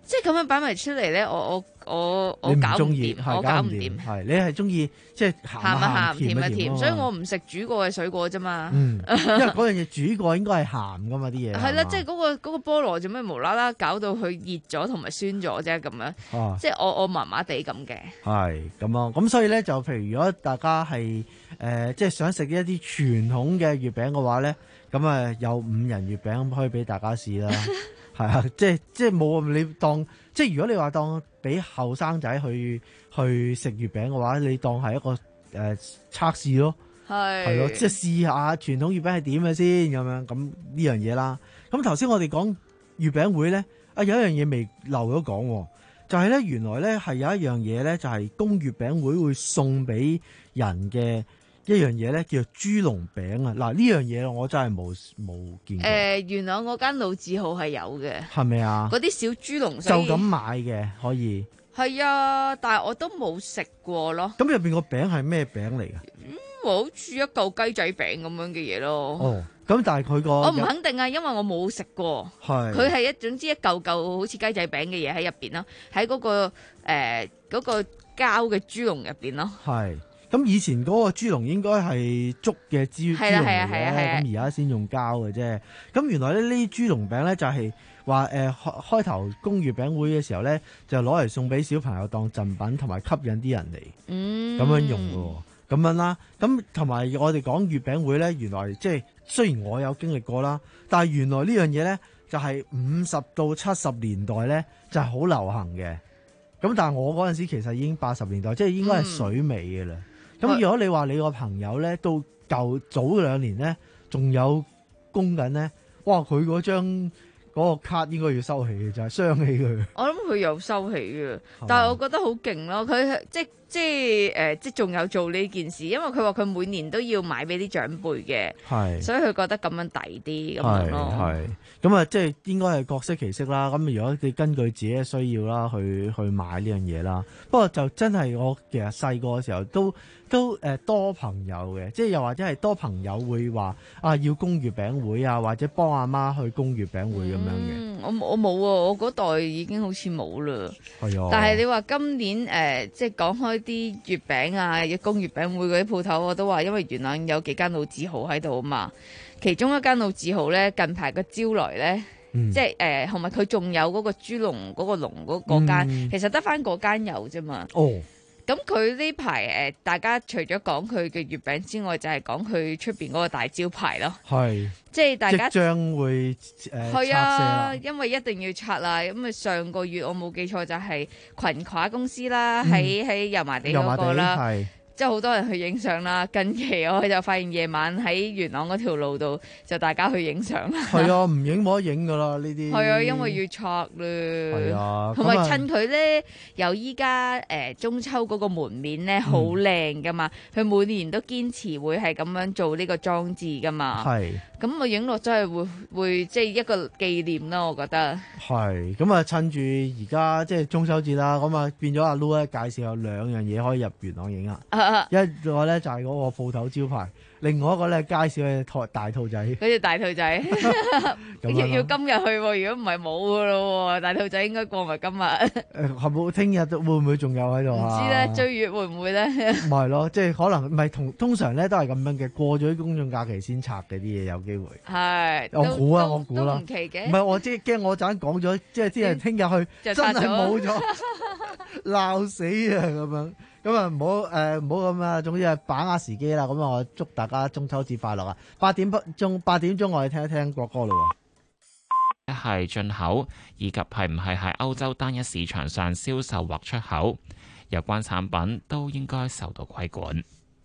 Speaker 8: 即係咁樣擺埋出嚟咧，我我我我
Speaker 20: 你唔
Speaker 8: 搞唔
Speaker 20: 中意，
Speaker 8: 掂，
Speaker 20: 係
Speaker 8: 我搞唔掂。
Speaker 20: 係你係中意即係鹹
Speaker 8: 鹹啊鹹，甜啊甜，所以我
Speaker 20: 唔
Speaker 8: 唔食煮過嘅水果啫嘛。
Speaker 20: 嗯，因為嗰樣嘢煮過應該係鹹噶嘛啲嘢。
Speaker 8: 係啦，即係嗰個嗰個菠蘿做咩無啦啦搞到佢熱咗同埋酸咗啫咁樣，
Speaker 20: 啊
Speaker 8: 即係我我麻麻地咁嘅。
Speaker 20: 係咁啊，咁所以咧就譬如如果大家係誒、呃、即係想食一啲傳統嘅月餅嘅話咧，咁啊有五仁月餅可以俾大家試啦。係啊，即係即係冇你當，即係如果你話當俾後生仔去去食月餅嘅話，你當係一個誒、呃、測試咯，
Speaker 8: 係
Speaker 20: 係咯，即係試下傳統月餅係點嘅先咁樣，咁呢樣嘢啦。咁頭先我哋講月餅會咧，啊有一樣嘢未漏咗講，就係、是、咧原來咧係有一樣嘢咧，就係供月餅會會送俾人嘅。一樣嘢咧叫做豬籠餅啊！嗱呢樣嘢我真係冇冇見過。誒、
Speaker 8: 呃，元朗嗰間老字號係有嘅，
Speaker 20: 係咪啊？
Speaker 8: 嗰啲小豬籠
Speaker 20: 就咁買嘅可以。
Speaker 8: 係啊，但係我都冇食過咯。
Speaker 20: 咁入邊個餅係咩餅嚟㗎？
Speaker 8: 嗯，好似一嚿雞仔餅咁樣嘅嘢咯。
Speaker 20: 哦，咁但係佢個
Speaker 8: 我唔肯定啊，因為我冇食過。
Speaker 20: 係。佢
Speaker 8: 係一總之一嚿嚿好似雞仔餅嘅嘢喺入邊咯，喺嗰、嗰個誒嗰、呃嗰個膠嘅豬籠入邊咯。
Speaker 20: 係。咁以前嗰個豬籠應該係竹嘅豬豬籠嚟嘅，咁而家先用膠嘅啫。咁原來咧呢啲豬籠餅咧就係話誒開開頭供月餅會嘅時候咧，就攞嚟送俾小朋友當贈品，同埋吸引啲人嚟，咁、嗯、樣用嘅，咁樣啦。咁同埋我哋講月餅會咧，原來即係雖然我有經歷過啦，但係原來呢樣嘢咧就係五十到七十年代咧就係好流行嘅。咁但係我嗰陣時其實已經八十年代，即係應該係水尾嘅啦。咁、嗯、如果你話你個朋友咧，到舊早兩年咧，仲有供緊咧，哇！佢嗰張嗰個卡應該要收起嘅，就係傷起佢。我諗佢有收起嘅，但係我覺得好勁咯。佢即即係誒，即仲有做呢件事，因為佢話佢每年都要買俾啲長輩嘅，係，所以佢覺得咁樣抵啲咁樣咯。係，咁啊，即係應該係各適其適啦。咁如果你根據自己嘅需要啦，去去買呢樣嘢啦。不過就真係我其實細個嘅時候都。都誒多朋友嘅，即係又或者係多朋友會話啊要供月餅會啊，或者幫阿媽去供月餅會咁樣嘅。嗯，我我冇啊，我嗰代已經好似冇啦。係啊。但係你話今年誒、呃，即係講開啲月餅啊，要供月餅會嗰啲鋪頭，我都話因為元朗有幾間老字號喺度啊嘛。其中一間老字號咧，近排個招來咧，嗯、即係誒，同埋佢仲有嗰個豬籠嗰個籠嗰嗰間，嗯、其實得翻嗰間有啫嘛。哦。咁佢呢排誒，大家除咗講佢嘅月餅之外，就係講佢出邊嗰個大招牌咯。係，即係大家即將會誒係啊，因為一定要拆啦。咁啊，上個月我冇記錯就係裙褂公司啦，喺喺油麻地嗰個啦。係。即係好多人去影相啦，近期我就發現夜晚喺元朗嗰條路度就大家去影相啦。係啊，唔影冇得影噶啦呢啲。係啊，因為要拆咧。係啊，同埋趁佢咧，由依家誒中秋嗰個門面咧好靚噶嘛，佢、嗯、每年都堅持會係咁樣做呢個裝置噶嘛。係。咁我影落真係會會即係一個紀念啦，我覺得。係。咁啊，趁住而家即係中秋節啦，咁啊變咗阿 Lu 咧介紹有兩樣嘢可以入元朗影啊。一個咧就係嗰個鋪頭招牌，另外一個咧介紹嘅台大兔仔。嗰隻大兔仔要要今日去，如果唔係冇噶咯。大兔仔應該過埋今日。誒，係冇聽日會唔會仲有喺度啊？唔知咧，追月會唔會咧？唔係咯，即係可能唔係同通常咧都係咁樣嘅，過咗啲公眾假期先拆嘅啲嘢，有機會。係，我估啊，我估啦。都唔奇嘅。唔係我即係驚我陣講咗，即係啲人聽日去真係冇咗，鬧死啊咁樣。咁啊，唔好誒，唔好咁啊！總之係把握時機啦。咁啊，我祝大家中秋節快樂啊！八點鐘，八點鐘我哋聽一聽國歌咯。一係進口，以及係唔係喺歐洲單一市場上銷售或出口，有關產品都應該受到規管。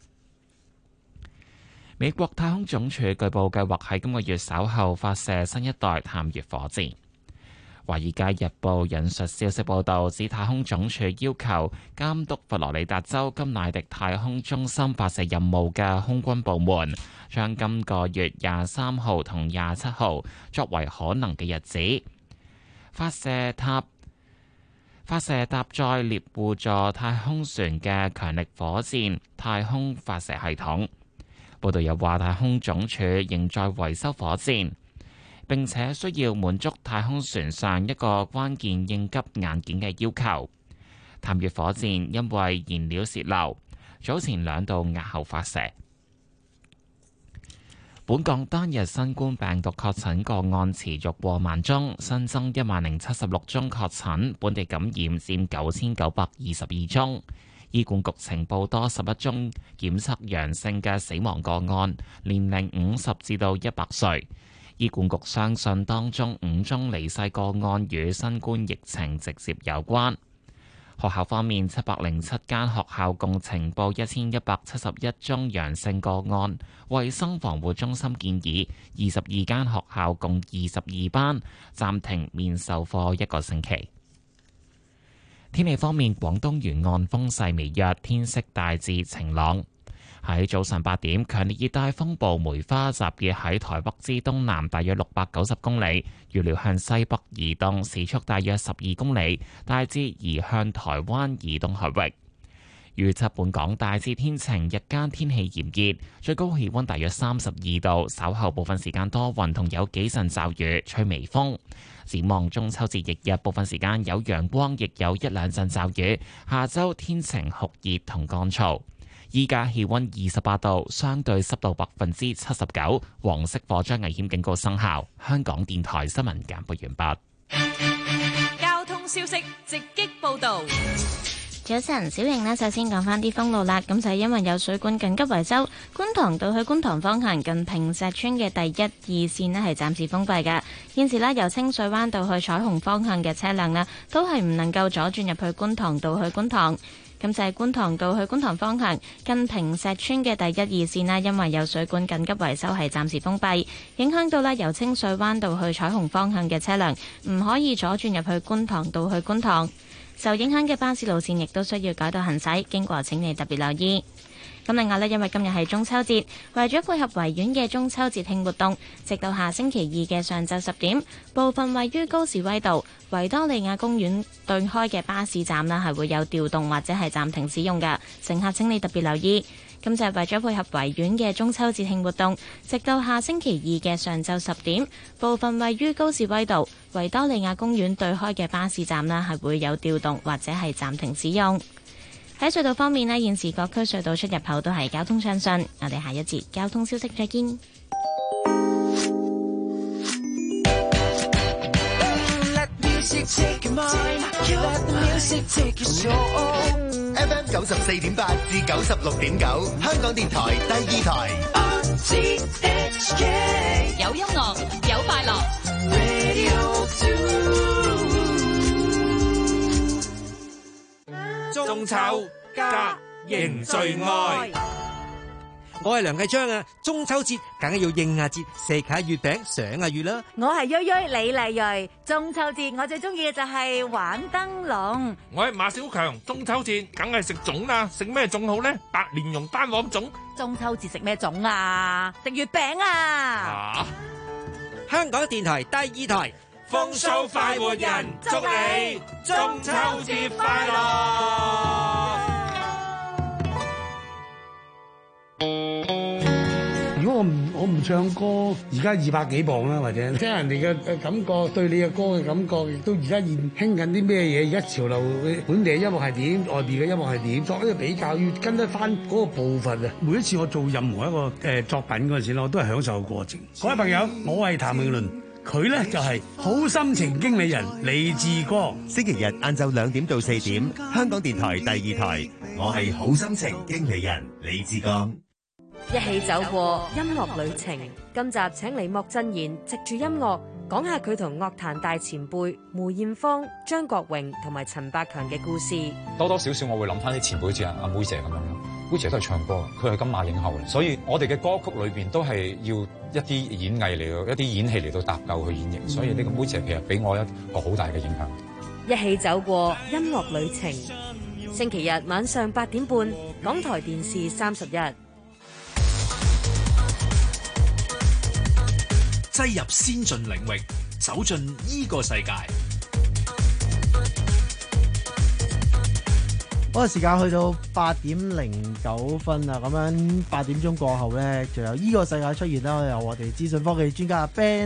Speaker 20: 美國太空總署據報計劃喺今個月稍後發射新一代探月火箭。《華爾街日報》引述消息報道，指太空總署要求監督佛羅里達州甘迺迪太空中心發射任務嘅空軍部門，將今個月廿三號同廿七號作為可能嘅日子，發射塔發射搭載獵戶座太空船嘅強力火箭太空發射系統。報道又話，太空總署仍在維修火箭。
Speaker 9: 並且需要滿足太空船上一個關鍵應急硬件嘅要求。探月火箭因為燃料洩漏，早前兩度押後發射。本港單日新冠病毒確診個案持續過萬宗，新增一萬零七十六宗確診，本地感染佔九千九百二十二宗。醫管局呈報多十一宗檢測陽性嘅死亡個案，年齡五十至到一百歲。醫管局相信當中五宗離世個案與新冠疫情直接有關。學校方面，七百零七間學校共呈報一千一百七十一宗陽性個案。衛生防護中心建議，二十二間學校共二十二班暫停面授課一個星期。天氣方面，廣東沿岸風勢微弱，天色大致晴朗。喺早上八點，強烈熱帶風暴梅花集結喺台北之東南大約六百九十公里，預料向西北移動，時速大約十二公里，大致移向台灣以東海域。預測本港大致天晴，日間天氣炎熱，最高氣溫大約三十二度，稍後部分時間多雲同有幾陣驟雨，吹微風。展望中秋節翌日，部分時間有陽光，亦有一兩陣驟雨。下周天晴酷熱同乾燥。依家氣溫二十八度，相對濕度百分之七十九，黃色火災危險警告生效。香港電台新聞簡報完畢。
Speaker 19: 交通消息直擊報道。
Speaker 1: 早晨，小瑩呢，首先講翻啲封路啦。咁就係因為有水管緊急維修，觀塘道去觀塘方向近坪石村嘅第一二線呢係暫時封閉嘅。現時呢，由清水灣道去彩虹方向嘅車輛呢，都係唔能夠左轉入去觀塘道去觀塘。咁就係觀塘道去觀塘方向近坪石村嘅第一二線啦，因為有水管緊急維修係暫時封閉，影響到呢由清水灣道去彩虹方向嘅車輛唔可以左轉入去觀塘道去觀塘。受影響嘅巴士路線亦都需要改道行駛，經過請你特別留意。咁另外呢，因為今日係中秋節，為咗配合維園嘅中秋節慶活動，直到下星期二嘅上晝十點，部分位於高士威道維多利亞公園對開嘅巴士站呢係會有調動或者係暫停使用嘅，乘客請你特別留意。咁就係為咗配合維園嘅中秋節慶活動，直到下星期二嘅上晝十點，部分位於高士威道維多利亞公園對開嘅巴士站呢係會有調動或者係暫停使用。喺隧道方面呢，現時各區隧道出入口都係交通暢順。我哋下一節交通消息再見。
Speaker 21: F M 九十四點八至九十六點九，香港電台第二台。
Speaker 19: 有音樂，有快樂。
Speaker 23: 中秋家迎最愛，我係梁繼昌啊！中秋節梗係要應下節，食下月餅，賞下月啦。
Speaker 13: 我係瑞瑞李麗蕊，中秋節我最中意嘅就係玩燈籠。
Speaker 15: 我係馬小強，中秋節梗係食粽啦，食咩粽好呢？白蓮蓉單黃粽。
Speaker 13: 中秋節食咩粽啊？食月餅啊！
Speaker 15: 啊！
Speaker 23: 香港電台第二台。
Speaker 15: 豐收快活人，祝你中秋節快樂！
Speaker 16: 如果我唔我唔唱歌，而家二百幾磅啦，或者聽人哋嘅感覺，對你嘅歌嘅感覺，亦都而家現興緊啲咩嘢？而家潮流本地音樂係點，外邊嘅音樂係點？作呢個比較，要跟得翻嗰個步伐啊！每一次我做任何一個誒作品嗰陣時咧，我都係享受個過程。各位朋友，我係譚詠麟。佢呢就係好心情經理人李志光。
Speaker 21: 星期日晏晝兩點到四點，香港電台第二台，我係好心情經理人李志光。
Speaker 17: 一起走過音樂旅程，今集請嚟莫振賢藉住音樂講下佢同樂壇大前輩梅艷芳、張國榮同埋陳百強嘅故事。
Speaker 18: 多多少少我會諗翻啲前輩，似阿阿妹姐咁樣咯。妹姐都係唱歌，佢係金馬影后，所以我哋嘅歌曲裏邊都係要一啲演藝嚟到，一啲演戲嚟到搭救去演繹。所以呢個妹姐其實俾我一個好大嘅影響。
Speaker 17: 一起走過音樂旅程，星期日晚上八點半，港台電視三十一。
Speaker 12: 擠入先進領域，走進呢個世界。
Speaker 20: 嗰個時間去到八點零九分啦，咁樣八點鐘過後咧，就有呢個世界出現啦。有我哋資訊科技專家阿 Ben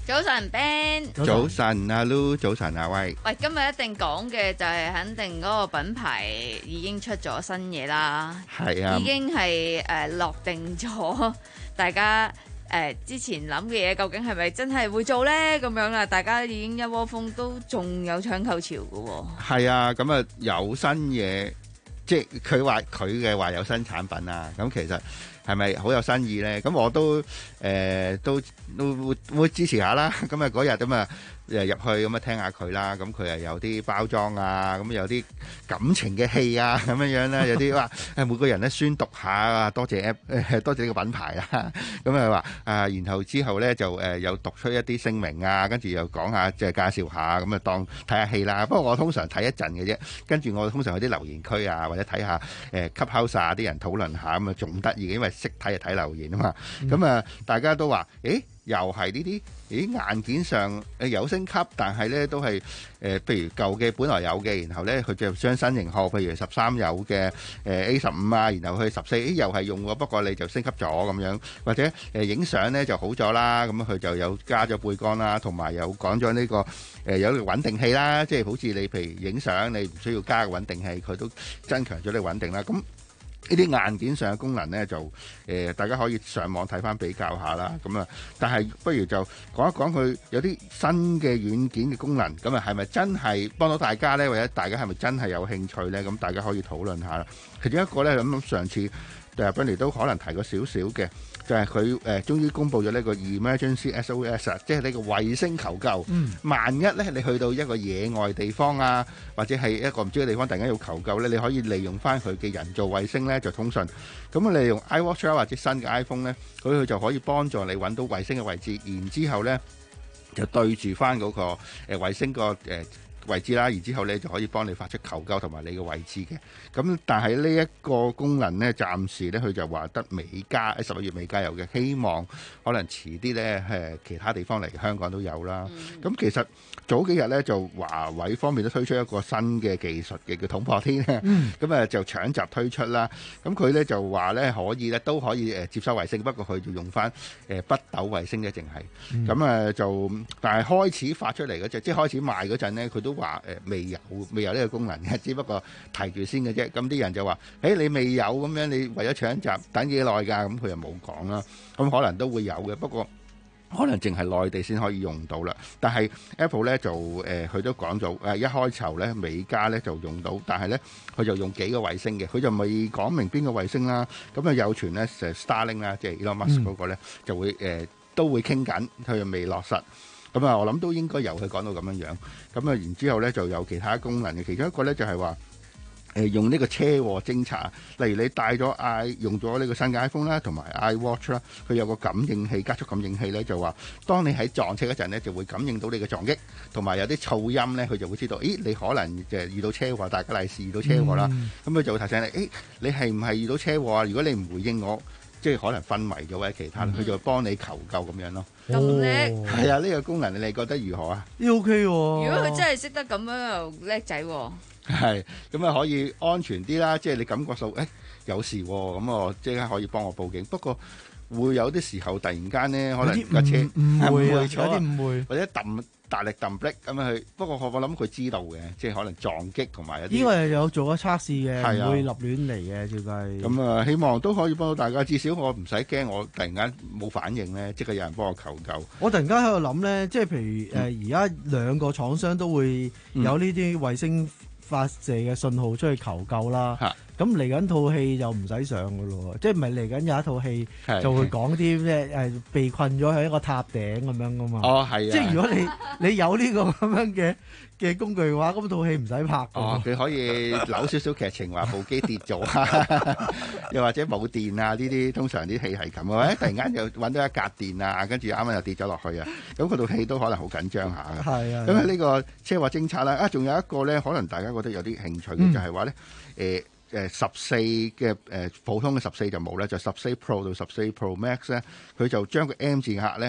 Speaker 8: 早晨 Ben，
Speaker 2: 早晨阿 Lu，早晨阿威。
Speaker 8: 喂，今日一定講嘅就係肯定嗰個品牌已經出咗新嘢啦，
Speaker 2: 係啊，
Speaker 8: 已經係誒、呃、落定咗，大家誒、呃、之前諗嘅嘢究竟係咪真係會做咧？咁樣啦，大家已經一窩蜂都仲有搶購潮嘅喎、哦。
Speaker 2: 係啊，咁啊有新嘢，即係佢話佢嘅話有新產品啊，咁其實。係咪好有新意咧？咁我都誒、呃、都都會會支持下啦。咁啊嗰日咁啊誒入去咁啊聽下佢啦。咁佢又有啲包裝啊，咁有啲感情嘅戲啊咁樣樣咧，有啲話誒每個人咧宣讀下啊，多謝 app 誒多謝呢個品牌啦。咁啊話啊，然後之後咧就誒有讀出一啲聲明啊，跟住又講下即係介紹下，咁啊當睇下戲啦。不過我通常睇一陣嘅啫，跟住我通常去啲留言區啊，或者睇下誒 Clubhouse 啊啲人討論下，咁啊仲得意嘅，因為識睇就睇留言啊嘛，咁啊、嗯、大家都話，誒又係呢啲，咦硬件上誒有升級，但係咧都係誒、呃，譬如舊嘅本來有嘅，然後咧佢就將新型號，譬如十三有嘅誒 A 十五啊，然後去十四，誒又係用喎，不過你就升級咗咁樣，或者誒影相咧就好咗啦，咁佢就有加咗背光啦，同埋有講咗呢個誒、呃、有個穩定器啦，即係好似你譬如影相，你唔需要加個穩定器，佢都增強咗你穩定啦，咁。呢啲硬件上嘅功能呢，就誒、呃、大家可以上網睇翻比較下啦。咁啊，但係不如就講一講佢有啲新嘅軟件嘅功能，咁啊係咪真係幫到大家呢？或者大家係咪真係有興趣呢？咁大家可以討論下啦。其中一個呢，咁上次誒 Benny 都可能提過少少嘅。就係佢誒，終於公布咗呢個 Emergency S O S 啊，即係呢個衛星求救。嗯、萬一咧，你去到一個野外地方啊，或者係一個唔知嘅地方，突然間要求救咧，你可以利用翻佢嘅人造衛星咧，就通訊。咁利用 iWatch 啊，或者新嘅 iPhone 咧，佢佢就可以幫助你揾到衛星嘅位置，然之後咧就對住翻嗰個誒衛星個誒。呃位置啦，然之後咧就可以幫你發出求救同埋你嘅位置嘅。咁但係呢一個功能呢，暫時呢，佢就話得美加喺十一月美加有嘅，希望可能遲啲呢，誒其他地方嚟香港都有啦。咁、嗯、其實早幾日呢，就華為方面都推出一個新嘅技術嘅叫統破天，咁啊、嗯、就搶閘推出啦。咁佢呢就話呢，可以呢都可以誒接收衛星，不過佢就用翻誒北斗衛星啫，淨係咁啊就，但係開始發出嚟嗰隻，即係開始賣嗰陣呢，佢都話誒未有未有呢個功能嘅，只不過提住先嘅啫。咁啲人就話：誒你未有咁樣，你為咗搶閘等幾耐㗎？咁佢又冇講啦。咁可能都會有嘅，不過可能淨係內地先可以用到啦。但係 Apple 咧就誒，佢、呃、都講咗誒，一開頭咧美加咧就用到，但係咧佢就用幾個衛星嘅，佢就未講明邊個衛星啦。咁啊有傳咧就 Starlink 啦，即係 Elon Musk 嗰個咧、嗯、就會誒、呃、都會傾緊，佢又未落實。咁啊，我諗都應該由佢講到咁樣樣。咁啊，然之後咧就有其他功能嘅，其中一個咧就係話誒用呢個車禍偵查，例如你帶咗 i 用咗呢個新嘅 iPhone 啦，同埋 iWatch 啦，佢有個感應器、加速感應器咧，就話當你喺撞車嗰陣咧，就會感應到你嘅撞擊，同埋有啲噪音咧，佢就會知道，咦，你可能就遇到車禍，大家利是遇到車禍啦。咁佢、嗯、就會提醒你，誒，你係唔係遇到車禍啊？如果你唔回應我，即係可能昏迷咗或者其他，佢、嗯、就會幫你求救咁樣咯。
Speaker 8: 咁叻
Speaker 2: 係啊！呢、呢個功能你哋覺得如何啊？
Speaker 20: O K 喎。
Speaker 8: 如果佢真係識得咁樣又叻仔喎。
Speaker 2: 係咁啊，可以安全啲啦。即係你感覺到誒有事喎，咁我即刻可以幫我報警。不過會有啲時候突然間咧，可能架車
Speaker 20: 誤會啊，有啲
Speaker 2: 錯
Speaker 20: 誤會，
Speaker 2: 或者揼大力揼 brake 咁樣去。不過我我諗佢知道嘅，即係可能撞擊同埋一啲。
Speaker 20: 呢個有做咗測試嘅，唔、啊、會立亂嚟嘅，照計。
Speaker 2: 咁啊，希望都可以幫到大家。至少我唔使驚，我突然間冇反應咧，即刻有人幫我求救。
Speaker 20: 我突然間喺度諗咧，即係譬如誒，而家兩個廠商都會有呢啲衛星發射嘅信號出去求救啦。嗯咁嚟緊套戲就唔使上噶咯，即係唔係嚟緊有一套戲就會講啲咩誒被困咗喺一個塔頂咁樣噶嘛？哦，係啊！即係如果你你有呢個咁樣嘅嘅工具嘅話，咁套戲唔使拍。
Speaker 2: 哦，佢可以扭少少劇情，話部機跌咗啊，又或者冇電啊，呢啲通常啲戲係咁嘅。突然間又揾到一格電啊，跟住啱啱又跌咗落去啊，咁嗰套戲都可能好緊張下嘅。係啊。咁啊呢個車禍偵察啦，啊仲有一個咧，可能大家覺得有啲興趣嘅、嗯、就係話咧誒。誒十四嘅誒普通嘅十四就冇咧，就十四 Pro 到十四 Pro Max 咧，佢就將個 M 字額咧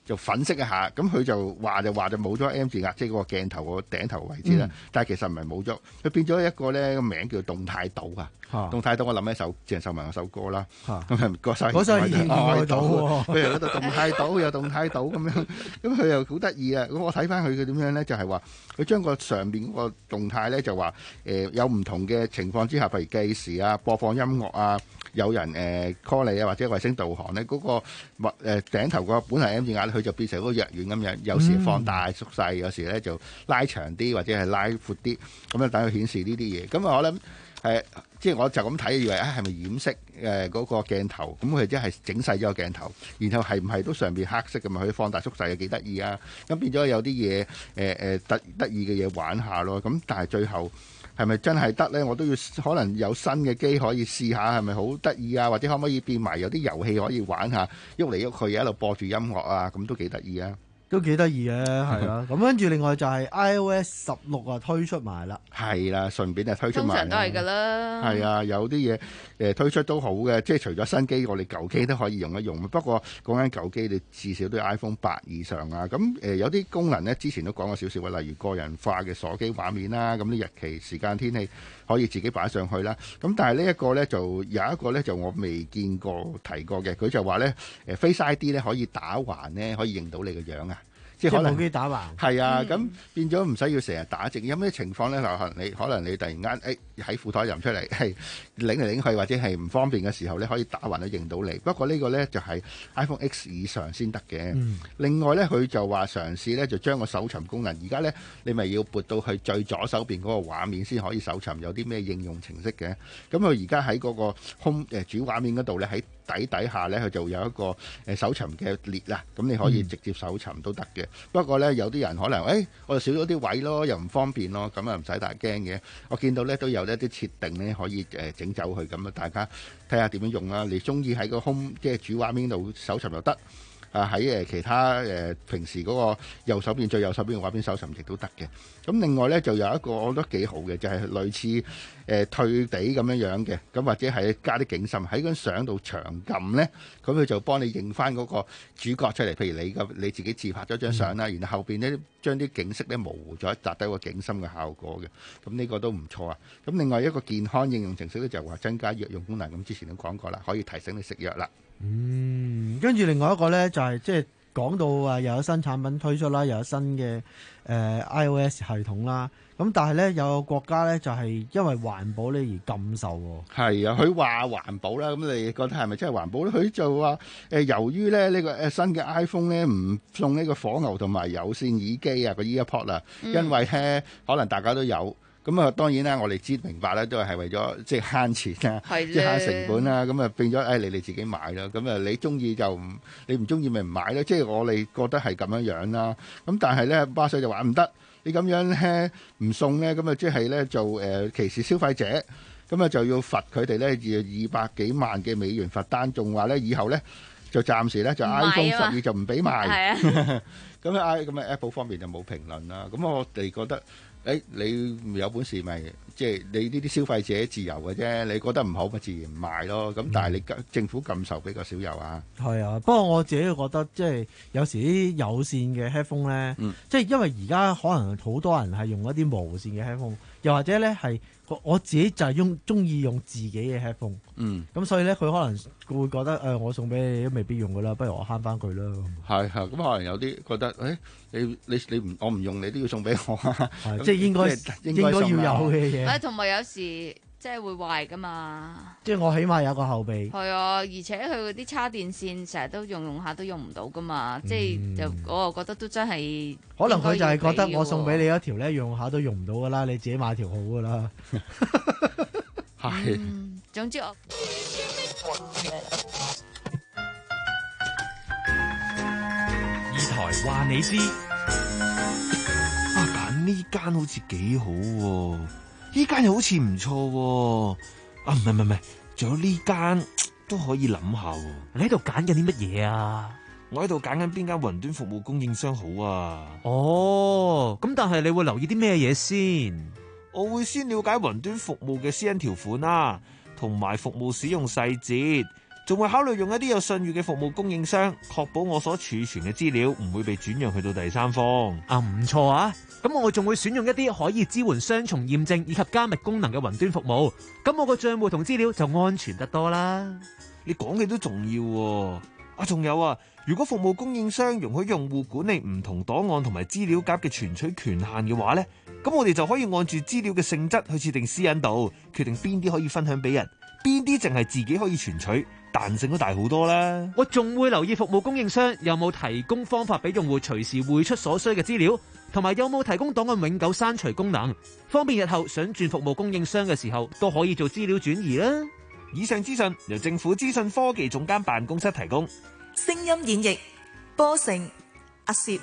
Speaker 2: 就粉飾一下，咁佢就話就話就冇咗 M 字壓，即係嗰個鏡頭個頂頭位置啦。
Speaker 20: 嗯、
Speaker 2: 但係其實唔係冇咗，佢變咗一個咧個名叫動態島啊。動態島我諗一首鄭秀文嗰首歌啦，咁係歌手
Speaker 20: 嗰首已經見過到喎。
Speaker 2: 佢又嗰度動態島有動態島咁樣，咁佢又好得意啊！咁我睇翻佢嘅點樣咧，就係話佢將個上邊嗰個動態咧就話誒、呃、有唔同嘅情況之下，譬如計時啊、播放音樂啊、有人誒、呃、call 你啊，或者衛星導航咧，嗰、那個或誒、呃、頂頭個本嚟 M 字壓佢就變成嗰個藥丸咁樣，有時放大縮細，有時咧就拉長啲或者係拉闊啲，咁樣等佢顯示呢啲嘢。咁啊，我諗。誒，即係我就咁睇，以為啊，係咪掩飾誒嗰個鏡頭？咁佢即係整細咗個鏡頭，然後係唔係都上邊黑色嘅嘛？佢放大縮細幾得意啊！咁變咗有啲嘢誒誒得得意嘅嘢玩下咯。咁但係最後係咪真係得咧？我都要可能有新嘅機可以試下，係咪好得意啊？或者可唔可以變埋有啲遊戲可以玩下，喐嚟喐去，一路播住音樂啊？咁都幾得意啊！
Speaker 20: 都幾得意嘅，係啦。咁跟住另外就係 iOS 十六啊推出埋啦。
Speaker 2: 係啦，順便就推出埋。
Speaker 8: 通常都係㗎啦。
Speaker 2: 係啊，有啲嘢誒推出都好嘅，即係除咗新機，我哋舊機都可以用一用。不過講緊舊機，你至少都要 iPhone 八以上啊。咁誒、呃、有啲功能咧，之前都講過少少嘅，例如個人化嘅鎖機畫面啦，咁啲日期、時間、天氣可以自己擺上去啦。咁但係呢一個咧，就有一個咧，就我未見過提過嘅，佢就話咧誒 Face I D 咧可以打橫咧，可以認到你個樣啊。即係可能
Speaker 20: 部機打橫，
Speaker 2: 係啊，咁、嗯、變咗唔使要成日打直。有咩情況咧？可能你可能你突然間誒喺褲袋入出嚟，係擰嚟擰去或者係唔方便嘅時候咧，可以打橫都認到你。不過呢個咧就係 iPhone X 以上先得嘅。嗯、另外咧，佢就話嘗試咧就將個搜尋功能，而家咧你咪要撥到去最左手邊嗰個畫面先可以搜尋有啲咩應用程式嘅。咁佢而家喺嗰個 home 誒主畫面嗰度咧喺底底下咧，佢就有一個誒搜尋嘅列啦。咁你可以直接搜尋都得嘅。不過咧，有啲人可能誒、哎，我就少咗啲位咯，又唔方便咯，咁啊唔使大驚嘅。我見到咧都有一啲設定咧，可以誒整、呃、走佢咁啊，大家睇下點樣用啦。你中意喺個 home 即係主畫面度搜尋又得。啊喺誒其他誒、呃、平時嗰個右手邊最右手邊嘅畫面搜尋亦都得嘅。咁另外咧就有一個我覺得幾好嘅，就係、是、類似誒、呃、退地咁樣樣嘅，咁或者係加啲景深喺張相度長撳咧，咁佢就幫你認翻嗰個主角出嚟。譬如你個你自己自拍咗張相啦，嗯、然後後邊咧將啲景色咧模糊咗，達到個景深嘅效果嘅。咁呢個都唔錯啊。咁另外一個健康應用程式咧就話增加藥用功能，咁之前都講過啦，可以提醒你食藥啦。
Speaker 20: 嗯，跟住另外一個咧就係即係講到啊，又有新產品推出啦，又有新嘅誒、呃、iOS 系統啦。咁但係咧有個國家咧就係因為環保咧而禁售喎。係啊，佢話環保啦，咁你覺得係咪真係環保咧？佢就話誒、呃，由於咧呢、呢個誒新嘅 iPhone 咧唔送呢個火牛同埋有線耳機啊個 EarPod 啊，嗯、因為咧可能大家都有。咁啊，當然啦，我哋知明白咧，都係為咗即係慳錢啊，即係慳成本啦。咁啊，變咗誒，你哋自己買啦。咁啊，你中意就唔，你唔中意咪唔買咯。即係我哋覺得係咁樣樣啦。咁但係咧，巴西就話唔得，你咁樣咧唔送咧，咁啊即係咧就誒歧視消費者，咁啊就要罰佢哋咧二二百幾萬嘅美元罰單，仲話咧以後咧就暫時咧就 iPhone 十二就唔俾賣。咁啊，咁啊 Apple 方面就冇評論啦。咁我哋覺得。誒、哎，你有本事咪即係你呢啲消費者自由嘅啫，你覺得唔好咪自然唔賣咯。咁、嗯、但係你政府禁售比較少有啊。係啊，不過我自己覺得即係有時啲有線嘅 headphone 咧，嗯、即係因為而家可能好多人係用一啲無線嘅 headphone，又或者咧係我自己就係用中意用自己嘅 headphone。嗯，咁所以咧佢可能會覺得誒、呃，我送俾你都未必用噶啦，不如我慳翻佢啦。係係，咁可能有啲覺得誒、哎，你你你唔我唔用你都要送俾我啊。即係應該應該要有嘅嘢。誒，同埋有時即係會壞噶嘛。即係我起碼有個後備。係啊，而且佢嗰啲叉電線成日都用用下都用唔到噶嘛。嗯、即係就我又覺得都真係。可能佢就係覺得我送俾你一條咧，用下都用唔到噶啦，你自己買條好噶啦。係、嗯。總之我。二台話你知。呢間好似幾好喎，呢間又好似唔錯喎。啊，唔係唔係唔係，仲有呢間都可以諗下喎。你喺度揀緊啲乜嘢啊？我喺度揀緊邊間雲端服務供應商好啊。哦，咁但係你會留意啲咩嘢先？我會先了解雲端服務嘅私隱條款啦，同埋服務使用細節。
Speaker 3: 仲會考慮用一啲有信譽嘅服務供應商，確保我所儲存嘅資料唔會被轉讓去到第三方。
Speaker 5: 啊，唔錯啊！咁我仲會選用一啲可以支援雙重驗證以及加密功能嘅雲端服務，咁我個帳戶同資料就安全得多啦。
Speaker 3: 你講嘅都重要喎。啊，仲有啊，如果服務供應商容許用戶管理唔同檔案同埋資料夾嘅存取權限嘅話呢，咁我哋就可以按住資料嘅性質去設定私隱度，決定邊啲可以分享俾人，邊啲淨係自己可以存取，彈性都大好多啦。
Speaker 5: 我仲會留意服務供應商有冇提供方法俾用戶隨時匯出所需嘅資料，同埋有冇提供檔案永久刪除功能，方便日後想轉服務供應商嘅時候都可以做資料轉移啦。
Speaker 3: 以上資訊由政府資訊科技總監辦公室提供。
Speaker 22: 聲音演繹波成阿攝，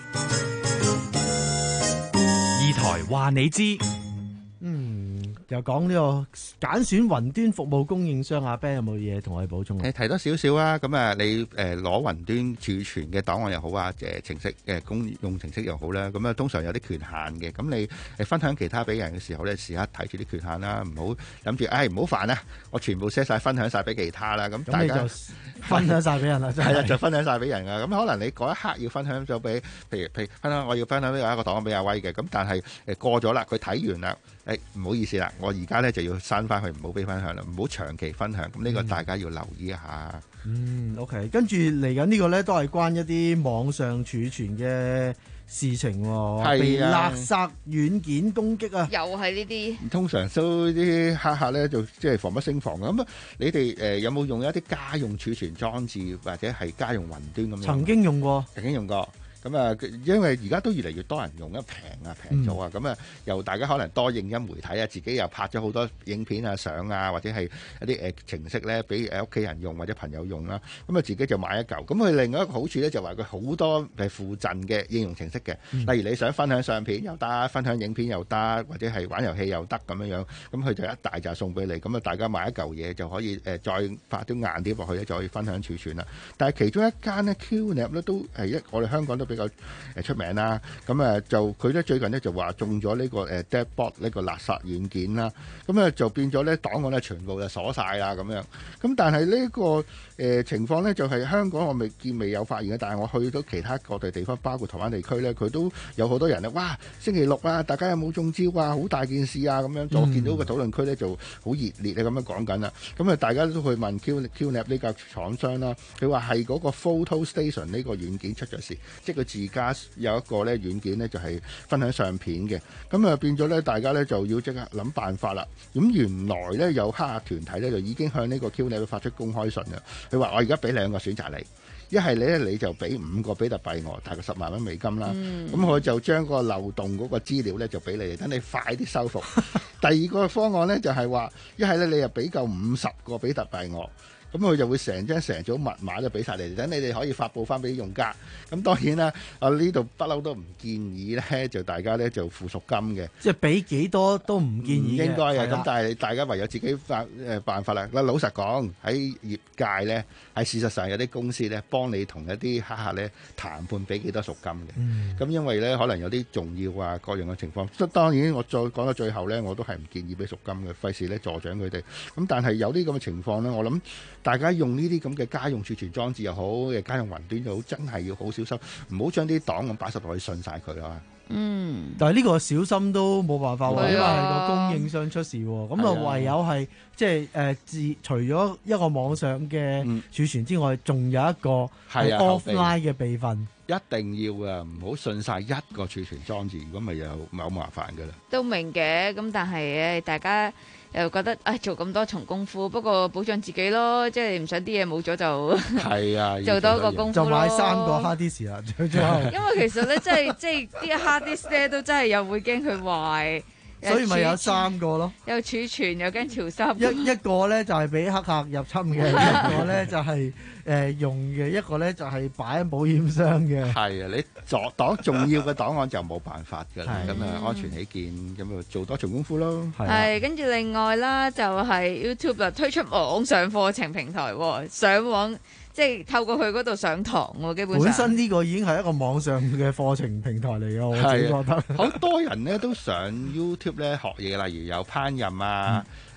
Speaker 5: 二台話你知。
Speaker 20: 嗯，又講呢個揀選雲端服務供應商，阿 Ben 有冇嘢同我哋補充啊？
Speaker 2: 誒提多少少啊，咁啊你誒攞雲端儲存嘅檔案又好啊，誒程式嘅公用程式又好啦，咁啊通常有啲權限嘅，咁你誒分享其他俾人嘅時候咧，時刻睇住啲權限啦，唔好諗住誒唔好煩啊，我全部 set 曬分享曬俾其他啦，咁大家
Speaker 20: 就分享曬俾人啦，真係
Speaker 2: 係啊，就分享曬俾人啊，咁可能你嗰一刻要分享咗俾，譬如譬如分享我要分享呢個一個檔案俾阿威嘅，咁但係誒過咗啦，佢睇完啦。誒唔好意思啦，我而家咧就要刪翻佢，唔好俾分享啦，唔好長期分享。咁呢個大家要留意一下。
Speaker 20: 嗯 ，OK， 跟住嚟緊呢個咧都係關一啲網上儲存嘅事情喎，
Speaker 2: 係啊，
Speaker 20: 被勒索軟件攻擊啊，
Speaker 8: 又係呢啲。
Speaker 2: 通常都啲黑客咧就即係防不勝防嘅。咁你哋誒有冇用一啲家用儲存裝置或者係家用雲端咁樣？
Speaker 20: 曾經用過，
Speaker 2: 曾經用過。咁啊，因為而家都越嚟越多人用，一平啊平咗啊，咁啊又大家可能多影音媒體啊，自己又拍咗好多影片啊、相啊，或者係一啲誒程式咧，俾誒屋企人用或者朋友用啦。咁啊自己就買一嚿。咁佢另外一個好處咧，就話佢好多係附贈嘅應用程式嘅，
Speaker 20: 嗯、
Speaker 2: 例如你想分享相片又得，分享影片又得，或者係玩遊戲又得咁樣樣。咁佢就一大紮送俾你，咁啊大家買一嚿嘢就可以誒再發啲硬碟落去咧，就可以分享儲存啦。但係其中一間咧 Q N A P 咧都係一我哋香港都比較誒出名啦，咁誒就佢咧最近咧就話中咗呢個誒 Deadbot 呢個勒索軟件啦，咁誒就變咗咧檔案咧全部就鎖晒啦咁樣，咁但係呢個誒情況咧就係香港我未見未有發現嘅，但係我去到其他各地地方，包括台灣地區咧，佢都有好多人咧，哇！星期六啊，大家有冇中招啊？好大件事啊咁樣，我見到個討論區咧就好熱烈啊咁樣講緊啦，咁啊大家都去問 Q QNAP 呢個廠商啦，佢話係嗰個 Photo Station 呢個軟件出咗事，即係佢自家有一個咧軟件咧就係分享相片嘅，咁啊變咗咧大家咧就要即刻諗辦法啦。咁原來咧有黑客團體咧就已經向呢個 QNAP 發出公開信啦。佢話我而家俾兩個選擇你，一係你咧你就俾五個比特幣我，大概十萬蚊美金啦。咁我、嗯、就將個漏洞嗰個資料咧就俾你哋，等你快啲修復。第二個方案咧就係話，一係咧你又俾夠五十個比特幣我。咁佢就會成張成組密碼都俾晒你哋，等你哋可以發布翻俾用家。咁當然啦，啊呢度不嬲都唔建議咧，就大家咧就付贖金嘅。
Speaker 20: 即係俾幾多都唔建議嘅。應
Speaker 2: 該嘅，咁但係大家唯有自己發誒辦法啦。嗱，老實講喺業界咧，係事實上有啲公司咧幫你同一啲黑客咧談判俾幾多贖金嘅。咁、嗯、因為咧可能有啲重要啊各樣嘅情況，即當然我再講到最後咧，我都係唔建議俾贖金嘅，費事咧助長佢哋。咁但係有啲咁嘅情況咧，我諗。大家用呢啲咁嘅家用儲存裝置又好，嘅家用雲端又好，真係要好小心，唔好將啲檔案擺實落去信晒佢啊！嗯，
Speaker 20: 但係呢個小心都冇辦法喎，因為係個供應商出事喎，咁啊唯有係即係誒自除咗一個網上嘅儲存之外，仲、嗯、有一個係 offline 嘅備份。
Speaker 2: 一定要啊，唔好信晒一個儲存裝置，如果咪又咪好麻煩噶啦。
Speaker 8: 都明嘅，咁但係誒大家又覺得啊做咁多重功夫，不過保障自己咯，即係唔想啲嘢冇咗就係啊，做多個功夫咯。
Speaker 20: 就買三個 hard disk 啦，最後。
Speaker 8: 因為其實咧，即係即係啲 hard disk 咧都真係又會驚佢壞。
Speaker 20: 所以咪有三個咯，
Speaker 8: 有儲存又驚潮濕。
Speaker 20: 一一個咧就係俾黑客入侵嘅，一個咧就係誒用嘅，一個咧就係擺喺保險箱嘅。
Speaker 2: 係啊，你作檔重要嘅檔案就冇辦法㗎啦，咁啊安全起見，咁啊做多重功夫咯。
Speaker 8: 係，跟住另外啦，就係 YouTube 啦，推出網上課程平台，上網。即係透過佢嗰度上堂喎，基本上。本
Speaker 20: 身呢個已經係一個網上嘅課程平台嚟嘅，我自己覺得。
Speaker 2: 好多人咧都上 YouTube 咧學嘢，例如有烹飪啊、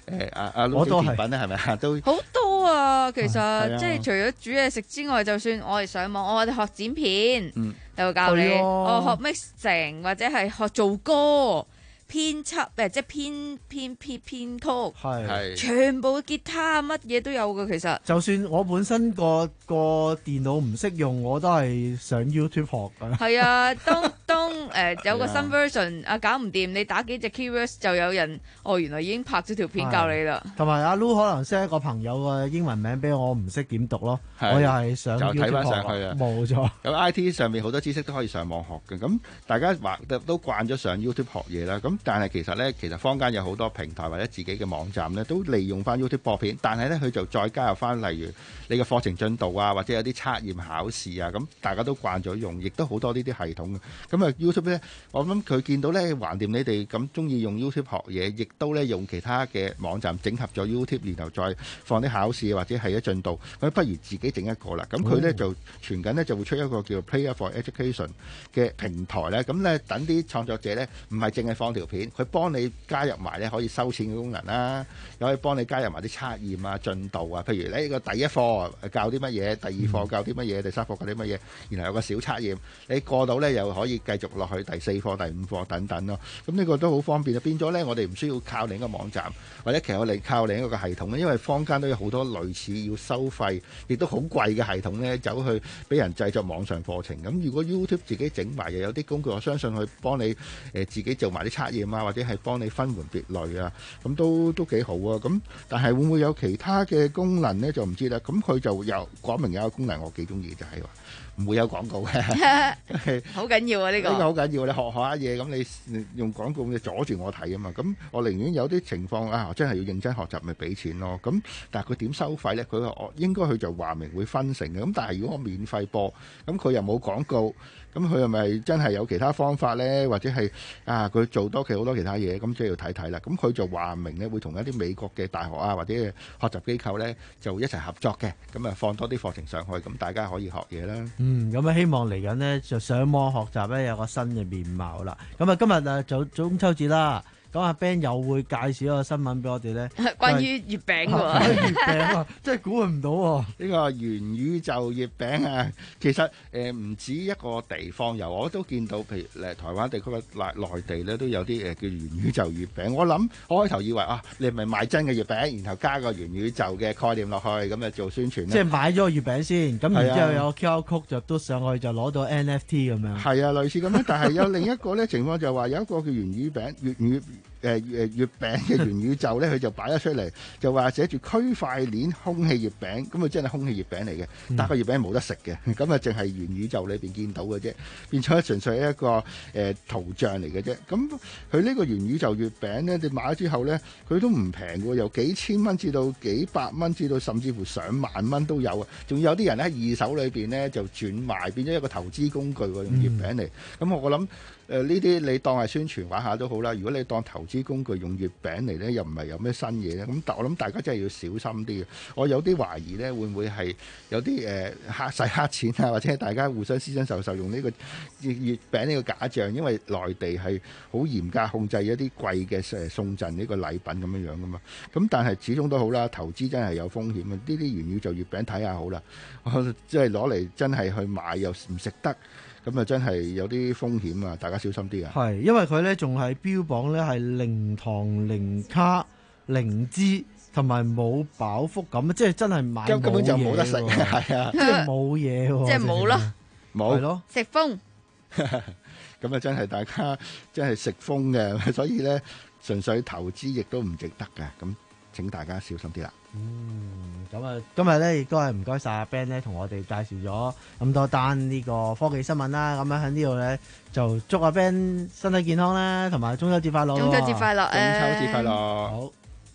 Speaker 2: 誒阿阿
Speaker 20: 我都係
Speaker 2: 甜品咧，係咪啊？都
Speaker 8: 好多啊，其實、
Speaker 2: 係啊
Speaker 8: 即係除咗煮嘢食之外，就算我哋上網，我哋學剪片，
Speaker 2: 嗯
Speaker 8: 就會教你，
Speaker 20: 係啊
Speaker 8: 我學 mixing 或者係學做歌。編輯誒，即係編編編編曲，
Speaker 20: 係
Speaker 8: 全部吉他乜嘢都有嘅，其實。
Speaker 20: 就算我本身個個電腦唔識用，我都係上 YouTube 學㗎。
Speaker 8: 係啊，當當誒、呃、有個新 version 啊，搞唔掂，你打幾隻 keywords 就有人哦，原來已經拍咗條片教你啦。
Speaker 20: 同埋阿 Lu 可能 send 一個朋友嘅英文名俾我，我唔識點讀咯，
Speaker 2: 係
Speaker 20: 我又係上
Speaker 2: 就
Speaker 20: YouTube
Speaker 2: 睇翻
Speaker 20: 學
Speaker 2: 上去啊，
Speaker 20: 冇錯。
Speaker 2: 咁 I T 上面好多知識都可以上網學嘅，咁大家話都慣咗上 YouTube 學嘢啦。咁但係其實咧，其實坊間有好多平台或者自己嘅網站咧，都利用翻 YouTube 播片，但係咧佢就再加入翻例如你嘅課程進度啊，或者有啲測驗考試啊，咁大家都慣咗用，亦都好多呢啲系統嘅。咁啊 YouTube 咧，我諗佢見到咧，橫掂你哋咁中意用 YouTube 學嘢，亦都咧用其他嘅網站整合咗 YouTube，然後再放啲考試或者係一進度，咁不如自己整一個啦。咁佢咧就傳緊咧就會出一個叫 Player for Education 嘅平台咧，咁咧等啲創作者咧唔係淨係放條片，佢幫你加入埋咧可以收錢嘅功能啦，又可以幫你加入埋啲測驗啊、進度啊，譬如呢個第一課教啲乜嘢，第二課教啲乜嘢，第三課教啲乜嘢，然後有個小測驗，你過到咧又可以繼續落去第四課、第五課等等咯。咁呢個都好方便啊，變咗咧我哋唔需要靠另一個網站，或者其實我哋靠另一個系統咧，因為坊間都有好多類似要收費，亦都好貴嘅系統咧，走去俾人製作網上課程。咁如果 YouTube 自己整埋又有啲工具，我相信佢幫你誒、呃、自己做埋啲測驗啊，或者係幫你分門別類啊，咁都都幾好啊。咁但係會唔會有其他嘅功能咧？就唔知啦。咁佢就有講明有一個功能我幾中意，就係話唔會有廣告嘅，
Speaker 8: 好緊要啊！呢、呢個
Speaker 2: 呢個好緊要，你學下嘢咁，你用廣告你阻住我睇啊嘛。咁我寧願有啲情況啊，真係要認真學習，咪俾錢咯。咁但係佢點收費咧？佢話我應該佢就話明會分成嘅。咁但係如果我免費播，咁佢又冇廣告。咁佢係咪真係有其他方法呢？或者係啊，佢做多其好多其他嘢，咁即係要睇睇啦。咁佢就話明呢，會同一啲美國嘅大學啊，或者學習機構呢，就一齊合作嘅。咁啊，放多啲課程上去，咁大家可以學嘢啦。
Speaker 20: 嗯，咁啊，希望嚟緊呢，就上網學習呢，有個新嘅面貌啦。咁啊，今日啊，就中秋節啦。咁阿 Ben 又會介紹一個新聞俾我哋咧，
Speaker 8: 關於月餅喎，
Speaker 20: 月餅啊，真係估唔到喎！
Speaker 2: 呢個元宇宙月餅啊，其實誒唔止一個地方有，我都見到，譬如誒台灣地區嘅內內地咧都有啲誒叫元宇宙月餅。我諗我開頭以為啊，你係咪賣真嘅月餅，然後加個元宇宙嘅概念落去，咁啊做宣傳咧？
Speaker 20: 即係買咗個月餅先，咁然之後有個 Q R code 就嘟上去就攞到 N F T 咁樣。
Speaker 2: 係啊，類似咁樣，但係有另一個咧情況就話有一個叫元宇餅月月。誒誒月餅嘅元宇宙咧，佢就擺咗出嚟，就話寫住區塊鏈空氣月餅，咁啊真係空氣月餅嚟嘅，但係個月餅冇得食嘅，咁啊淨係元宇宙裏邊見到嘅啫，變咗純粹係一個誒、呃、圖像嚟嘅啫。咁佢呢個元宇宙月餅咧，你買咗之後咧，佢都唔平嘅，由幾千蚊至到幾百蚊，至到甚至乎上萬蚊都有啊！仲有啲人喺二手裏邊咧就轉賣，變咗一個投資工具喎，用月餅嚟。咁、嗯、我諗。誒呢啲你當係宣傳玩下都好啦。如果你當投資工具用月餅嚟咧，又唔係有咩新嘢咧。咁但我諗大家真係要小心啲嘅。我有啲懷疑咧，會唔會係有啲誒黑洗黑錢啊，或者大家互相私相授受用呢個月餅呢個假象？因為內地係好嚴格控制一啲貴嘅誒送贈呢個禮品咁樣樣噶嘛。咁但係始終都好啦，投資真係有風險啊！呢啲元宇宙月餅睇下好啦，即係攞嚟真係去買又唔食得。咁啊，真係有啲風險啊！大家小心啲啊！
Speaker 20: 係，因為佢咧仲係標榜咧係零糖、零卡、零脂，同埋冇飽腹感，即係真係買
Speaker 2: 根本就冇得食，係啊，
Speaker 20: 即係冇嘢喎，
Speaker 8: 即係冇咯，
Speaker 2: 冇
Speaker 20: 咯，
Speaker 8: 食風。
Speaker 2: 咁啊，真係大家真係食風嘅，所以咧純粹投資亦都唔值得嘅。咁請大家小心啲啦。
Speaker 20: 嗯，咁啊，今日咧亦都係唔該晒阿 Ben 咧，同我哋介紹咗咁多單呢個科技新聞啦。咁樣喺呢度咧，就祝阿 Ben 身體健康啦，同埋中秋節快樂！
Speaker 8: 中秋節快樂！
Speaker 2: 中秋節快樂！
Speaker 20: 好。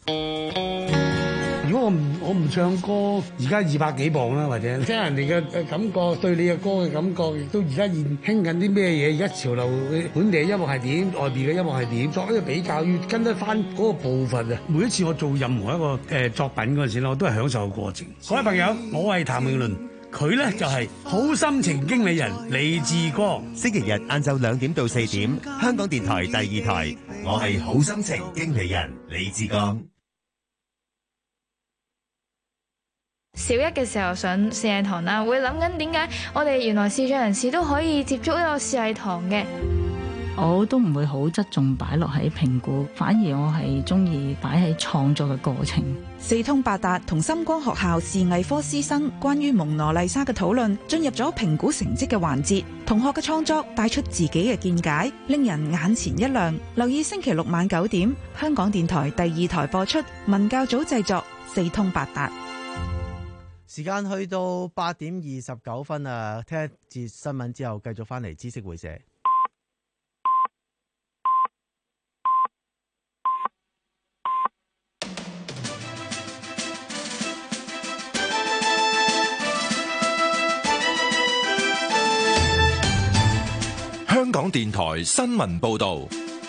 Speaker 16: 如果我唔我唔唱歌，而家二百幾磅啦，或者聽人哋嘅感覺，對你嘅歌嘅感覺，亦都而家現興緊啲咩嘢？而家潮流本地嘅音樂係點，外邊嘅音樂係點，作一個比較，要跟得翻嗰個步伐啊！每一次我做任何一個誒、呃、作品嗰陣時咧，我都係享受個過程。各位朋友，我係譚詠麟，佢咧就係、是、好心情經理人李志光。
Speaker 21: 星期日晏晝兩點到四點，香港電台第二台，我係好心情經理人李志剛。
Speaker 6: 小一嘅時候上視藝堂啦，會諗緊點解我哋原來視障人士都可以接觸呢個視藝堂嘅。
Speaker 11: 我都唔會好側重擺落喺評估，反而我係中意擺喺創作嘅過程。
Speaker 22: 四通八達同深光學校視藝科師生關於蒙娜麗莎嘅討論進入咗評估成績嘅環節，同學嘅創作帶出自己嘅見解，令人眼前一亮。留意星期六晚九點，香港電台第二台播出，文教組製作《四通八達》。
Speaker 20: 時間去到八點二十九分啊！聽一節新聞之後，繼續翻嚟知識會社。
Speaker 14: 香港電台新聞報道，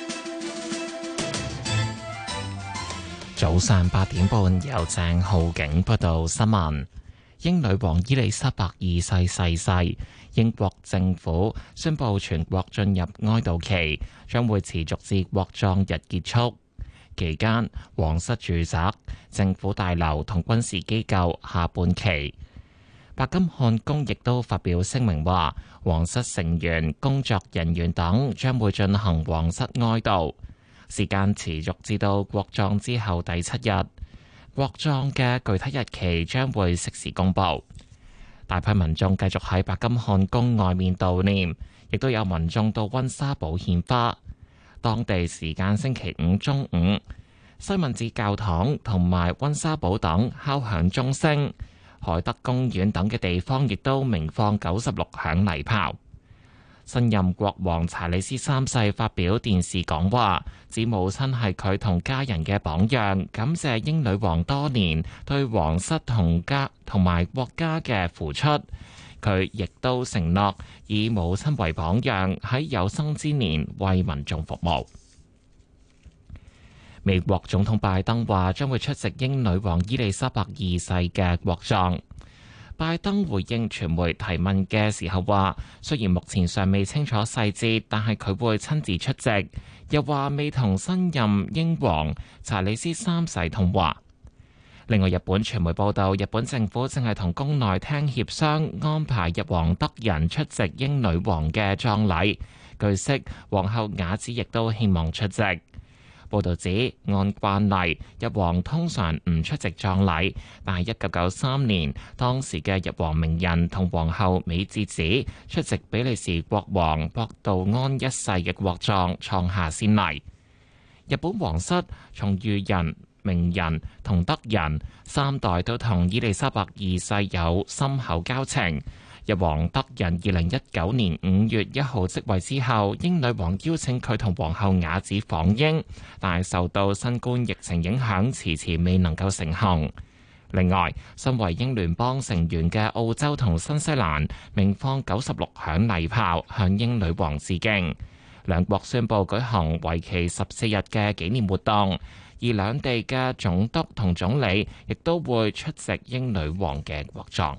Speaker 9: 早上八點半由鄭浩景報道新聞。英女王伊麗莎白二世逝世，英國政府宣布全國進入哀悼期，將會持續至國葬日結束。期間，皇室住宅、政府大樓同軍事機構下半旗。白金漢宮亦都發表聲明話，皇室成員、工作人員等將會進行皇室哀悼，時間持續至到國葬之後第七日。國葬嘅具體日期將會適時公佈。大批民眾繼續喺白金漢宮外面悼念，亦都有民眾到溫莎堡獻花。當地時間星期五中午，西敏寺教堂同埋溫莎堡等敲響鐘聲。海德公園等嘅地方亦都鳴放九十六響禮炮。新任國王查理斯三世發表電視講話，指母親係佢同家人嘅榜樣，感謝英女王多年對皇室同家同埋國家嘅付出。佢亦都承諾以母親為榜樣，喺有生之年為民眾服務。美國總統拜登話將會出席英女王伊麗莎白二世嘅國葬。拜登回應傳媒提問嘅時候話，雖然目前尚未清楚細節，但係佢會親自出席。又話未同新任英皇查理斯三世通話。另外，日本傳媒報道，日本政府正係同宮內廳協商安排日皇德仁出席英女王嘅葬禮。據悉，皇后雅子亦都希望出席。報道指，按慣例，日皇通常唔出席葬禮，但係一九九三年，當時嘅日皇明仁同皇后美智子出席比利時國王博道安一世嘅國葬，創下先例。日本皇室從裕仁、明仁同德仁三代都同伊麗莎白二世有深厚交情。日皇德仁二零一九年五月一號即位之後，英女王邀請佢同皇后雅子訪英，但係受到新冠疫情影響，遲遲未能夠成行。另外，身為英聯邦成員嘅澳洲同新西蘭鳴放九十六響禮炮向英女王致敬。兩國宣布舉行為期十四日嘅紀念活動，而兩地嘅總督同總理亦都會出席英女王嘅國葬。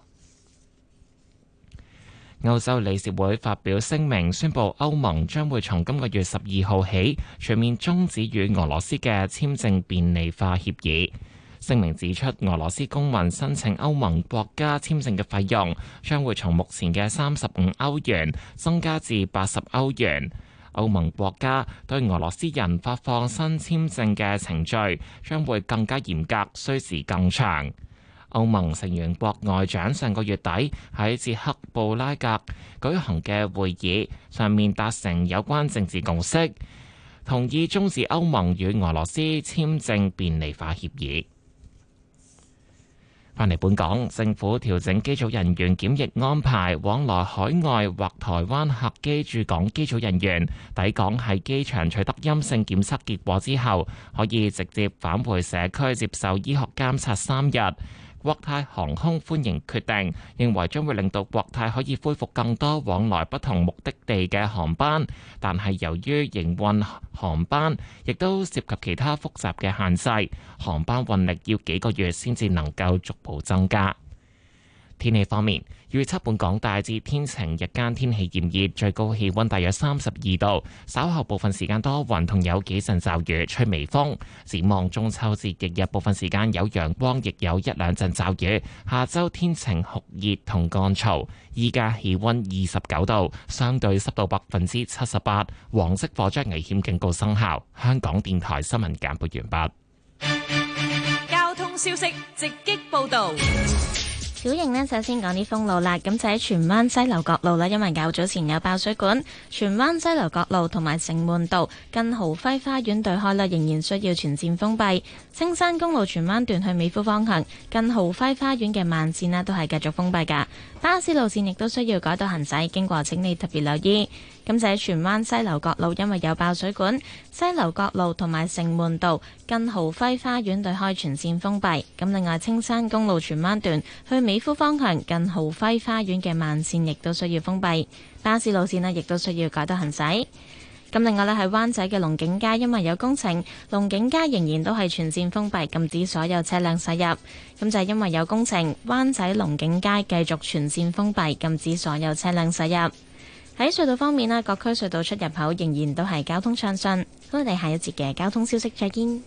Speaker 9: 歐洲理事會發表聲明，宣布歐盟將會從今個月十二號起全面終止與俄羅斯嘅簽證便利化協議。聲明指出，俄羅斯公民申請歐盟國家簽證嘅費用將會從目前嘅三十五歐元增加至八十歐元。歐盟國家對俄羅斯人發放新簽證嘅程序將會更加嚴格，需時更長。歐盟成員國外長上個月底喺捷克布拉格舉行嘅會議上面達成有關政治共識，同意終止歐盟與俄羅斯簽證便利化協議。返嚟本港，政府調整機組人員檢疫安排，往來海外或台灣客機駐港機組人員抵港喺機場取得陰性檢測結果之後，可以直接返回社區接受醫學監察三日。國泰航空歡迎決定，認為將會令到國泰可以恢復更多往來不同目的地嘅航班，但係由於營運航班亦都涉及其他複雜嘅限制，航班運力要幾個月先至能夠逐步增加。 天氣方面，預測本港大致天晴，日間天氣炎熱，最高氣溫大約三十二度。稍後部分時間多雲，同有幾陣驟雨，吹微風。展望中秋節翌日，部分時間有陽光，亦有一兩陣驟雨。下周天晴酷熱同乾燥。依家氣溫二十九度，相對濕度百分之七十八。黃色火災危險警告生效。香港電台新聞簡報完畢。
Speaker 19: 交通消息直擊報道。
Speaker 1: 小型呢，首先講啲封路啦。咁就喺荃灣西樓角路啦，因為較早前有爆水管，荃灣西樓角路同埋城門道近豪輝花園對開啦，仍然需要全線封閉。青山公路荃灣段去美孚方向近豪輝花園嘅慢線呢，都係繼續封閉㗎。巴士路線亦都需要改道行駛，經過請你特別留意。咁就喺荃灣西樓角路，因為有爆水管，西樓角路同埋城門道近豪輝花園對開全線封閉。咁另外青山公路荃灣段去美孚方向近豪輝花園嘅慢線亦都需要封閉，巴士路線呢亦都需要改道行駛。咁另外呢，喺灣仔嘅龍景街，因為有工程，龍景街仍然都係全線封閉，禁止所有車輛駛入。咁就係因為有工程，灣仔龍景街繼續全線封閉，禁止所有車輛駛入。喺隧道方面呢，各區隧道出入口仍然都係交通暢順。好，我哋下一節嘅交通消息再見。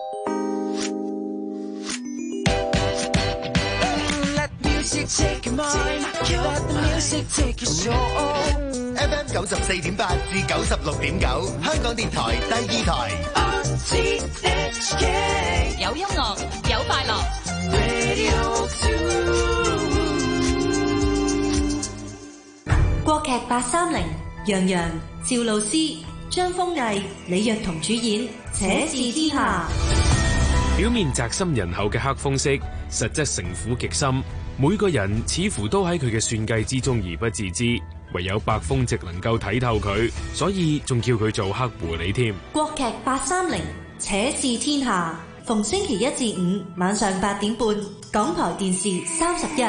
Speaker 21: F M 九十四點八至九十六點九，香港電台第二台。
Speaker 19: 有音樂，有快樂。
Speaker 4: 國劇八三零，楊洋、趙露思、張豐毅、李若彤主演《且試天下》。
Speaker 7: 表面宅心仁厚嘅黑風息，實質城府極深。每個人似乎都喺佢嘅算計之中而不自知，唯有白風夕能夠睇透佢，所以仲叫佢做黑狐狸添。
Speaker 4: 國劇八三零，《且試天下》，逢星期一至五晚上八點半，港台電視三十一。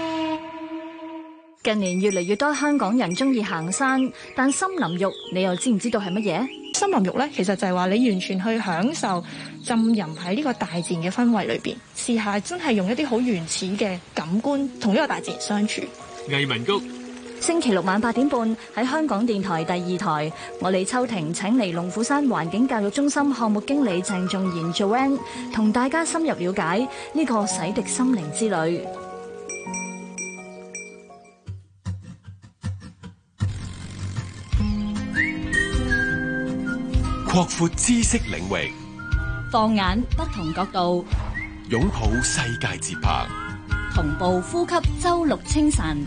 Speaker 10: 近年越嚟越多香港人中意行山，但森林浴你又知唔知道係乜嘢？
Speaker 24: 森林浴咧，其實就係話你完全去享受浸淫喺呢個大自然嘅氛圍裏邊，試下真係用一啲好原始嘅感官同呢個大自然相處。
Speaker 7: 藝文谷
Speaker 10: 星期六晚八點半喺香港電台第二台，我李秋婷請嚟龍虎山環境教育中心項目經理鄭仲賢 Joanne 同大家深入了解呢個洗滌心靈之旅。
Speaker 14: 擴闊知識領域，
Speaker 25: 放眼不同角度，
Speaker 14: 擁抱世界節拍，
Speaker 25: 同步呼吸周六清晨。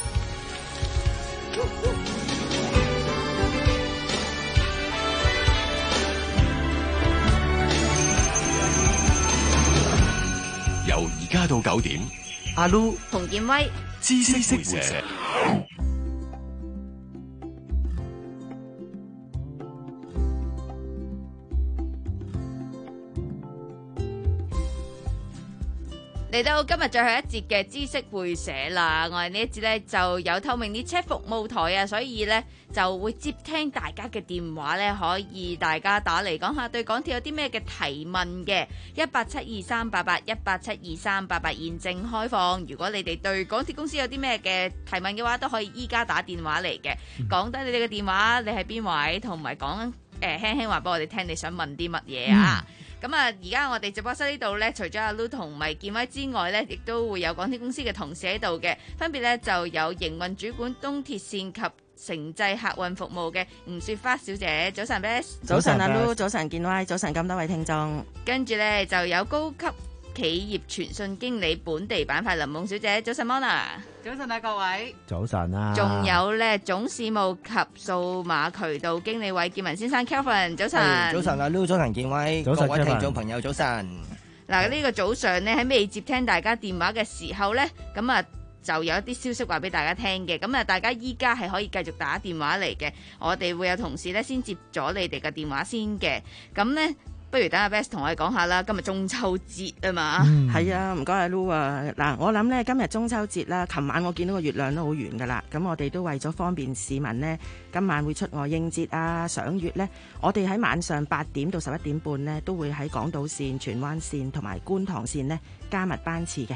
Speaker 14: 由而家到九點，
Speaker 20: 阿 Lu
Speaker 17: 洪建威，
Speaker 14: 知識會社。
Speaker 8: 嚟到今日最後一節嘅知識會社啦，我哋呢一節呢就有透明列車服務台啊，所以呢就會接聽大家嘅電話呢，可以大家打嚟講下對港鐵有啲咩嘅提問嘅，一八七二三八八一八七二三八八現正開放。如果你哋對港鐵公司有啲咩嘅提問嘅話，都可以依家打電話嚟嘅，講低你哋嘅電話，你係邊位，同埋講誒輕輕話俾我哋聽，你想問啲乜嘢啊？嗯咁啊，而家我哋直播室呢度呢，除咗阿 Lu 同埋建威之外呢，亦都會有港鐵公司嘅同事喺度嘅，分別呢就有營運主管東鐵線及城際客運服務嘅吳雪花小姐。早晨 Bess，
Speaker 26: 早晨阿 Lu， 早晨建威，早晨咁多位聽眾。
Speaker 8: 跟住呢就有高級企業傳訊經理本地板塊林夢小姐。早晨 Mona。
Speaker 27: 早晨啊各位。
Speaker 20: 早晨啊。
Speaker 8: 仲有呢總事務及數碼渠道經理韋建文先生 Kelvin。早晨。
Speaker 28: 早晨啊 Lu， 早晨建威，各位聽眾朋友早晨。
Speaker 8: 嗱，呢個早上呢喺未接聽大家電話嘅時候呢，咁啊就有一啲消息話俾大家聽嘅，咁啊大家依家係可以繼續打電話嚟嘅，我哋會有同事呢先接咗你哋嘅電話先嘅，咁呢。不如等阿 Bess 同我哋講下啦，今日中秋節啊嘛，
Speaker 26: 係、嗯、啊，唔該阿 Lu 啊，嗱，我諗咧今日中秋節啦，琴晚我見到個月亮都好圓噶啦，咁我哋都為咗方便市民呢，今晚會出外應節啊、賞月呢，我哋喺晚上八點到十一點半呢，都會喺港島線、荃灣線同埋觀塘線呢加密班次嘅。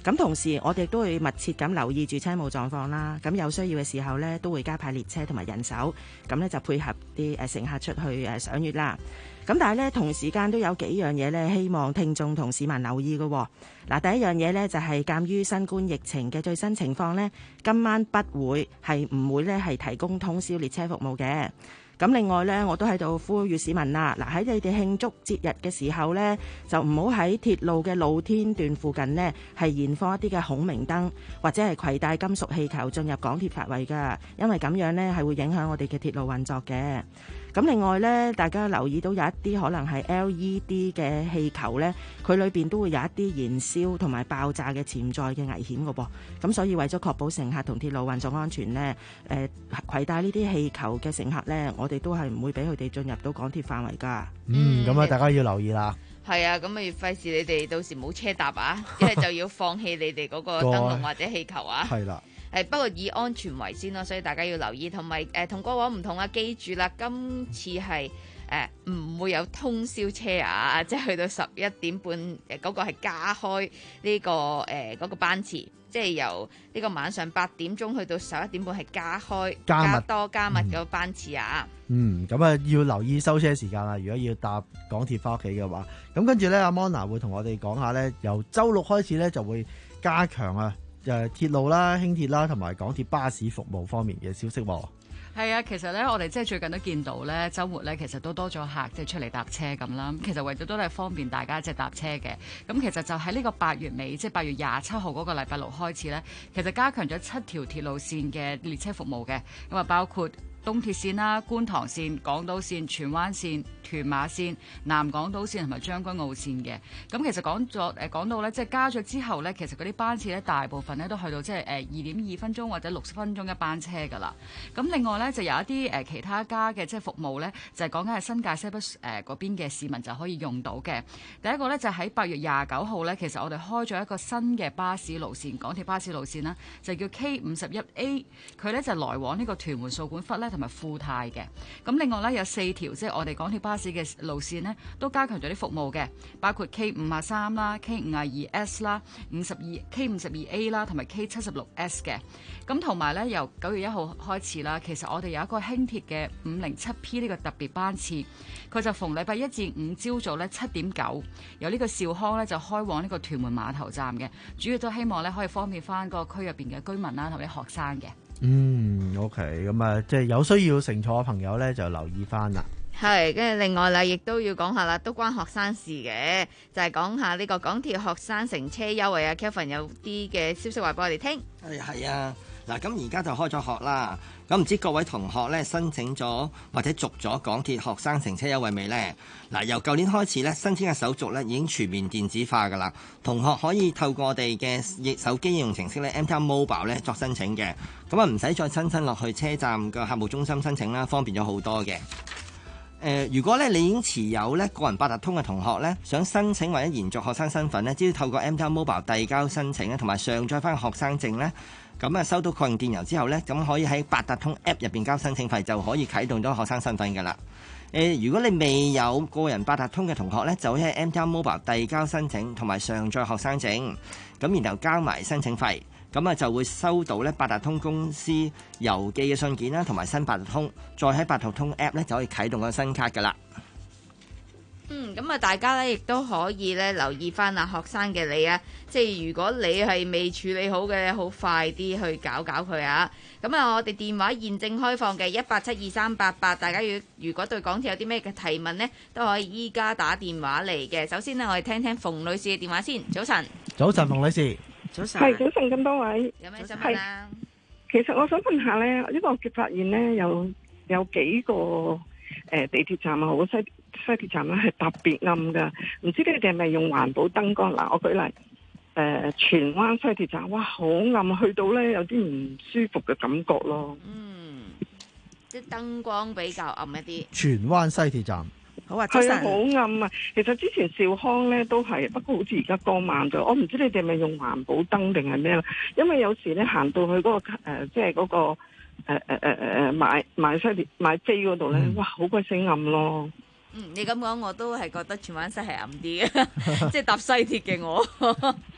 Speaker 26: 咁同時我哋都會密切咁留意住車務狀況啦。咁有需要嘅時候呢，都會加派列車同埋人手，咁呢就配合啲誒乘客出去誒賞月啦。咁但係咧，同時間都有幾樣嘢咧，希望聽眾同市民留意嘅。嗱，第一樣嘢咧就係鑑於新冠疫情嘅最新情況咧，今晚不會係唔會咧係提供通宵列車服務嘅。咁另外咧，我都喺度呼籲市民啦，嗱，喺你哋慶祝節日嘅時候咧，就唔好喺鐵路嘅露天段附近呢係燃放一啲嘅孔明燈，或者係攜帶金屬氣球進入港鐵範圍㗎，因為咁樣呢係會影響我哋嘅鐵路運作嘅。咁另外咧，大家留意到有一啲可能係 L E D 嘅氣球咧，佢裏邊都會有一啲燃燒同埋爆炸嘅潛在嘅危險㗎噃。咁所以為咗確保乘客同鐵路運作安全咧，誒攜帶呢啲氣球嘅乘客咧，我哋都係唔會俾佢哋進入到港鐵範圍㗎。
Speaker 20: 嗯，咁啊，大家要留意啦。
Speaker 8: 係啊，咁咪費事你哋到時冇車搭啊，因為就要放棄你哋嗰個燈籠或者氣球啊。
Speaker 20: 係啦。
Speaker 8: 誒不過以安全為先咯，所以大家要留意，同埋誒同過往唔同啊，記住啦，今次係誒唔會有通宵車啊，即係去到十一點半誒嗰個係加開呢個誒嗰個班次，即係由呢個晚上八點鐘去到十一點半係加開
Speaker 20: 加密
Speaker 8: 加多加密嘅班次啊。
Speaker 20: 嗯，咁啊要留意收車時間啦。如果要搭港鐵翻屋企嘅話，咁跟住咧，阿 Mona 會同我哋講下咧，由週六開始咧就會加強啊。誒鐵路啦、輕鐵啦，同埋港鐵巴士服務方面嘅消息喎。
Speaker 3: 係啊，其實咧，我哋即係最近都見到咧，週末咧其實都多咗客即係出嚟搭車咁啦。咁其實為咗都係方便大家即係搭車嘅。咁其實就喺呢個八月尾，即係八月廿七號嗰個禮拜六開始咧，其實加強咗七條鐵路線嘅列車服務嘅。咁啊，包括東鐵線啦、觀塘線、港島線、荃灣線、屯馬線、南港島線同埋將軍澳線嘅。咁其實講咗誒講到咧，即係加咗之後咧，其實嗰啲班次咧大部分咧都去到即係誒二點二分鐘或者六十分鐘一班車㗎啦。咁另外咧就有一啲誒其他家嘅即係服務咧，就係講緊係新界西北誒嗰邊嘅市民就可以用到嘅。第一個咧就喺八月廿九號咧，其實我哋開咗一個新嘅巴士路線，港鐵巴士路線啦，就叫 K 五十一 A， 佢咧就來往呢個屯門掃管笏咧同埋富泰嘅。咁另外咧有四條即係我哋港鐵巴士嘅路線呢，都加強咗啲服務嘅，包括 K 五十三啦、K 五十二 S 啦、五十二 K 五十二 A 啦，同埋 K 七十六 S 嘅。咁同埋咧由九月一號開始啦，其實我哋有一個輕鐵嘅五零七 P 呢個特別班次，佢就逢禮拜一至五朝早咧七點九，由呢個兆康咧就開往呢個屯門碼頭站嘅，主要都希望咧可以方便翻個區入邊嘅居民啦同啲學生嘅。
Speaker 20: 嗯 ，OK， 咁啊，即係有需要乘坐嘅朋友咧，就留意翻啦。
Speaker 8: 係，跟住另外啦，亦都要講下啦，都關學生事嘅，就係、是、講下呢個港鐵學生乘車優惠啊。Kevin 有啲嘅消息話俾我哋聽。
Speaker 28: 係係啊，嗱，咁而家就開咗學啦。咁唔知各位同學咧申請咗或者續咗港鐵學生乘車優惠未呢？嗱，由舊年開始咧，申請嘅手續咧已經全面電子化噶啦。同學可以透過我哋嘅手機應用程式咧 M T R Mobile 咧作申請嘅。咁啊唔使再親身落去車站嘅客務中心申請啦，方便咗好多嘅。誒、呃，如果咧你已經持有咧個人八達通嘅同學咧，想申請或者延續學生身份咧，只要透過 M T R Mobile 遞交申請咧，同埋上載翻學生證咧。咁啊，收到確認電郵之後呢，咁可以喺八達通 App 入邊交申請費，就可以啟動咗學生身份㗎啦。誒、呃，如果你未有個人八達通嘅同學呢，就可以喺 M T R Mobile 遞交申請同埋上載學生證，咁然後交埋申請費，咁啊就會收到呢八達通公司郵寄嘅信件啦，同埋新八達通，再喺八達通 App 呢，就可以啟動個新卡㗎啦。
Speaker 8: 嗯，咁啊，大家咧亦都可以咧留意翻啊學生嘅你啊，即係如果你係未處理好嘅，好快啲去搞搞佢啊！咁啊，我哋電話現正開放嘅一八七二三八八，大家要如果對港鐵有啲咩嘅提問呢，都可以依家打電話嚟嘅。首先呢，我哋聽聽馮女士嘅電話先。早晨，
Speaker 20: 早晨，馮女士，
Speaker 8: 早晨，
Speaker 5: 係早晨咁多位，
Speaker 8: 有咩新聞啊？
Speaker 5: 其實我想問下咧，呢個嘅發現咧有有幾個誒地鐵站啊，好西西鐵站咧係特別暗噶，唔知你哋係咪用環保燈光？嗱，我舉例誒荃灣西鐵站，哇，好暗，去到咧有啲唔舒服嘅感覺咯。
Speaker 8: 嗯，即係燈光比較暗一啲。
Speaker 20: 荃灣西鐵站。
Speaker 5: 好啊，係啊，好暗啊！其實之前兆康咧都係，不過好似而家光猛咗。我唔知你哋係咪用環保燈定係咩啦？因為有時咧行到去嗰、嗰個誒，即係嗰個誒誒誒誒買買西鐵買飛嗰度咧，哇，好鬼死暗咯！
Speaker 8: 嗯，你咁講我都係覺得荃灣西係暗啲嘅，即係搭西鐵嘅我。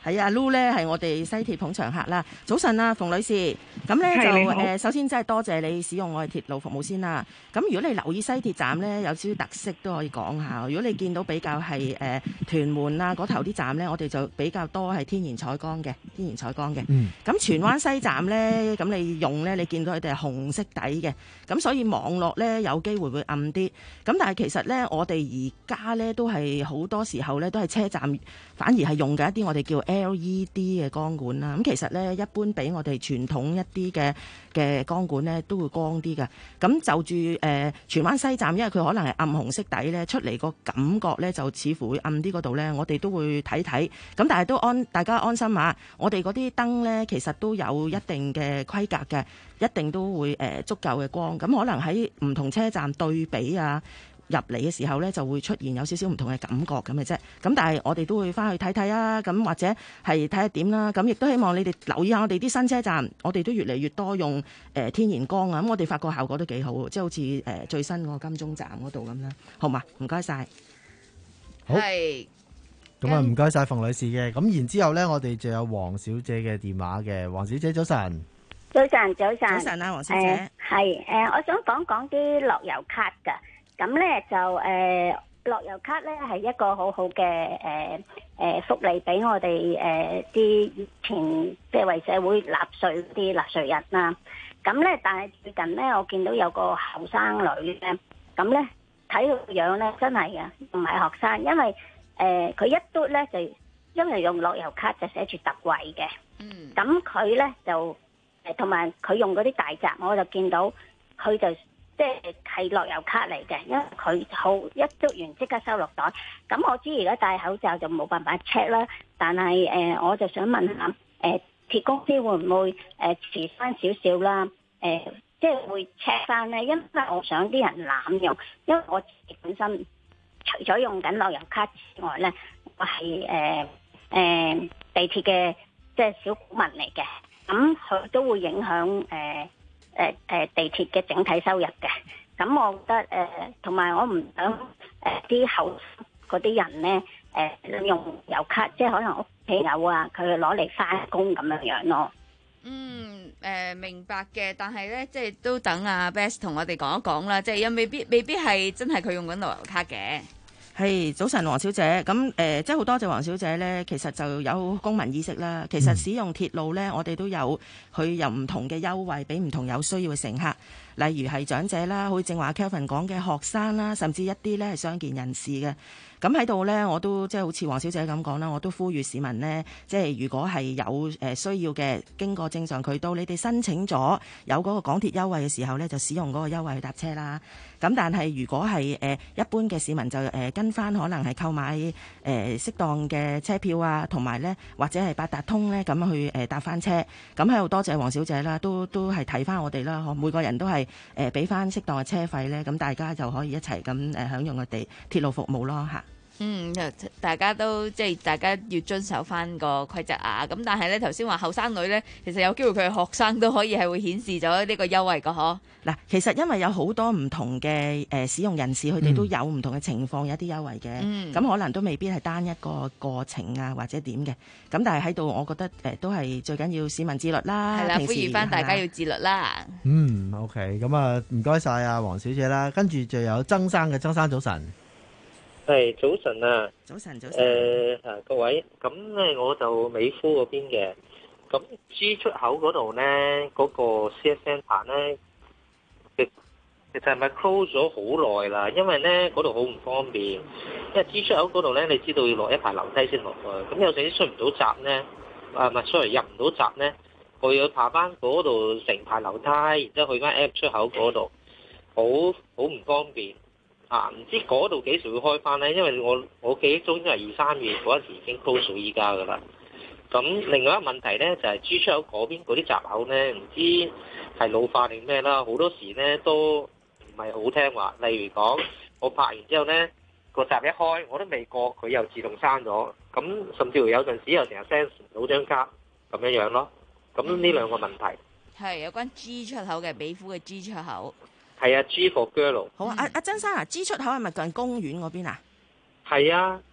Speaker 26: 係啊 Lu 咧係我哋西鐵捧場客啦。早晨啊，馮女士，咁咧就誒、呃、首先真係多謝你使用我哋鐵路服務先啦。咁如果你留意西鐵站咧，有少少特色都可以講下。如果你見到比較係誒、呃、屯門啊嗰頭啲站咧，我哋就比較多係天然採光嘅，天然採光嘅。咁、嗯、荃灣西站咧，咁你用咧，你見到佢哋係紅色底嘅，咁所以網絡咧有機會會暗啲。咁但係其實咧，我哋而家咧都係好多時候咧都係車站反而係用緊一啲我哋叫 L E D 嘅光管啦。咁其實咧一般比我哋傳統一啲嘅嘅光管咧都會光啲嘅。咁就住誒、呃、荃灣西站，因為佢可能係暗紅色底咧，出嚟個感覺咧就似乎會暗啲嗰度咧，我哋都會睇睇。咁但係都安大家安心下，我哋嗰啲燈咧其實都有一定嘅規格嘅，一定都會誒、呃、足夠嘅光。咁可能喺唔同車站對比啊，入嚟嘅時候咧就會出現有少少唔同嘅感覺咁嘅啫。咁但係我哋都會翻去睇睇啊，咁或者係睇下點啦。咁亦都希望你哋留意下我哋啲新車站，我哋都越嚟越多用誒、呃、天然光啊。咁我哋發覺效果都幾好，即係好似誒、呃、最新嗰個金鐘站嗰度咁啦。好嘛，唔該晒。
Speaker 20: 好。咁啊，唔該晒馮女士嘅。咁然之後咧，我哋就有黃小姐嘅電話嘅。黃小姐早晨。
Speaker 2: 早晨，早晨。
Speaker 26: 早晨啊，黃小姐。
Speaker 2: 係誒、呃呃，我想講講啲樂悠卡㗎。咁咧就誒樂悠卡咧係一個好好嘅誒誒福利俾我哋誒啲以前即係為社會納稅啲納稅人啦。咁咧，但係最近咧，我見到有個後生女咧，咁咧睇佢個樣咧，真係嘅唔係學生，因為誒佢、呃、一嘟咧就因為用樂悠卡就寫住特惠嘅。嗯。咁佢咧就誒同埋佢用嗰啲大閘，我就見到佢就。即係係樂悠卡嚟嘅，因為佢好一嘟完即刻收落袋。咁我知而家戴口罩就冇辦法 check 啦，但係誒、呃、我就想問下誒、呃、鐵公司會唔會誒、呃、遲翻少少啦？誒、呃、即係會 check 翻咧，因為我想啲人濫用，因為我自己本身除咗用緊樂悠卡之外咧，我係誒誒地鐵嘅即係小股民嚟嘅，咁佢都會影響誒。呃誒誒地鐵嘅整體收入嘅，咁我覺得誒，同、呃、埋我唔想誒啲後嗰啲人咧誒、呃、用郵卡，即係可能屋企有啊，佢攞嚟返工咁樣樣咯。
Speaker 8: 嗯，誒、呃、明白嘅，但係咧即係都等阿 Bess 同我哋講一講啦，即係又未必未必係真係佢用緊樂悠卡嘅。
Speaker 26: 係、hey, 早晨，黃小姐。咁誒、呃，即係好多謝黃小姐咧。其實就有公民意識啦。其實使用鐵路咧，我哋都有佢有唔同嘅優惠俾唔同有需要嘅乘客，例如係長者啦，好似正話 Kelvin 講嘅學生啦，甚至一啲咧係傷健人士嘅。咁喺度咧，我都即係好似黃小姐咁講啦，我都呼籲市民呢，即係如果係有誒需要嘅，經過正常渠道，你哋申請咗有嗰個港鐵優惠嘅時候咧，就使用嗰個優惠去搭車啦。咁但係如果係誒一般嘅市民就誒跟翻可能係購買誒適當嘅車票啊，同埋咧或者係八達通咧咁去誒搭翻車。咁喺度多謝黃小姐啦，都都係睇翻我哋啦，每個人都係誒俾翻適當嘅車費咧，咁大家就可以一齊咁誒享用我哋鐵路服務咯嚇。
Speaker 8: 嗯，大家都即係大家要遵守翻個規則啊！咁但係咧頭先話後生女咧，其實有機會佢係學生都可以係會顯示咗呢個優惠噶嗬。
Speaker 26: 嗱，其實因為有好多唔同嘅誒使用人士，佢哋都有唔同嘅情況，有一啲優惠嘅。咁、嗯、可能都未必係單一個過程啊，或者點嘅。咁但係喺度，我覺得誒都係最緊要市民自律啦。
Speaker 8: 係啦，呼籲翻大家要自律啦。
Speaker 20: 嗯 ，OK， 咁啊唔該晒啊黃小姐啦，跟住就有曾生嘅，曾生早晨。
Speaker 12: 係早晨啊！
Speaker 26: 早晨，早晨。
Speaker 12: 誒、呃，各位，咁咧我就美孚嗰邊嘅，咁 G 出口嗰度咧，嗰、那個 C S Centre 咧，其其實係咪 close 咗好耐啦？因為咧嗰度好唔方便，因為 G 出口嗰度咧，你知道要落一排樓梯先落去，咁有時啲出唔到閘咧，啊唔係 sorry 入唔到閘咧，我要爬翻嗰度成排樓梯，然之後去翻 App 出口嗰度，好好唔方便。啊，唔知嗰度幾時會開翻呢？因為我我記憶中應該係二三月嗰陣時已經 close 到依家噶啦。咁另外一個問題呢，就係、是、G 出口嗰邊嗰啲閘口呢，唔知係老化定咩啦，好多時呢都唔係好聽話。例如講，我拍完之後呢，個閘一開，我都未過，佢又自動閂咗。咁甚至乎有陣時又成日 send 唔到張卡咁樣樣咯。咁呢兩個問題
Speaker 8: 係有關 G 出口嘅，美孚嘅 G 出口。
Speaker 12: 係啊 ，G for girl。
Speaker 26: 好啊，阿阿曾生啊，G 出口係咪近公園嗰邊啊？
Speaker 12: 係啊，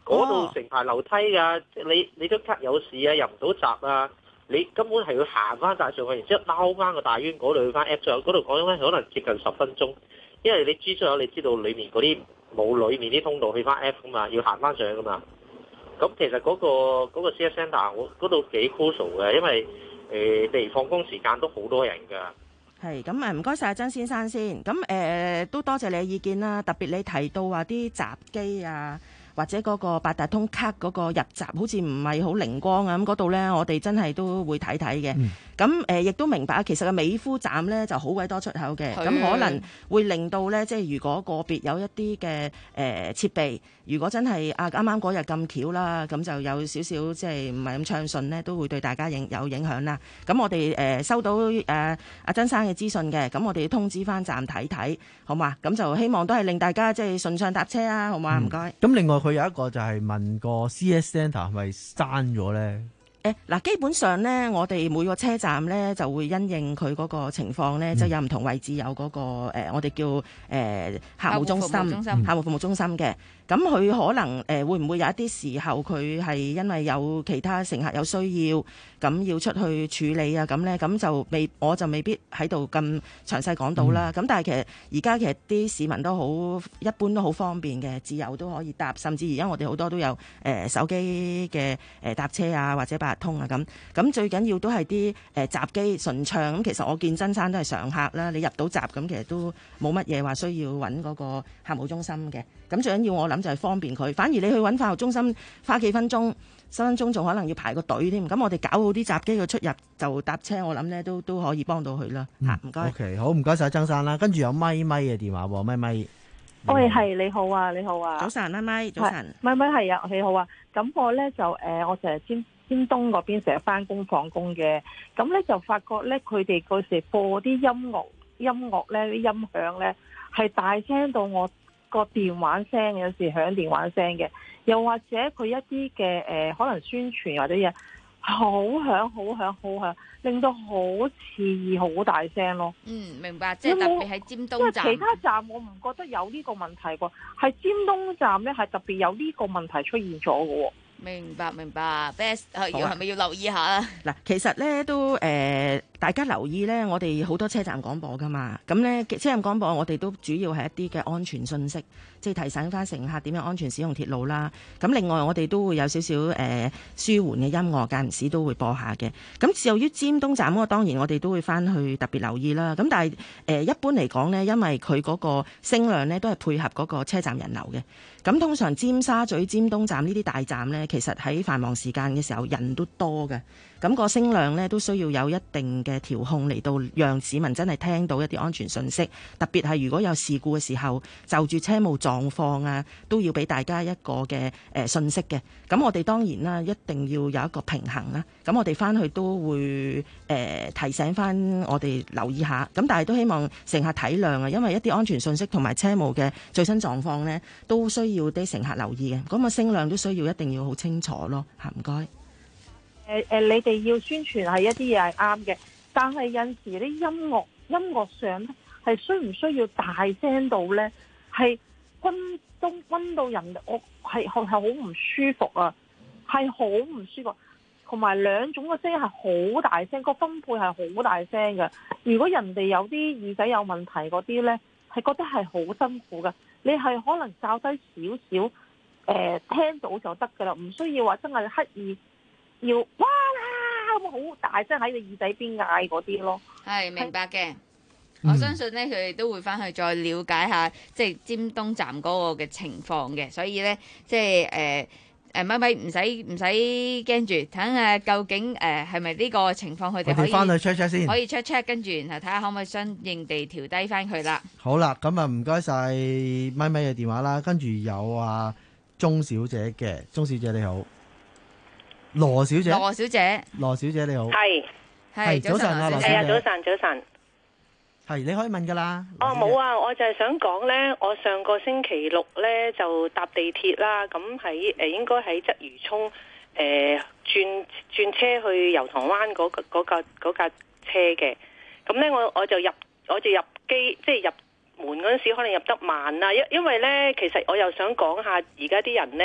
Speaker 12: 嗰度成排樓梯㗎，即係你你張卡有事啊，入唔到閘啊，你根本係要行翻晒上去，然之後撈翻個大圈嗰度去翻 app 上，嗰度講緊可能接近十分鐘，因為你 G 出口你知道裡面嗰啲冇裡面啲通道去翻 app 噶嘛，要行翻上去噶嘛。咁其實嗰、嗰個嗰個 C S Centre 我嗰度幾 crucial 嘅，因為誒譬如放工時間都好多人㗎。
Speaker 26: 係咁誒，唔該晒曾先生先。咁誒、呃、都多謝你嘅意見啦。特別你提到話啲閘機啊，或者嗰個八達通卡嗰個入閘好似唔係好靈光啊。咁嗰度咧，我哋真係都會睇睇嘅。咁誒亦都明白，其實個美孚站咧就好鬼多出口嘅，咁可能會令到咧，即係如果個別有一啲嘅誒設備，如果真係啊啱啱嗰日咁巧啦，咁就有少少即係唔係咁暢順咧，都會對大家影有影響啦。咁我哋誒、呃、收到誒阿、呃、曾生嘅資訊嘅，咁我哋通知翻站睇睇，好嘛？咁就希望都係令大家即係順暢搭車啊，好嘛？唔該。
Speaker 20: 咁另外佢有一個就係問個 C S Centre 係咪刪咗咧？
Speaker 26: 誒嗱，基本上咧，我哋每個車站咧就會因應佢嗰個情況咧，即係、嗯、有唔同位置有嗰、嗰個、呃、我哋叫誒、呃、客戶中心、客戶服務中心嘅。咁佢可能誒、呃、會唔會有一啲時候佢係因為有其他乘客有需要，咁要出去處理啊？咁咧咁就未，我就未必喺度咁詳細講到啦。咁、嗯、但係其實而家其實啲市民都好一般都好方便嘅，自由都可以搭，甚至而家我哋好多都有誒、呃、手機嘅誒搭車啊，或者八達通啊咁。咁最緊要都係啲誒閘機順暢。咁其實我見真山都係常客啦，你入到閘咁其實都冇乜嘢話需要揾嗰個客務中心嘅。咁最緊要我諗就係方便佢，反而你去揾客務中心花幾分鐘、十分鐘仲可能要排個隊添。咁我哋搞好啲閘機嘅出入就搭車，我諗咧都都可以幫到佢啦。嚇、嗯，唔該。
Speaker 20: OK， 好，唔該晒曾生啦。跟住有咪咪嘅電話喎，咪咪。
Speaker 6: 喂，係你好啊，你好啊。
Speaker 26: 早晨，咪咪，早晨。
Speaker 6: 咪咪係啊，你好啊。咁我咧就誒、呃，我成日尖尖東嗰邊成日翻工放工嘅，咁咧就發覺咧佢哋嗰時播啲音樂音樂咧啲音響咧係大聲到我個電話聲，有時響電話聲嘅，又或者佢一啲嘅誒可能宣傳或者嘢好響好響好響，令到好刺耳好大聲咯。
Speaker 8: 嗯，明白，即係特別喺尖東站。
Speaker 6: 因為其他站我唔覺得有呢個問題喎，係尖東站咧係特別有呢個問題出現咗嘅喎。
Speaker 8: 明白明白 ，Best 要係咪要留意下啊？
Speaker 26: 嗱，其實咧都誒、呃，大家留意咧，我哋好多車站廣播噶嘛，咁咧車站廣播我哋都主要係一啲嘅安全信息，即係提醒翻乘客點樣安全使用鐵路啦。咁另外我哋都會有少少誒、呃、舒緩嘅音樂，間唔時都會播下嘅。咁由於尖東站嗰個當然我哋都會翻去特別留意啦。咁但係誒、呃、一般嚟講咧，因為佢嗰個聲量咧都係配合嗰個車站人流嘅。咁通常尖沙咀、尖東站呢啲大站咧，其實喺繁忙時間嘅時候人都多嘅，咁個聲量咧都需要有一定嘅調控嚟到讓市民真係聽到一啲安全信息，特別係如果有事故嘅時候，就住車務狀況啊，都要俾大家一個嘅誒信息嘅。咁我哋當然啦，一定要有一個平衡啦。咁我哋翻去都會誒、呃、提醒翻我哋留意下，咁但係都希望乘客體諒啊，因為一啲安全信息同埋車務嘅最新狀況咧，都需要要啲乘客留意嘅，咁個聲量都需要一定要好清楚咯，嚇唔該。誒
Speaker 6: 誒、呃，你哋要宣傳係一啲嘢係啱嘅，但係有時啲音樂音樂上咧係需唔需要大聲到咧？係溫都溫到人，我係係好唔舒服啊，係好唔舒服。同埋兩種嘅聲係好大聲，個分配係好大聲嘅。如果人哋有啲耳仔有問題嗰啲咧，係覺得係好辛苦嘅。你係可能較低少少，誒、呃、聽到就得㗎啦，唔需要話真係刻意要哇啦咁好大聲喺你耳仔邊嗌嗰啲咯。
Speaker 8: 係明白嘅，我相信咧佢哋都會翻去再了解下，即係尖東站嗰個嘅情況嘅，所以咧即係誒誒咪咪唔使唔使驚住，睇下究竟誒係咪呢個情況佢哋可以
Speaker 20: 翻去 check check 先，
Speaker 8: 可以 check check 跟住然後睇下可唔可以相應地調低翻佢啦。
Speaker 20: 好啦，咁啊唔該晒咪咪嘅電話啦，跟住有啊鐘小姐嘅，鐘小姐你好，羅小姐，
Speaker 8: 羅小姐，
Speaker 20: 羅小姐你好，
Speaker 11: 係
Speaker 20: 係早晨啊，羅小姐，
Speaker 11: 係啊，早晨早晨。
Speaker 20: 係，你可以問噶啦。
Speaker 11: 哦，冇啊，我就係想講呢，我上個星期六呢就搭地鐵啦，咁喺誒應該喺鰂魚涌誒轉轉車去油塘灣嗰嗰架嗰架車嘅，咁呢，我我就入我就入機，即係入門嗰陣時可能入得慢啦，因因為呢，其實我又想講下而家啲人呢，一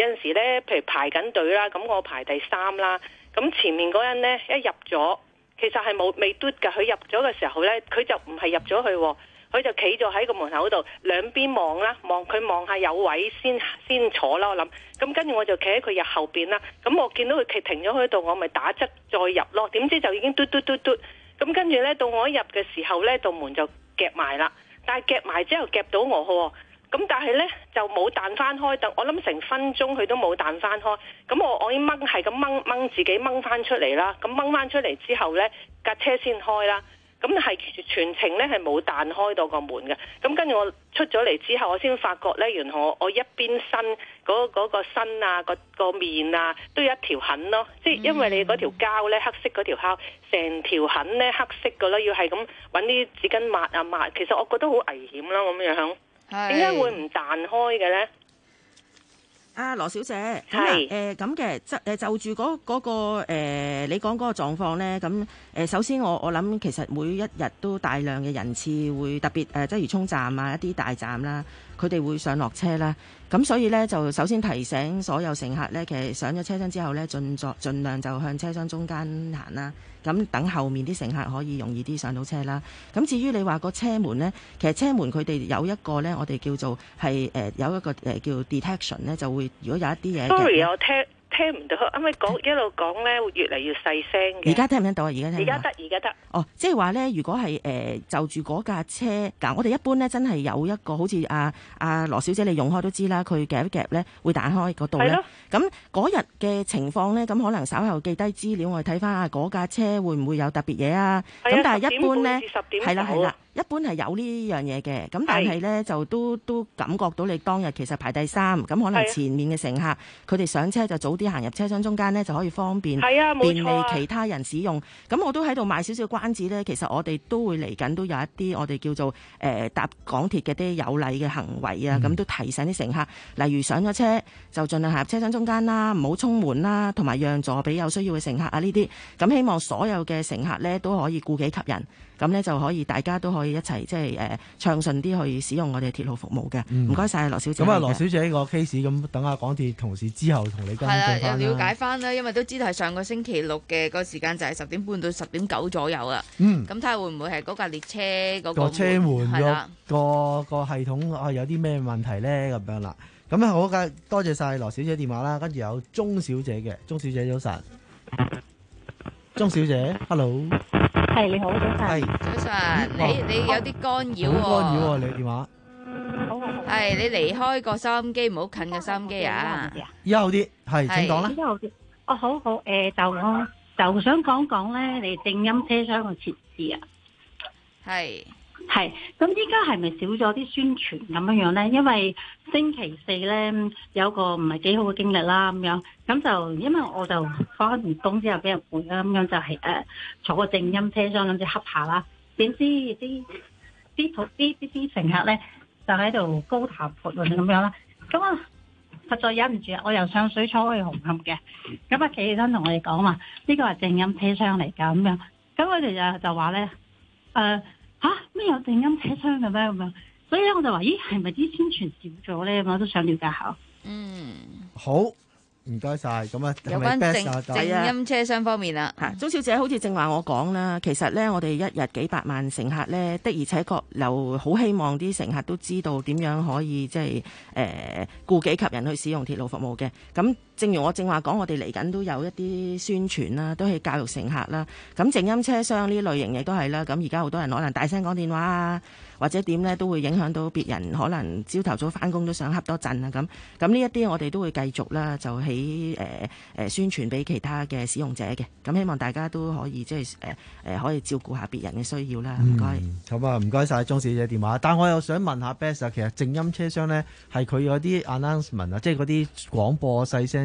Speaker 11: 有陣時咧，譬如排緊隊啦，咁我排第三啦，咁前面嗰人咧一入咗，其實係冇未嘟㗎，佢入咗嘅時候咧，佢就唔係入咗去喎。佢就企咗喺個門口度，兩邊望啦，望佢望下有位先先坐啦。我諗，咁跟住我就企喺佢入後邊啦。咁我見到佢企停咗喺度，我咪打側再入咯。點知就已經嘟嘟嘟嘟。咁跟住呢，到我一入嘅時候呢，道門就夾埋啦。但係夾埋之後夾到我喎。咁但係呢，就冇彈翻開，等我諗成分鐘佢都冇彈翻開。咁我我已經掹係咁掹掹自己掹翻出嚟啦。咁掹翻出嚟之後呢，架車先開啦。咁係全程咧係冇彈開到個門嘅，咁跟住我出咗嚟之後，我先發覺咧，原來我我一邊身嗰嗰、嗰個身啊，個個面啊，都有一條痕咯，即係因為你嗰條膠咧黑色嗰條膠，成條痕咧黑色嘅咯，要係咁揾啲紙巾抹啊抹，其實我覺得好危險啦咁樣，點解會唔彈開嘅咧？
Speaker 26: 啊，羅小姐，係誒咁嘅，即誒就住嗰嗰個、呃、你講嗰個狀況咧，咁誒首先我我諗其實每一日都大量嘅人次會特別誒，即係涌站啊，一啲大站啦，佢哋會上落車啦，咁所以咧就首先提醒所有乘客咧，其實上咗車廂之後咧，盡作盡量就向車廂中間行啦。咁等後面啲乘客可以容易啲上到車啦。咁至於你話個車門呢，其實車門佢哋有一個呢，我哋叫做係誒、呃、有一個誒、呃、叫 detection 呢，就會如果有一啲嘢。
Speaker 11: Sorry，我聽聽唔到，因為講一路講呢會越嚟越細聲嘅。
Speaker 26: 而家聽唔聽到啊？而家聽。而
Speaker 11: 家得，而家得。
Speaker 26: 哦，即係話呢，如果係誒、呃、就住嗰架車，嗱我哋一般呢真係有一個好似阿阿羅小姐你用開都知啦，佢夾一夾呢會彈開嗰度咧。咁嗰日嘅情況呢，咁可能稍後記低資料，我哋睇翻啊嗰架車會唔會有特別嘢啊？咁但係一般呢，係啦係啦。一般係有呢樣嘢嘅，咁但係呢，就都都感覺到你當日其實排第三，咁可能前面嘅乘客佢哋上車就早啲行入車廂中間呢，就可以方便便利其他人使用。咁我都喺度賣少少關子呢，其實我哋都會嚟緊都有一啲我哋叫做誒、呃、搭港鐵嘅啲有禮嘅行為啊，咁、嗯、都提醒啲乘客，例如上咗車就盡量行入車廂中間啦，唔好衝門啦，同埋讓座俾有需要嘅乘客啊呢啲。咁希望所有嘅乘客呢，都可以顧己及人。咁咧就可以，大家都可以一齊即係誒暢順啲去使用我哋鐵路服務嘅。唔該晒羅小姐。
Speaker 20: 咁啊，羅小姐呢個 case 咁，等下港鐵同事之後同你跟進翻啦。
Speaker 8: 係啦，又了解翻啦，因為都知道係上個星期六嘅個時間就係十點半到十點九左右啊。嗯。咁睇下會唔會係嗰架列車嗰個
Speaker 20: 車門個個個系統啊有啲咩問題咧咁樣啦。咁啊好嘅，多謝晒羅小姐電話啦。跟住有鐘小姐嘅，鐘小姐早晨。鐘小姐 ，hello。
Speaker 9: 係你好，早晨。
Speaker 8: 係早晨，你你有啲干擾喎。
Speaker 20: 好干擾喎，你電話。
Speaker 9: 好好。
Speaker 8: 係你離開個收音機，唔好近個收音機啊。
Speaker 20: 而家好啲，係請講啦。
Speaker 9: 而家好啲。哦，好好，誒，就我就想講講咧，你靜音車廂嘅設置啊。
Speaker 8: 係。
Speaker 9: 係，咁依家係咪少咗啲宣傳咁樣樣咧？因為星期四咧有個唔係幾好嘅經歷啦，咁樣咁就因為我就翻完工之後俾人換啦，咁樣就係、是、誒、呃、坐個靜音車廂咁就恰下啦，點知啲啲啲啲啲乘客咧就喺度高談闊論咁樣啦，咁啊實在忍唔住啊，我由上水坐去紅磡嘅，咁啊企起身同我哋講話呢個係靜音車廂嚟㗎咁樣，咁佢哋就就話咧誒。呃吓咩、啊、有靜音車廂嘅咩咁樣？所以咧我就話，咦係咪啲宣傳少咗咧？我都想了解下。
Speaker 8: 嗯，
Speaker 20: 好，唔該晒。咁啊，
Speaker 8: 有關靜靜音車廂方面啦，
Speaker 26: 嚇，鐘小姐好似正話我講啦，其實咧我哋一日幾百萬乘客咧，的而且確又好希望啲乘客都知道點樣可以即係誒顧己及人去使用鐵路服務嘅。咁正如我正話講，我哋嚟緊都有一啲宣傳啦，都係教育乘客啦。咁靜音車廂呢類型亦都係啦。咁而家好多人可能大聲講電話啊，或者點咧，都會影響到別人，可能朝頭早翻工都想瞌多陣啊。咁咁呢一啲我哋都會繼續啦，就喺誒誒宣傳俾其他嘅使用者嘅。咁希望大家都可以即係誒誒可以照顧下別人嘅需要啦。唔該。
Speaker 20: 咁啊，唔該晒鐘小姐電話。但我又想問下 Bess 啊，其實靜音車廂咧係佢有啲 announcement 啊，即係嗰啲廣播細聲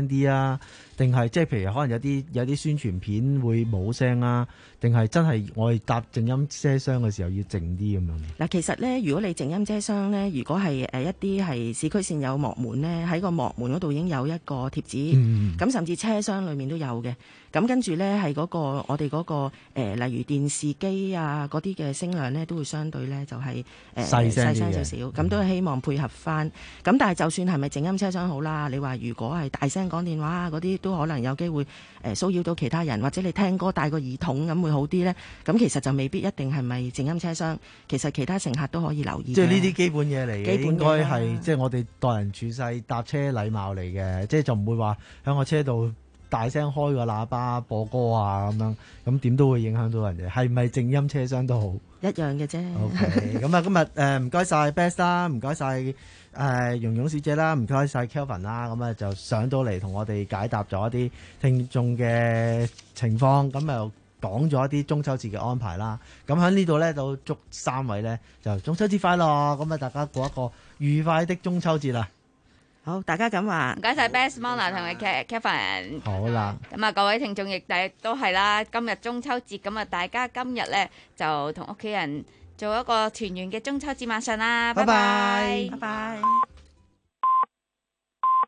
Speaker 20: 聲啲啊？定係即係譬如可能有啲有啲宣傳片會冇聲啊？定係真係我哋搭靜音車廂嘅時候要靜啲咁樣？
Speaker 26: 嗱，其實咧，如果你靜音車廂咧，如果係誒一啲係市區線有幕門咧，喺個幕門嗰度已經有一個貼紙，咁、嗯、甚至車廂裡面都有嘅。咁跟住咧係嗰個我哋嗰、嗰個、呃、例如電視機啊嗰啲嘅聲量咧，都會相對咧就係、是、誒細聲少少。咁、嗯、都係希望配合翻。咁但係就算係咪靜音車廂好啦，你話如果係大聲講電話嗰啲，都可能有機會誒騷擾到其他人，或者你聽歌戴個耳筒咁會好啲咧。咁其實就未必一定係咪靜音車廂，其實其他乘客都可以留意。
Speaker 20: 即係呢啲基本嘢嚟嘅，應該係即係我哋待人處世搭車禮貌嚟嘅，即係就唔會話喺個車度大聲開個喇叭播歌啊咁樣，咁點都會影響到人嘅。係咪靜音車廂都好
Speaker 26: 一樣嘅啫。
Speaker 20: OK， 咁啊今日誒唔該晒 Best 啦，唔該晒誒蓉蓉小姐啦，唔該晒 Kelvin 啦，咁啊就上到嚟同我哋解答咗一啲聽眾嘅情況，咁又講咗一啲中秋節嘅安排啦。咁喺呢度咧就祝三位咧就中秋節快樂，咁啊大家過一個愉快的中秋節啦。
Speaker 26: 好，大家咁話，
Speaker 8: 唔該晒 Best Mona 同埋 Kevin。
Speaker 20: 好啦，
Speaker 8: 咁啊各位聽眾亦都係啦，今日中秋節，咁啊大家今日咧就同屋企人做一個團圓嘅中秋節晚上啦，拜拜，
Speaker 26: 拜拜。